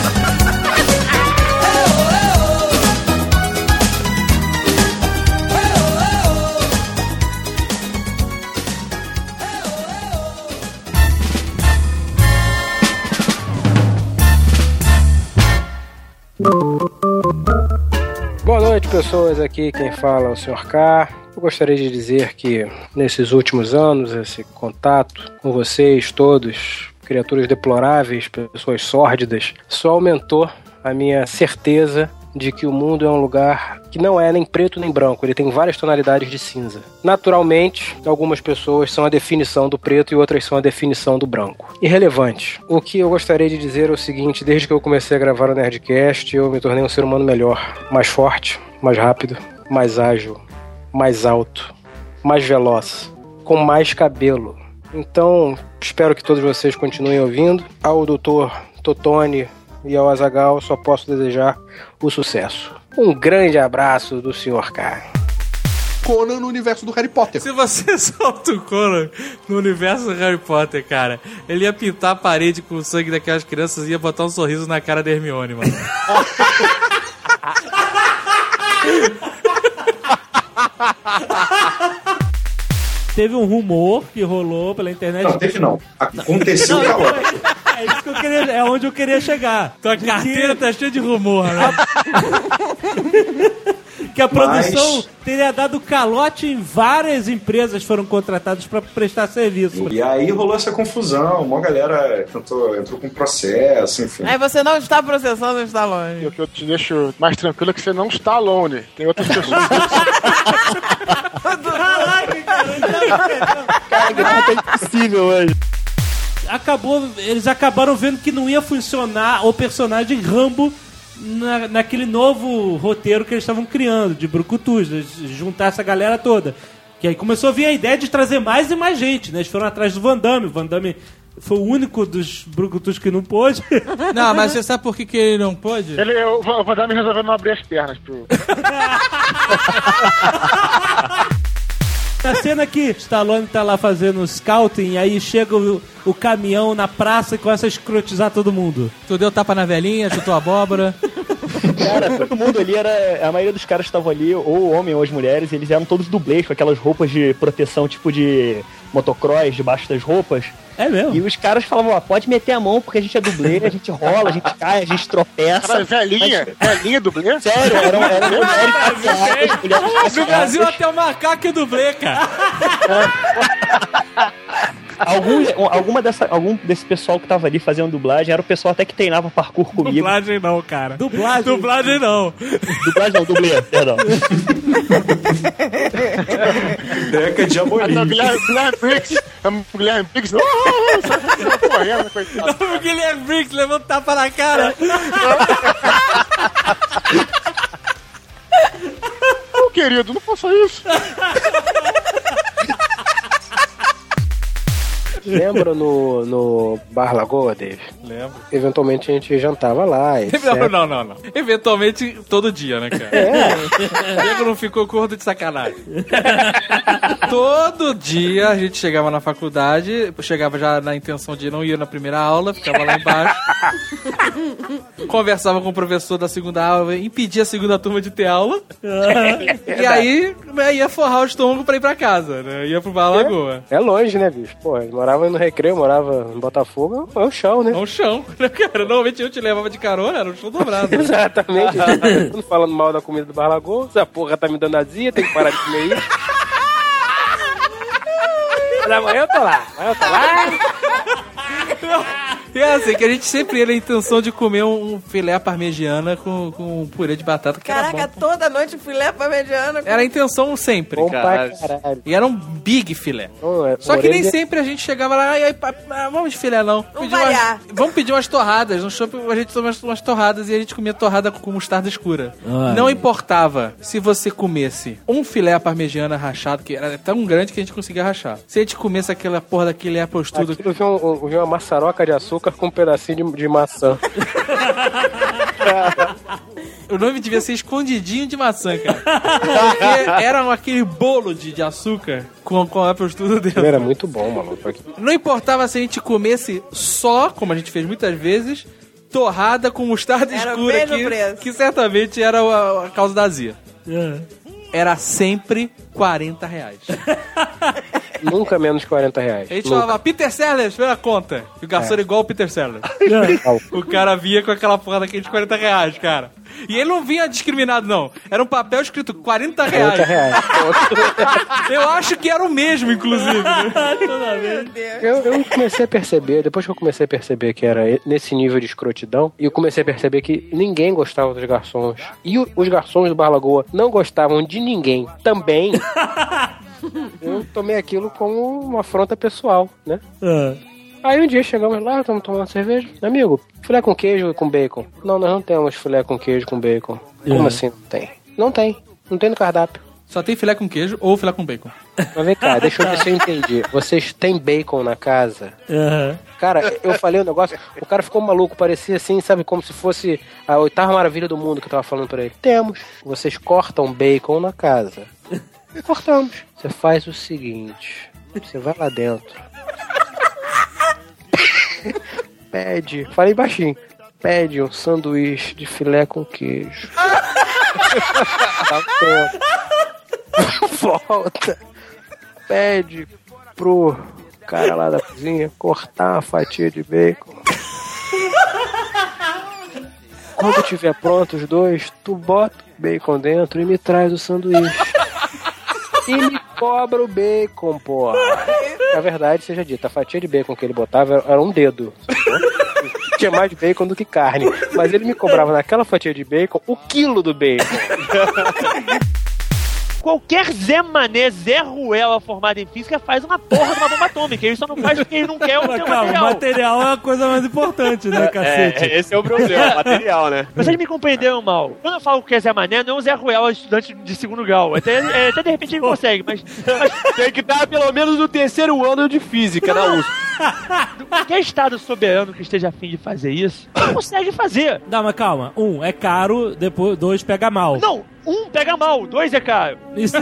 Boa noite, pessoas. Aqui quem fala é o senhor K. Eu gostaria de dizer que nesses últimos anos, esse contato com vocês todos, criaturas deploráveis, pessoas sórdidas, só aumentou a minha certeza de que o mundo é um lugar que não é nem preto nem branco, ele tem várias tonalidades de cinza. Naturalmente, algumas pessoas são a definição do preto e outras são a definição do branco. Irrelevante. O que eu gostaria de dizer é o seguinte: desde que eu comecei a gravar o Nerdcast, eu me tornei um ser humano melhor, mais forte, mais rápido, mais ágil, mais alto, mais veloz, com mais cabelo. Então, espero que todos vocês continuem ouvindo. Ao doutor Totone e ao Azaghal, só posso desejar o sucesso. Um grande abraço do senhor K. Conan no universo do Harry Potter. Se você solta o Conan no universo do Harry Potter, cara, ele ia pintar a parede com o sangue daquelas crianças e ia botar um sorriso na cara da Hermione, mano. Teve um rumor que rolou pela internet. Não, teve não. Aconteceu Não, calor. É isso que eu queria, é onde eu queria chegar. Tua carteira tá cheia de rumor, né? Que a produção Mas- teria dado calote em várias empresas foram contratadas para prestar serviço. E aí rolou essa confusão, uma galera tentou, entrou com processo, enfim. Aí você não está processando o Stallone. E o que eu te deixo mais tranquilo é que você não está alone. Tem outras pessoas. Caraca, cara. Cara, é impossível hoje. Acabou, eles acabaram vendo que não ia funcionar o personagem Rambo na, naquele novo roteiro que eles estavam criando, de brucutus, de juntar essa galera toda. Que aí começou a vir a ideia de trazer mais e mais gente, né? Eles foram atrás do Van Damme. O Van Damme foi o único dos brucutus que não pôde. Não, mas você sabe por que, que ele não pôde? Ele, o o Van Damme resolveu não abrir as pernas pro. Na cena que Stallone tá lá fazendo scouting, aí chega o, o caminhão na praça e começa a escrotizar todo mundo. Tu deu tapa na velhinha, chutou a abóbora. Cara, todo mundo ali era. A maioria dos caras que estavam ali, ou homem ou as mulheres, eles eram todos dublês, com aquelas roupas de proteção, tipo de motocross, debaixo das roupas. É mesmo? E os caras falavam, ó, pode meter a mão porque a gente é dublê, a gente rola, a gente cai, a gente tropeça. Cara, velhinha, velhinha dublê? Sério, eram, eram mulheres passeadas, mulheres No passeadas. Brasil até o macaco é dublê, cara. Algum, alguma dessa, algum desse pessoal que tava ali fazendo dublagem era o pessoal até que treinava parkour comigo. Dublagem não, cara. Dublagem? Dublagem não. Dublagem não, dublê, perdão. Deca de Amorim. A Guilherme Guilherme Briggs. A Guilherme Briggs. Oh, sai correndo, coitado. O Guilherme Briggs levou tapa na cara. querido, não faça isso. Lembra no, no Bar Lagoa, Dave? Lembro. Eventualmente a gente jantava lá. Não, não, não, não. Eventualmente, todo dia, né, cara? É. O Diego não ficou gordo de sacanagem. Todo dia a gente chegava na faculdade, chegava já na intenção de não ir na primeira aula, ficava lá embaixo, conversava com o professor da segunda aula, impedia a segunda turma de ter aula, e aí ia forrar o estômago pra ir pra casa, né? Ia pro Bar Lagoa. É longe, né, bicho? Pô, eu morava no Recreio, morava em Botafogo, é um chão, né? É um chão, né, cara? Normalmente eu te levava de carona, era um chão dobrado. Exatamente. Todo falando mal da comida do Bar Lagoa, essa porra tá me dando azia, tem que parar de comer isso. Mas amanhã eu tô lá, amanhã eu tô lá. E é assim, que a gente sempre ia na intenção de comer um filé parmegiana com, com um purê de batata, que Caraca, era bom. toda noite filé parmegiana. Com... Era a intenção sempre, Bom cara. pra caralho. E era um big filé. Oh, é, Só que nem orelha- sempre a gente chegava lá e aí, pá, ah, vamos de filé não. Vamos Pedir umas- variar. vamos pedir umas torradas. No shopping a gente tomava umas, umas torradas e a gente comia torrada com mostarda escura. Ai. Não importava se você comesse um filé parmegiana rachado, que era tão grande que a gente conseguia rachar. Se a gente comesse aquela porra daquele Apple tudo. Aquilo eu vi, um, eu vi uma maçaroca de açúcar com um pedacinho de, de maçã. O nome devia ser escondidinho de maçã, cara. Porque era aquele bolo de, de açúcar com, com Apple tudo dentro. Era muito bom, maluco. Não importava se a gente comesse só, como a gente fez muitas vezes, torrada com mostarda Era o escura, mesmo que, preço. que certamente era a, a causa da azia. Era sempre quarenta reais. Nunca menos de quarenta reais. A gente Nunca. falava, Peter Sellers, pela conta. E o garçom É. era igual o Peter Sellers. O cara vinha com aquela porra daqueles quarenta reais, cara. E ele não vinha discriminado, não. Era um papel escrito quarenta reais. quarenta reais. Eu acho que era o mesmo, inclusive. né? Toda vez. Eu, eu comecei a perceber, depois que eu comecei a perceber que era nesse nível de escrotidão, e eu comecei a perceber que ninguém gostava dos garçons. E o- os garçons do Bar Lagoa não gostavam de ninguém também. Eu tomei aquilo como uma afronta pessoal, né? Ah. Aí um dia chegamos lá, estamos tomando cerveja. Amigo, filé com queijo e com bacon. Não, nós não temos filé com queijo com bacon. Como Uhum. assim não tem? Não tem. Não tem no cardápio. Só tem filé com queijo ou filé com bacon. Mas vem cá, deixa eu ver se eu entendi. Vocês têm bacon na casa? Aham. Cara, eu falei um negócio, o cara ficou maluco, parecia assim, sabe, como se fosse a oitava maravilha do mundo que eu tava falando pra ele. Temos. Vocês cortam bacon na casa. Cortamos. Você faz o seguinte, você vai lá dentro. Pede, falei baixinho, pede um sanduíche de filé com queijo. Tá tempo. Volta. Pede pro cara lá da cozinha cortar uma fatia de bacon. Quando tiver pronto os dois, tu bota o bacon dentro e me traz o sanduíche. E me cobra o bacon, porra. Na verdade, seja dito, a fatia de bacon que ele botava era, era um dedo. Tinha mais bacon do que carne. Mas ele me cobrava naquela fatia de bacon o quilo do bacon. Qualquer Zé Mané, Zé Ruela formado em física faz uma porra de uma bomba atômica. Ele só não faz porque ele não quer o Mas seu calma, material. o material é a coisa mais importante, né, cacete? É, esse é o problema, o material, né? Vocês me compreenderam mal. Quando eu falo que é Zé Mané, não é o Zé Ruela, estudante de segundo grau. Até, é, até de repente ele consegue, mas, mas tem que estar pelo menos no terceiro ano de física na U S P. Qualquer estado soberano que esteja afim de fazer isso, não consegue fazer. Não, mas calma. Um, é caro, depois dois, pega mal. Não, um pega mal, dois é caro. Isso.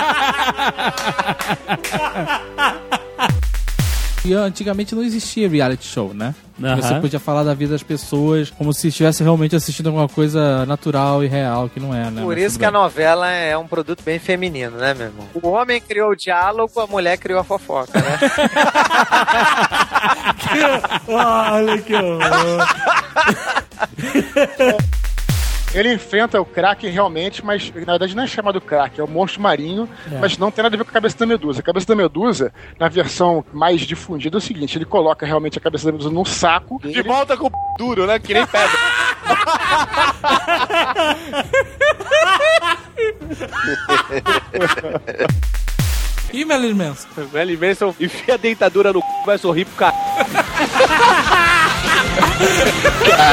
E antigamente não existia reality show, né? Aham. Você podia falar da vida das pessoas como se estivesse realmente assistindo alguma coisa natural e real, que não é, né? Por Mas isso tudo que a bem. novela é um produto bem feminino, né, meu irmão? O homem criou o diálogo, a mulher criou a fofoca, né? Olha que horror. Ele enfrenta o Kraken realmente, mas na verdade não é chamado Kraken, é o monstro marinho, É. mas não tem nada a ver com a cabeça da Medusa. A cabeça da Medusa, na versão mais difundida, é o seguinte: ele coloca realmente a cabeça da Medusa num saco. De volta com o p duro, né? Que nem pedra. E Marilyn Manson? Marilyn Manson enfia a dentadura no c... vai sorrir pro cara.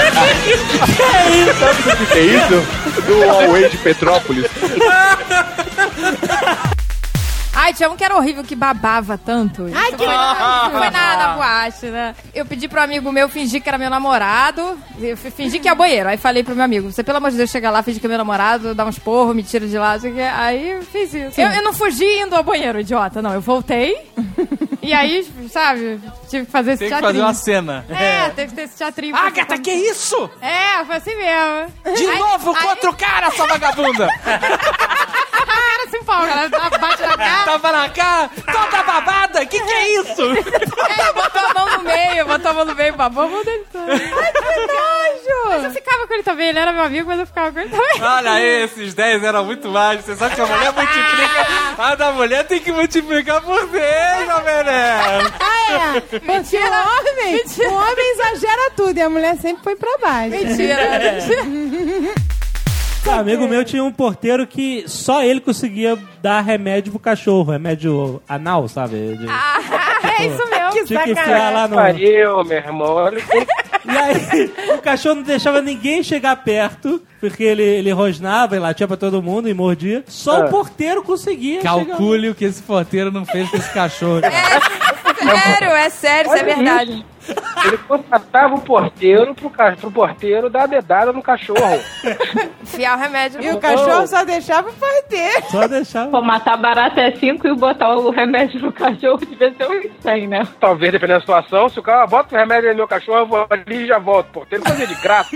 Que é isso? Sabe o que é isso? Do Huawei de Petrópolis. Ai, tinha um que era horrível, que babava tanto. Ai, Isso que foi, na, nojo. foi na, na boate, né? Eu pedi pro amigo meu fingir que era meu namorado. Eu f- fingi que ia ao banheiro. Aí falei pro meu amigo, você, pelo amor de Deus, chega lá, finge que é meu namorado, dá uns porros, me tira de lá. Assim, que- aí eu fiz isso. Eu, eu não fugi indo ao banheiro, idiota. Não, eu voltei. E aí, sabe, tive que fazer esse Tem que teatrinho. fazer uma cena. É, teve que ter esse teatrinho. Agatha, que isso? É, foi assim mesmo. De Aí- novo aí- contra o cara, sua vagabunda! Ela se empolga, ela dá- bate na cara. Tava na cara, toda babada, que que é isso? É, botou a mão no meio, botou a mão no meio, babou a mão dele toda. Ai, que nojo! Mas eu ficava com ele também, ele era meu amigo, mas eu ficava com ele também. Olha aí, esses dez eram muito mais. Você sabe que a mulher multiplica. A da mulher tem que multiplicar por dez, Jovem Nerd. Ah, é. Porque o homem, Mentira. o homem exagera tudo e a mulher sempre foi pra baixo. Mentira, mentira. Um amigo meu tinha um porteiro que só ele conseguia dar remédio pro cachorro, remédio anal, sabe? De- Ah, é isso mesmo. Que tinha que enfiar sacanagem. lá no... Pariu, meu irmão. Olha que- E aí, o cachorro não deixava ninguém chegar perto, porque ele, ele rosnava e latia pra todo mundo e mordia. Só Ah. o porteiro conseguia Calcule o que esse porteiro não fez com esse cachorro. Sério, é sério, isso é Olha verdade. isso. Ele contratava o porteiro pro, ca- pro porteiro dar a dedada no cachorro. Enfiar o remédio. E o cachorro só deixava o porteiro. Só deixava. Pô, matar barata é cinco e botar o remédio no cachorro devia ser uns cem, né? Talvez, dependendo da situação, se o cara bota o remédio no meu cachorro, eu vou ali e já volto. O porteiro fazia de graça.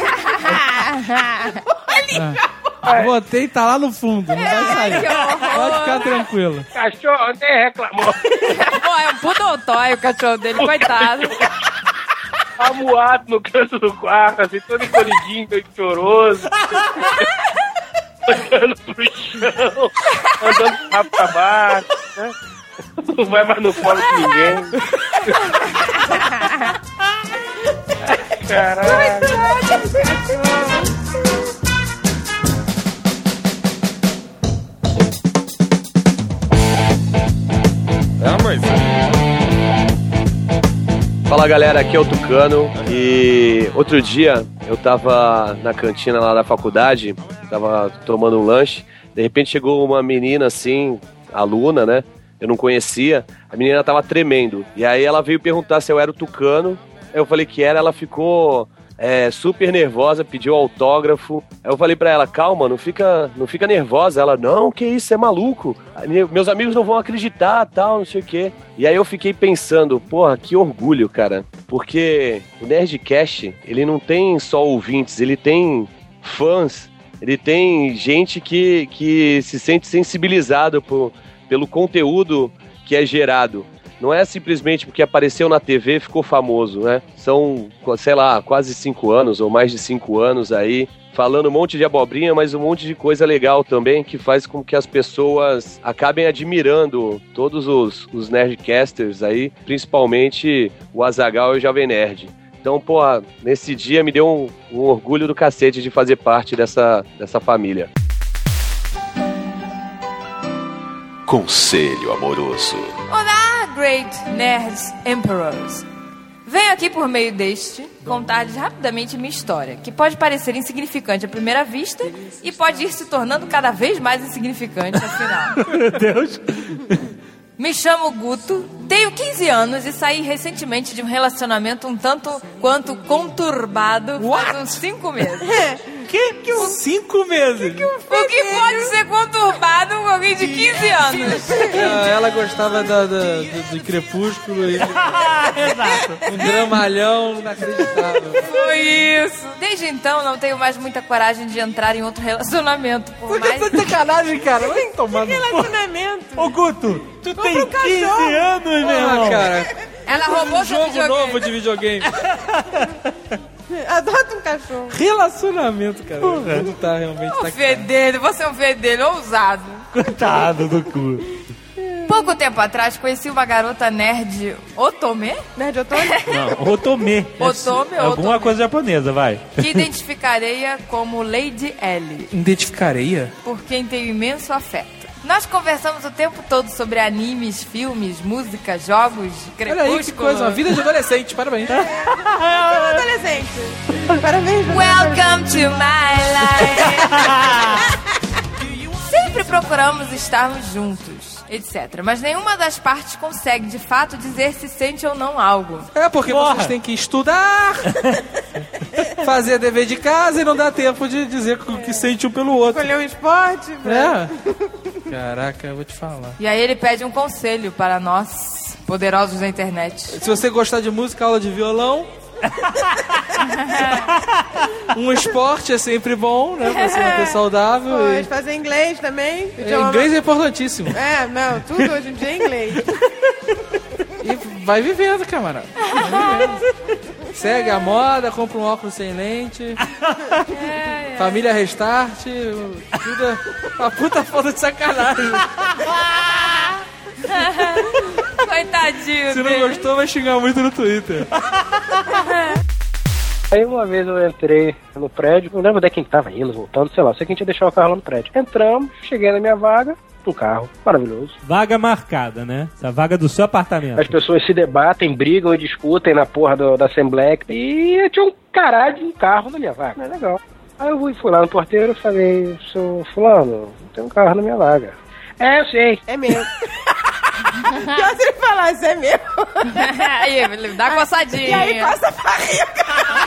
Ah, botei, tá lá no fundo, não vai sair. que horror. Pode ficar tranquilo. Cachorro nem reclamou. Pô, é um poodle toy o cachorro dele, coitado. Amuado no canto do quarto, assim, todo encolhidinho, meio choroso. Olhando pro chão, andando rápido pra baixo, né? Não vai mais no colo de ninguém. Caralho. Fala galera, aqui é o Tucano e outro dia eu tava na cantina lá da faculdade, tava tomando um lanche, de repente chegou uma menina assim, aluna, né? Eu não conhecia, a menina tava tremendo, e aí ela veio perguntar se eu era o Tucano, eu falei que era, ela ficou é, super nervosa, pediu autógrafo, aí eu falei pra ela, calma, não fica, não fica nervosa, ela, não, que isso, é maluco, meus amigos não vão acreditar, tal, não sei o quê. E aí eu fiquei pensando, porra, que orgulho, cara, porque o Nerdcast, ele não tem só ouvintes, ele tem fãs, ele tem gente que, que se sente sensibilizado por, pelo conteúdo que é gerado. Não é simplesmente porque apareceu na T V e ficou famoso, né? São, sei lá, quase cinco anos ou mais de cinco anos aí, falando um monte de abobrinha, mas um monte de coisa legal também, que faz com que as pessoas acabem admirando todos os, os Nerdcasters aí, principalmente o Azaghal e o Jovem Nerd. Então, pô, nesse dia me deu um, um orgulho do cacete de fazer parte dessa, dessa família. Conselho amoroso. Olá, Great Nerds Emperors. Venho aqui por meio deste contar-lhes rapidamente minha história, que pode parecer insignificante à primeira vista e pode ir se tornando cada vez mais insignificante ao final. Meu Deus. Me chamo Guto, tenho quinze anos e saí recentemente de um relacionamento um tanto quanto conturbado faz uns cinco meses. Que? que um... Cinco meses? O que pode ser conturbado com alguém de quinze anos? Ah, ela gostava da, da, do, do Crepúsculo e Exato. um dramalhão inacreditável. Foi isso. Desde então não tenho mais muita coragem de entrar em outro relacionamento. Por mais... Tá de sacanagem, cara. Vai tomar no Relacionamento. Ô, Guto, tu Compra tem um cachorro. quinze anos, meu irmão. Ah, cara. Ela roubou um seu jogo videogame. novo de videogame. Adota um cachorro. Relacionamento, cara. Não tá realmente Um tá fedelho, você é um fedelho ousado. Coitado do cu. Pouco tempo atrás conheci uma garota nerd Otome, Nerd Otome? Não, Otome. Otome, Alguma Otome. coisa japonesa, vai. que identificarei-a como Lady L, Identificareia? por quem tenho imenso afeto. Nós conversamos o tempo todo sobre animes, filmes, música, jogos, crepúsculo. Olha aí que coisa, uma vida de adolescente, parabéns. Adolescente. Parabéns. Welcome to my life. Sempre procuramos estarmos juntos, etcétera. Mas nenhuma das partes consegue, de fato, dizer se sente ou não algo. É porque Porra. vocês têm que estudar, fazer dever de casa e não dá tempo de dizer o que sente um pelo outro. Escolher um esporte. É. Caraca, eu vou te falar. E aí ele pede um conselho para nós, poderosos da internet. Se você gostar de música, aula de violão. Um esporte é sempre bom, né? Pra se manter saudável. Pô, e... fazer inglês também. É, inglês é importantíssimo. É, não, tudo hoje em dia é inglês. E vai vivendo, camarada. Vai vivendo. Segue a moda, compra um óculos sem lente. É, é. Família Restart. Tudo é uma puta foda de sacanagem. Coitadinho. Se não gostou, vai xingar muito no Twitter. Aí uma vez eu entrei no prédio, não lembro de quem tava indo, voltando, sei lá, sei que a gente ia deixar o carro lá no prédio. Entramos, cheguei na minha vaga, um carro maravilhoso. Vaga marcada, né? Essa vaga do seu apartamento. As pessoas se debatem, brigam e discutem na porra do, da Assembleia. E tinha um caralho de um carro na minha vaga. É legal. Aí eu fui, fui lá no porteiro e falei, seu fulano, tem um carro na minha vaga. É, eu sei. É meu. Já se ele falasse, é meu. Aí, dá uma coçadinha. E aí passa a barriga.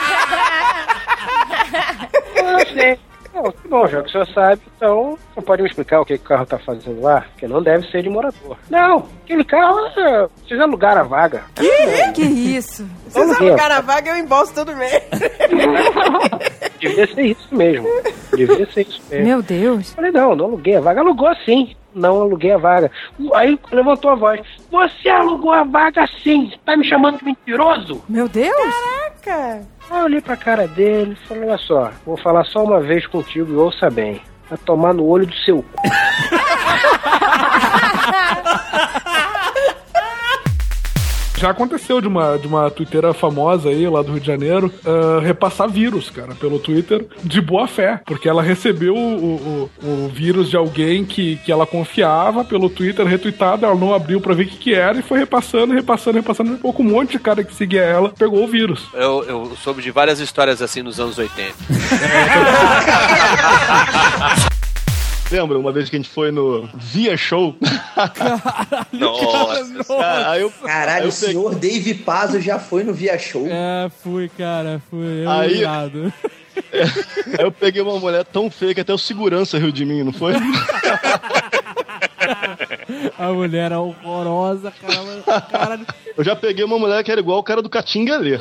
Eu sei. Não, que bom, já que o senhor sabe, então não pode me explicar o que, que o carro tá fazendo lá? Porque não deve ser de morador. Não, aquele carro, é, vocês alugaram a vaga. Que? Que isso? Vocês alugaram a vaga, eu embolso todo mês. Devia ser isso mesmo. Devia ser isso mesmo. Meu Deus. Falei, não, não aluguei a vaga. Alugou sim. Não aluguei a vaga. Aí levantou a voz. Você alugou a vaga sim. Tá me chamando de mentiroso? Meu Deus. Caraca. Aí eu olhei pra cara dele e falei, olha só, vou falar só uma vez contigo e ouça bem. Vai tomar no olho do seu cu. Já aconteceu de uma, de uma twitteira famosa aí, lá do Rio de Janeiro, uh, repassar vírus, cara, pelo Twitter, de boa fé. Porque ela recebeu o, o, o vírus de alguém que, que ela confiava pelo Twitter, retweetado, ela não abriu pra ver o que que era e foi repassando, repassando, repassando. Um pouco um monte de cara que seguia ela pegou o vírus. Eu, eu soube de várias histórias assim nos anos oitenta. Lembra uma vez que a gente foi no Via Show? Nossa. Cara, aí eu, Caralho, aí eu o senhor peguei... Dave Pazzo já foi no Via Show? É, fui, cara, fui. Eu Aí- irado. É, aí eu peguei uma mulher tão feia que até o segurança riu de mim, não foi? A mulher era horrorosa, cara. Caralho. Eu já peguei uma mulher que era igual o cara do Catinguelê.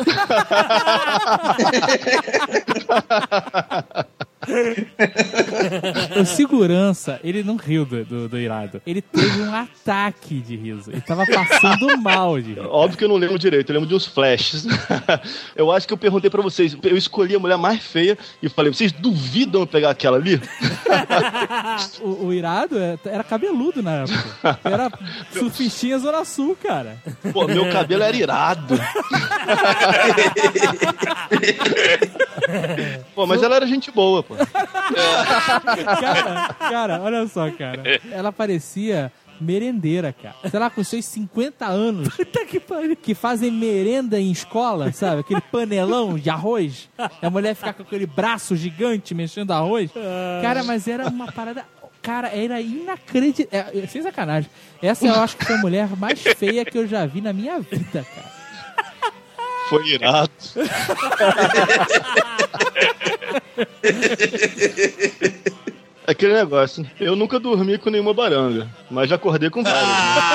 O segurança, ele não riu do, do, do irado. Ele teve um ataque de riso. Ele tava passando mal de riso. Óbvio que eu não lembro direito, eu lembro de uns flashes. Eu acho que eu perguntei pra vocês, eu escolhi a mulher mais feia e falei, vocês duvidam eu pegar aquela ali? O, o irado é- era cabeludo na época. Era surfistinha Zona Sul, cara. Pô, meu cabelo era irado. Pô, mas ela era gente boa, pô. Cara, cara, olha só, cara. Ela parecia merendeira, cara. Sei lá, com seus cinquenta anos. que, que fazem merenda em escola, sabe? Aquele panelão de arroz. E a mulher ficar com aquele braço gigante mexendo arroz. Cara, mas era uma parada... Cara, era inacreditável. É, sem sacanagem. Essa eu acho que foi a mulher mais feia que eu já vi na minha vida, cara. Foi irado. Aquele negócio, eu nunca dormi com nenhuma baranga, mas já acordei com várias.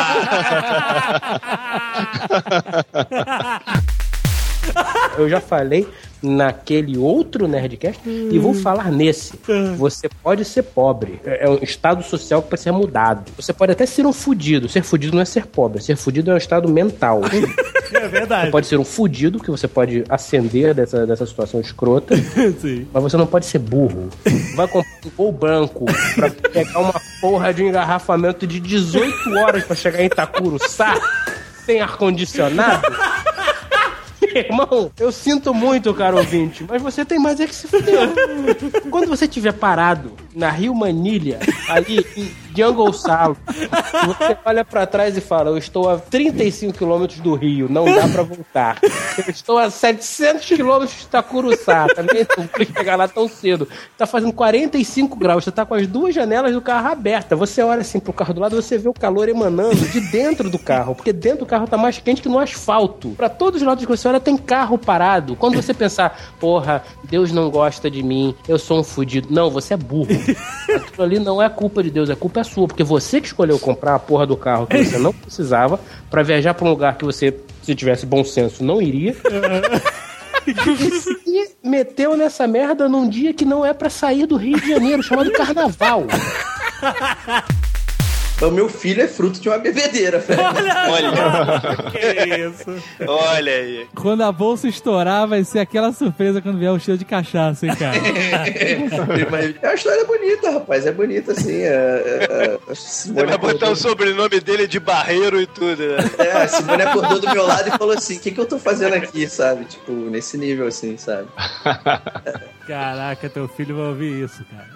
Eu já falei naquele outro Nerdcast e vou falar nesse. Você pode ser pobre. É é um estado social que pode ser mudado. Você pode até ser um fudido. Ser fudido não é ser pobre. Ser fudido é um estado mental. É verdade. Você pode ser um fudido, que você pode ascender dessa, dessa situação escrota. Sim. Mas você não pode ser burro. Vai comprar um gol branco pra pegar uma porra de um engarrafamento de dezoito horas pra chegar em Itacuruçá sem ar-condicionado. Irmão, eu sinto muito, caro ouvinte, mas você tem mais é que se fuder. Quando você estiver parado na Rio Manilha, ali em Jungle Salo. Você olha pra trás e fala, eu estou a trinta e cinco quilômetros do Rio, não dá pra voltar. Eu estou a setecentos quilômetros de Itacuruçá, também não vou chegar lá tão cedo. Tá fazendo quarenta e cinco graus, você tá com as duas janelas do carro abertas. Você olha assim pro carro do lado, você vê o calor emanando de dentro do carro, porque dentro do carro tá mais quente que no asfalto. Pra todos os lados que você olha, tem carro parado. Quando você pensar, porra, Deus não gosta de mim, eu sou um fudido. Não, você é burro. Aquilo ali não é culpa de Deus, a culpa é sua, porque você que escolheu comprar a porra do carro que você não precisava pra viajar pra um lugar que você, se tivesse bom senso, não iria. E meteu nessa merda num dia que não é pra sair do Rio de Janeiro, chamado Carnaval. O meu filho é fruto de uma bebedeira, velho. Olha, que isso. Olha aí. Quando a bolsa estourar, vai ser aquela surpresa quando vier o cheiro de cachaça, hein, cara? Mas é uma história bonita, rapaz. É bonita, assim. É, é, a Simone vai botar acordou... o sobrenome dele de Barreiro e tudo, né? É, a Simone acordou do meu lado e falou assim, o que, que eu tô fazendo aqui, sabe? Tipo, nesse nível, assim, sabe? Caraca, teu filho vai ouvir isso, cara.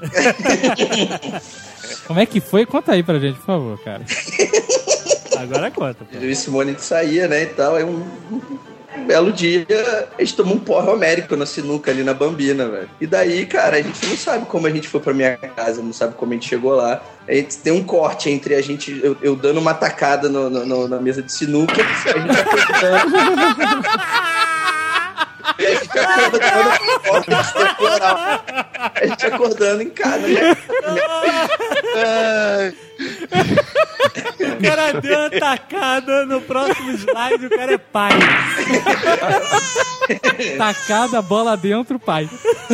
Como é que foi? Conta aí pra gente, por favor, cara. Agora conta. Pô. Eu e Simone saía, né, e tal. Aí um, um belo dia, a gente tomou um porre homérico na sinuca ali na Bambina, velho. E daí, cara, a gente não sabe como a gente foi pra minha casa, não sabe como a gente chegou lá. A gente tem um corte entre a gente, eu, eu dando uma tacada no, no, na mesa de sinuca, a gente acordando. E a gente acordando, a gente acordando em casa, né? O cara deu uma tacada, no próximo slide o cara é pai. Tacada, bola dentro, pai.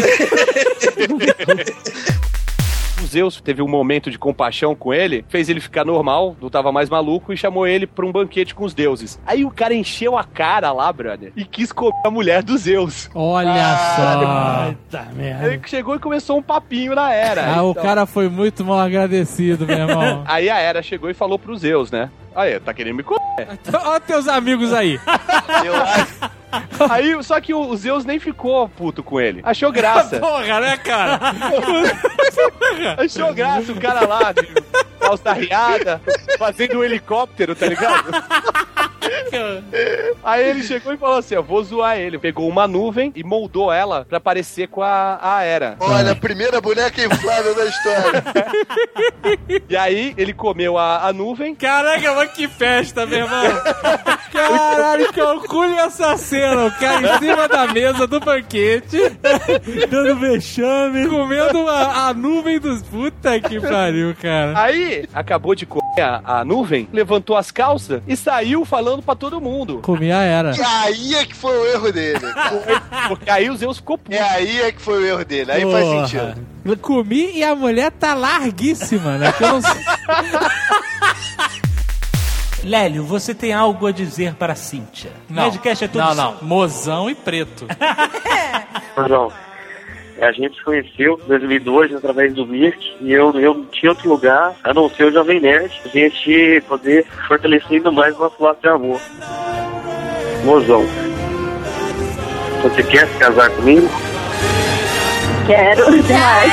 O Zeus teve um momento de compaixão com ele, fez ele ficar normal, não tava mais maluco, e chamou ele pra um banquete com os deuses. Aí o cara encheu a cara lá, brother, e quis comer a mulher do Zeus. Olha ah, só. Eita merda. Ele chegou e começou um papinho na Hera. Ah, então... o cara foi muito mal agradecido, meu irmão. Aí a Hera chegou e falou pro Zeus, né? Aí, tá querendo me comer. Olha teus amigos aí. Eu acho... Aí, só que o Zeus nem ficou puto com ele. Achou graça. Porra, né, cara? Achou graça o cara lá, de calça riada, fazendo um helicóptero, tá ligado? Aí ele chegou e falou assim, eu vou zoar ele. Pegou uma nuvem e moldou ela pra parecer com a, a Hera. Olha, a primeira boneca inflável da história. E aí ele comeu a, a nuvem. Caraca, mas que festa, meu irmão. Caralho, calcule essa cena. O cara em cima da mesa do banquete, dando vexame, comendo a, a nuvem dos... Puta que pariu, cara. Aí acabou de comer a, a nuvem, levantou as calças e saiu falando pra todo mundo. Comia a Hera. E aí é que foi o erro dele. Porque aí o Zeus ficou puto. É aí é que foi o erro dele. Aí Porra. faz sentido. Comi e a mulher tá larguíssima, né? Que eu não sei. Lélio, você tem algo a dizer para a Cíntia? Não, Nerdcast é tudo não, não. Mozão e preto. João, a gente se conheceu em dois mil e dois através do Mirk e eu, eu não tinha outro lugar a não ser o Jovem Nerd, a gente poder fortalecer ainda mais o nosso laço de amor. Mozão, você quer se casar comigo? Quero, demais.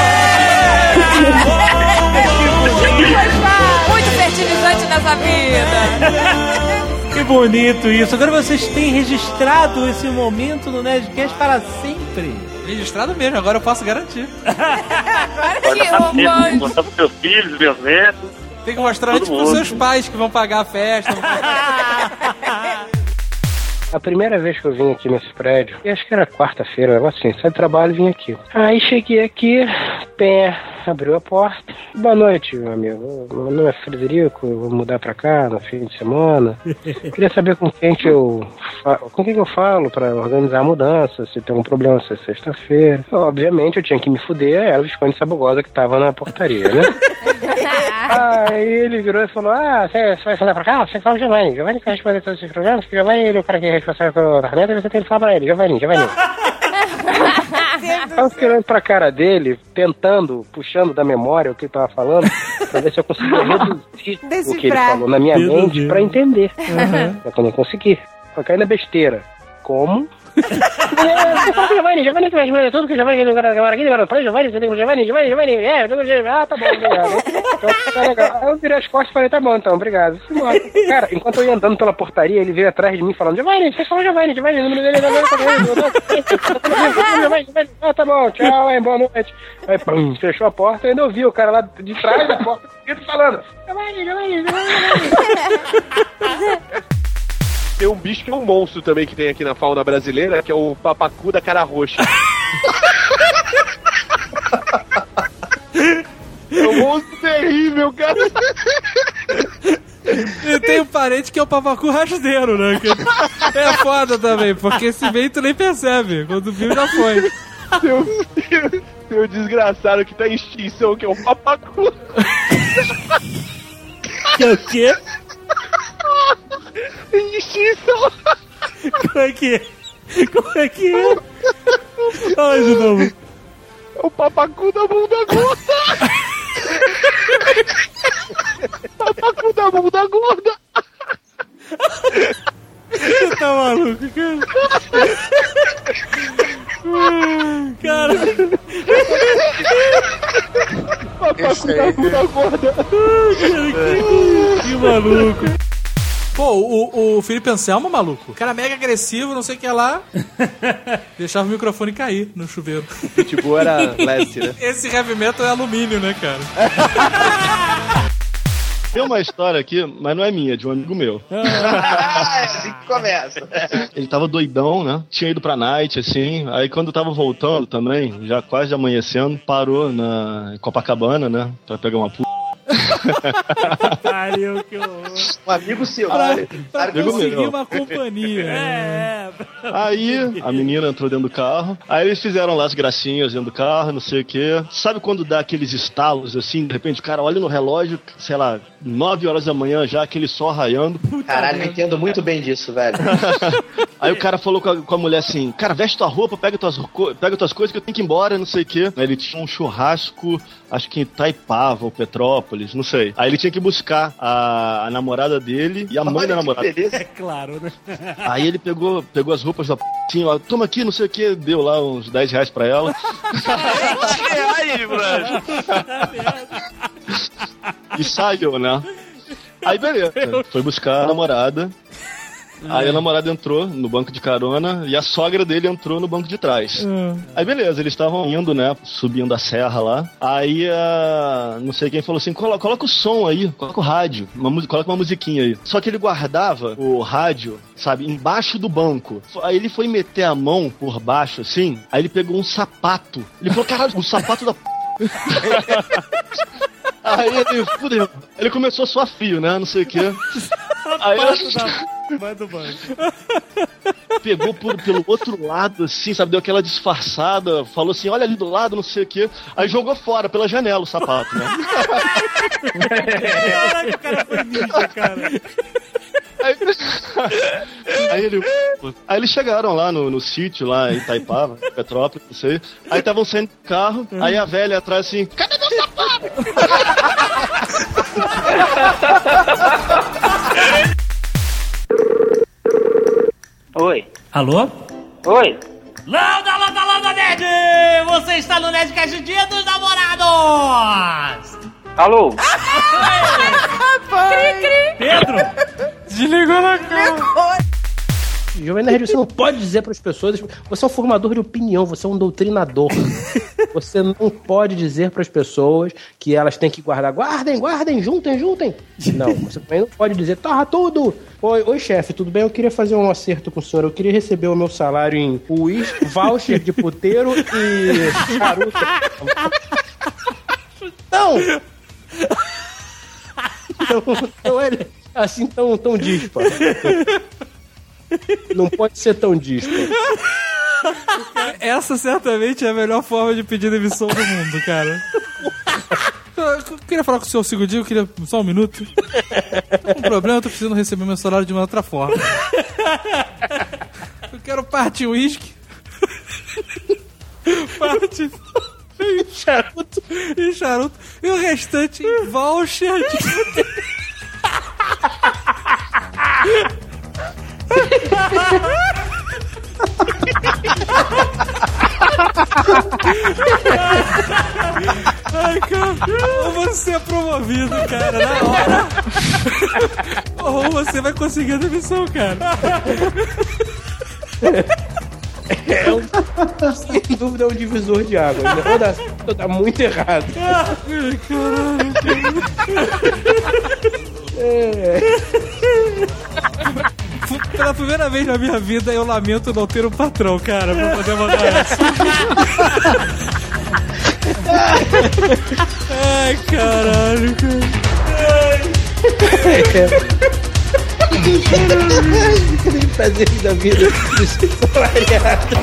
Muito fertilizante nessa vida. Que bonito isso. Agora vocês têm registrado esse momento no Nerdcast para sempre. Registrado mesmo, agora eu posso garantir. Agora que romântico. Mostrar pros meus filhos, meus netos. Tem que mostrar antes pros seus pais que vão pagar a festa. A primeira vez que eu vim aqui nesse prédio, acho que era quarta-feira, negócio assim, saí do trabalho e vim aqui. Aí cheguei aqui, pé, abriu a porta. Boa noite, meu amigo. Meu nome é Frederico, eu vou mudar pra cá no fim de semana. Queria saber com quem que eu falo, com quem que eu falo pra organizar a mudança, se tem um problema, se é sexta-feira. Obviamente eu tinha que me fuder, era o Visconde Sabugosa que tava na portaria, né? Aí ele virou e falou, ah, você, você vai falar pra cá? Você fala o Giovanni. Giovanni que vai responder todos esses problemas, porque o Giovanni ele é o cara que é responsável pelo apartamento, e você tem que falar pra ele, Giovanni, Giovanni. Eu fiquei olhando pra cara dele, tentando, puxando da memória o que ele tava falando, pra ver se eu conseguia reduzir o que ele falou na minha mente pra entender. Uhum. Mas eu não consegui. Só caí na besteira. Como? Giovanni, Giovanni que vai responder tudo, que Giovanni que agora aqui, agora falei, Giovanni, você tem Giovanni, Giovanni, Giovanni, é, ah, tá bom, obrigado. Então, tá legal. Aí eu virei as costas e falei, tá bom então, obrigado. Cara, enquanto eu ia andando pela portaria, ele veio atrás de mim falando, Giovanni, você falou Giovanni, Giovanni, o número dele é Giovanni, Giovanni, ah, tá bom, tchau, hein, boa noite. Aí, pum, fechou a porta e ainda ouvi o cara lá de trás da porta falando, Giovanni, Giovanni, Giovanni. Tem um bicho que é um monstro também que tem aqui na fauna brasileira, que é o papacu da cara roxa. É um monstro terrível, cara. E tem um parente que é o papacu rasteiro, né? Que é foda também, porque se vem tu nem percebe. Quando viu, já foi. Tem um, tem um desgraçado que tá em extinção, que é o papacu. Que é o quê? Extinção. Como é que é? Como é que é? Ai, de novo. É o papacu da bunda gorda. Papacu da bunda gorda. Você tá maluco, cara? Cara. Papacu da bunda gorda. Que, que maluco. Pô, o, o Felipe Anselmo, maluco. Cara mega agressivo, não sei o que lá. Deixava o microfone cair no chuveiro. Pitbull era leste, né? Esse heavy metal é alumínio, né, cara? Tem uma história aqui, mas não é minha, é de um amigo meu. Ah, é assim que começa. Ele tava doidão, né? Tinha ido pra night, assim. Aí quando tava voltando também, já quase amanhecendo, parou na Copacabana, né? Pra pegar uma puta. Pariu, que horror. Um amigo seu. Pra, Vale. pra Amigo conseguir meu. uma companhia. É, Aí a menina entrou dentro do carro. Aí eles fizeram lá as gracinhas dentro do carro, não sei o quê. Sabe quando dá aqueles estalos assim? De repente o cara olha no relógio, sei lá, nove horas da manhã já, aquele sol raiando. Caralho, eu entendo muito bem disso, velho. Aí o cara falou com a, com a mulher assim: cara, veste tua roupa, pega tuas, pega tuas coisas que eu tenho que ir embora, não sei o quê. Aí ele tinha um churrasco, acho que em Itaipava ou Petrópolis, não sei. Aí ele tinha que buscar a, a namorada dele e a mãe da namorada. é claro, né? Aí ele pegou, pegou as roupas da p... assim, ó, toma aqui, não sei o que, deu lá uns dez reais pra ela. Aí, brother. E saiu, né? Aí beleza, foi buscar a namorada. Aí a namorada entrou no banco de carona e a sogra dele entrou no banco de trás. Hum. Aí beleza, eles estavam indo, né, subindo a serra lá. Aí a... não sei quem falou assim, coloca, coloca o som aí, coloca o rádio, uma, coloca uma musiquinha aí. Só que ele guardava o rádio, sabe, embaixo do banco. Aí ele foi meter a mão por baixo, assim, aí ele pegou um sapato. Ele falou, caralho, um sapato da p... Aí ele, fudeu. Ele começou a suar frio, né, não sei o que. Aí vai do banco. Pegou por, pelo outro lado, assim, sabe? Deu aquela disfarçada, falou assim, olha ali do lado, não sei o quê. Aí jogou fora, pela janela, o sapato, né? Caraca, o cara foi ninja, cara. Aí, aí, ele, aí eles chegaram lá no, no sítio, lá em Itaipava, Petrópolis, não sei. Aí estavam saindo do carro, aí a velha atrás assim, cadê meu sapato? Oi. Alô? Oi. Landa, landa, landa, Nerd! Você está no Nerdcast Dia dos Namorados! Alô? Cri, cri. Pedro! Desligou na cara. Jovem Nerd, você não pode dizer para as pessoas... Você é um formador de opinião, você é um doutrinador. Você não pode dizer para as pessoas que elas têm que guardar. Guardem, guardem, juntem, juntem. Não, você também não pode dizer, torra tudo. Oi, oi chefe, tudo bem? Eu queria fazer um acerto com o senhor. Eu queria receber o meu salário em uísque, voucher de puteiro e charuto. Não! Não, não é assim tão, tão dísparo. Não pode ser tão dísparo. Essa certamente é a melhor forma de pedir demissão do mundo, cara. Eu queria falar com o senhor um segundinho, eu queria só um minuto. Tô com um problema, eu tô precisando receber meu salário de uma outra forma. Eu quero parte uísque. Parte em charuto. E charuto. E o restante em voucher de... Ai, cara. Ou você é promovido, cara, na hora. Ou você vai conseguir a demissão, cara. É um, sem dúvida é um divisor de águas. Né? Ou dá, ou dá muito errado. Ai, caralho. É. Pela primeira vez na minha vida, eu lamento não ter um patrão, cara, pra poder mandar essa. Ai, caralho, cara. Que prazer da vida de ser salariado.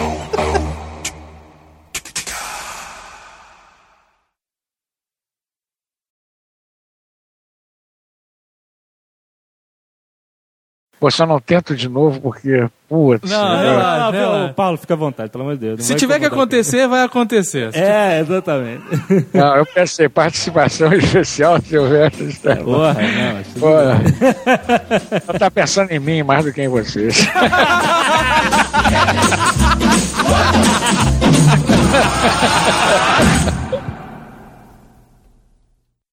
Pô, só não tento de novo porque, putz. Não, agora... não, não, não, Paulo, fica à vontade, pelo amor de Deus. Se tiver que acontecer, vai acontecer. É, exatamente. Não, eu pensei, participação especial, Silvestre. Porra, não. Porra. Você tá pensando em mim mais do que em vocês.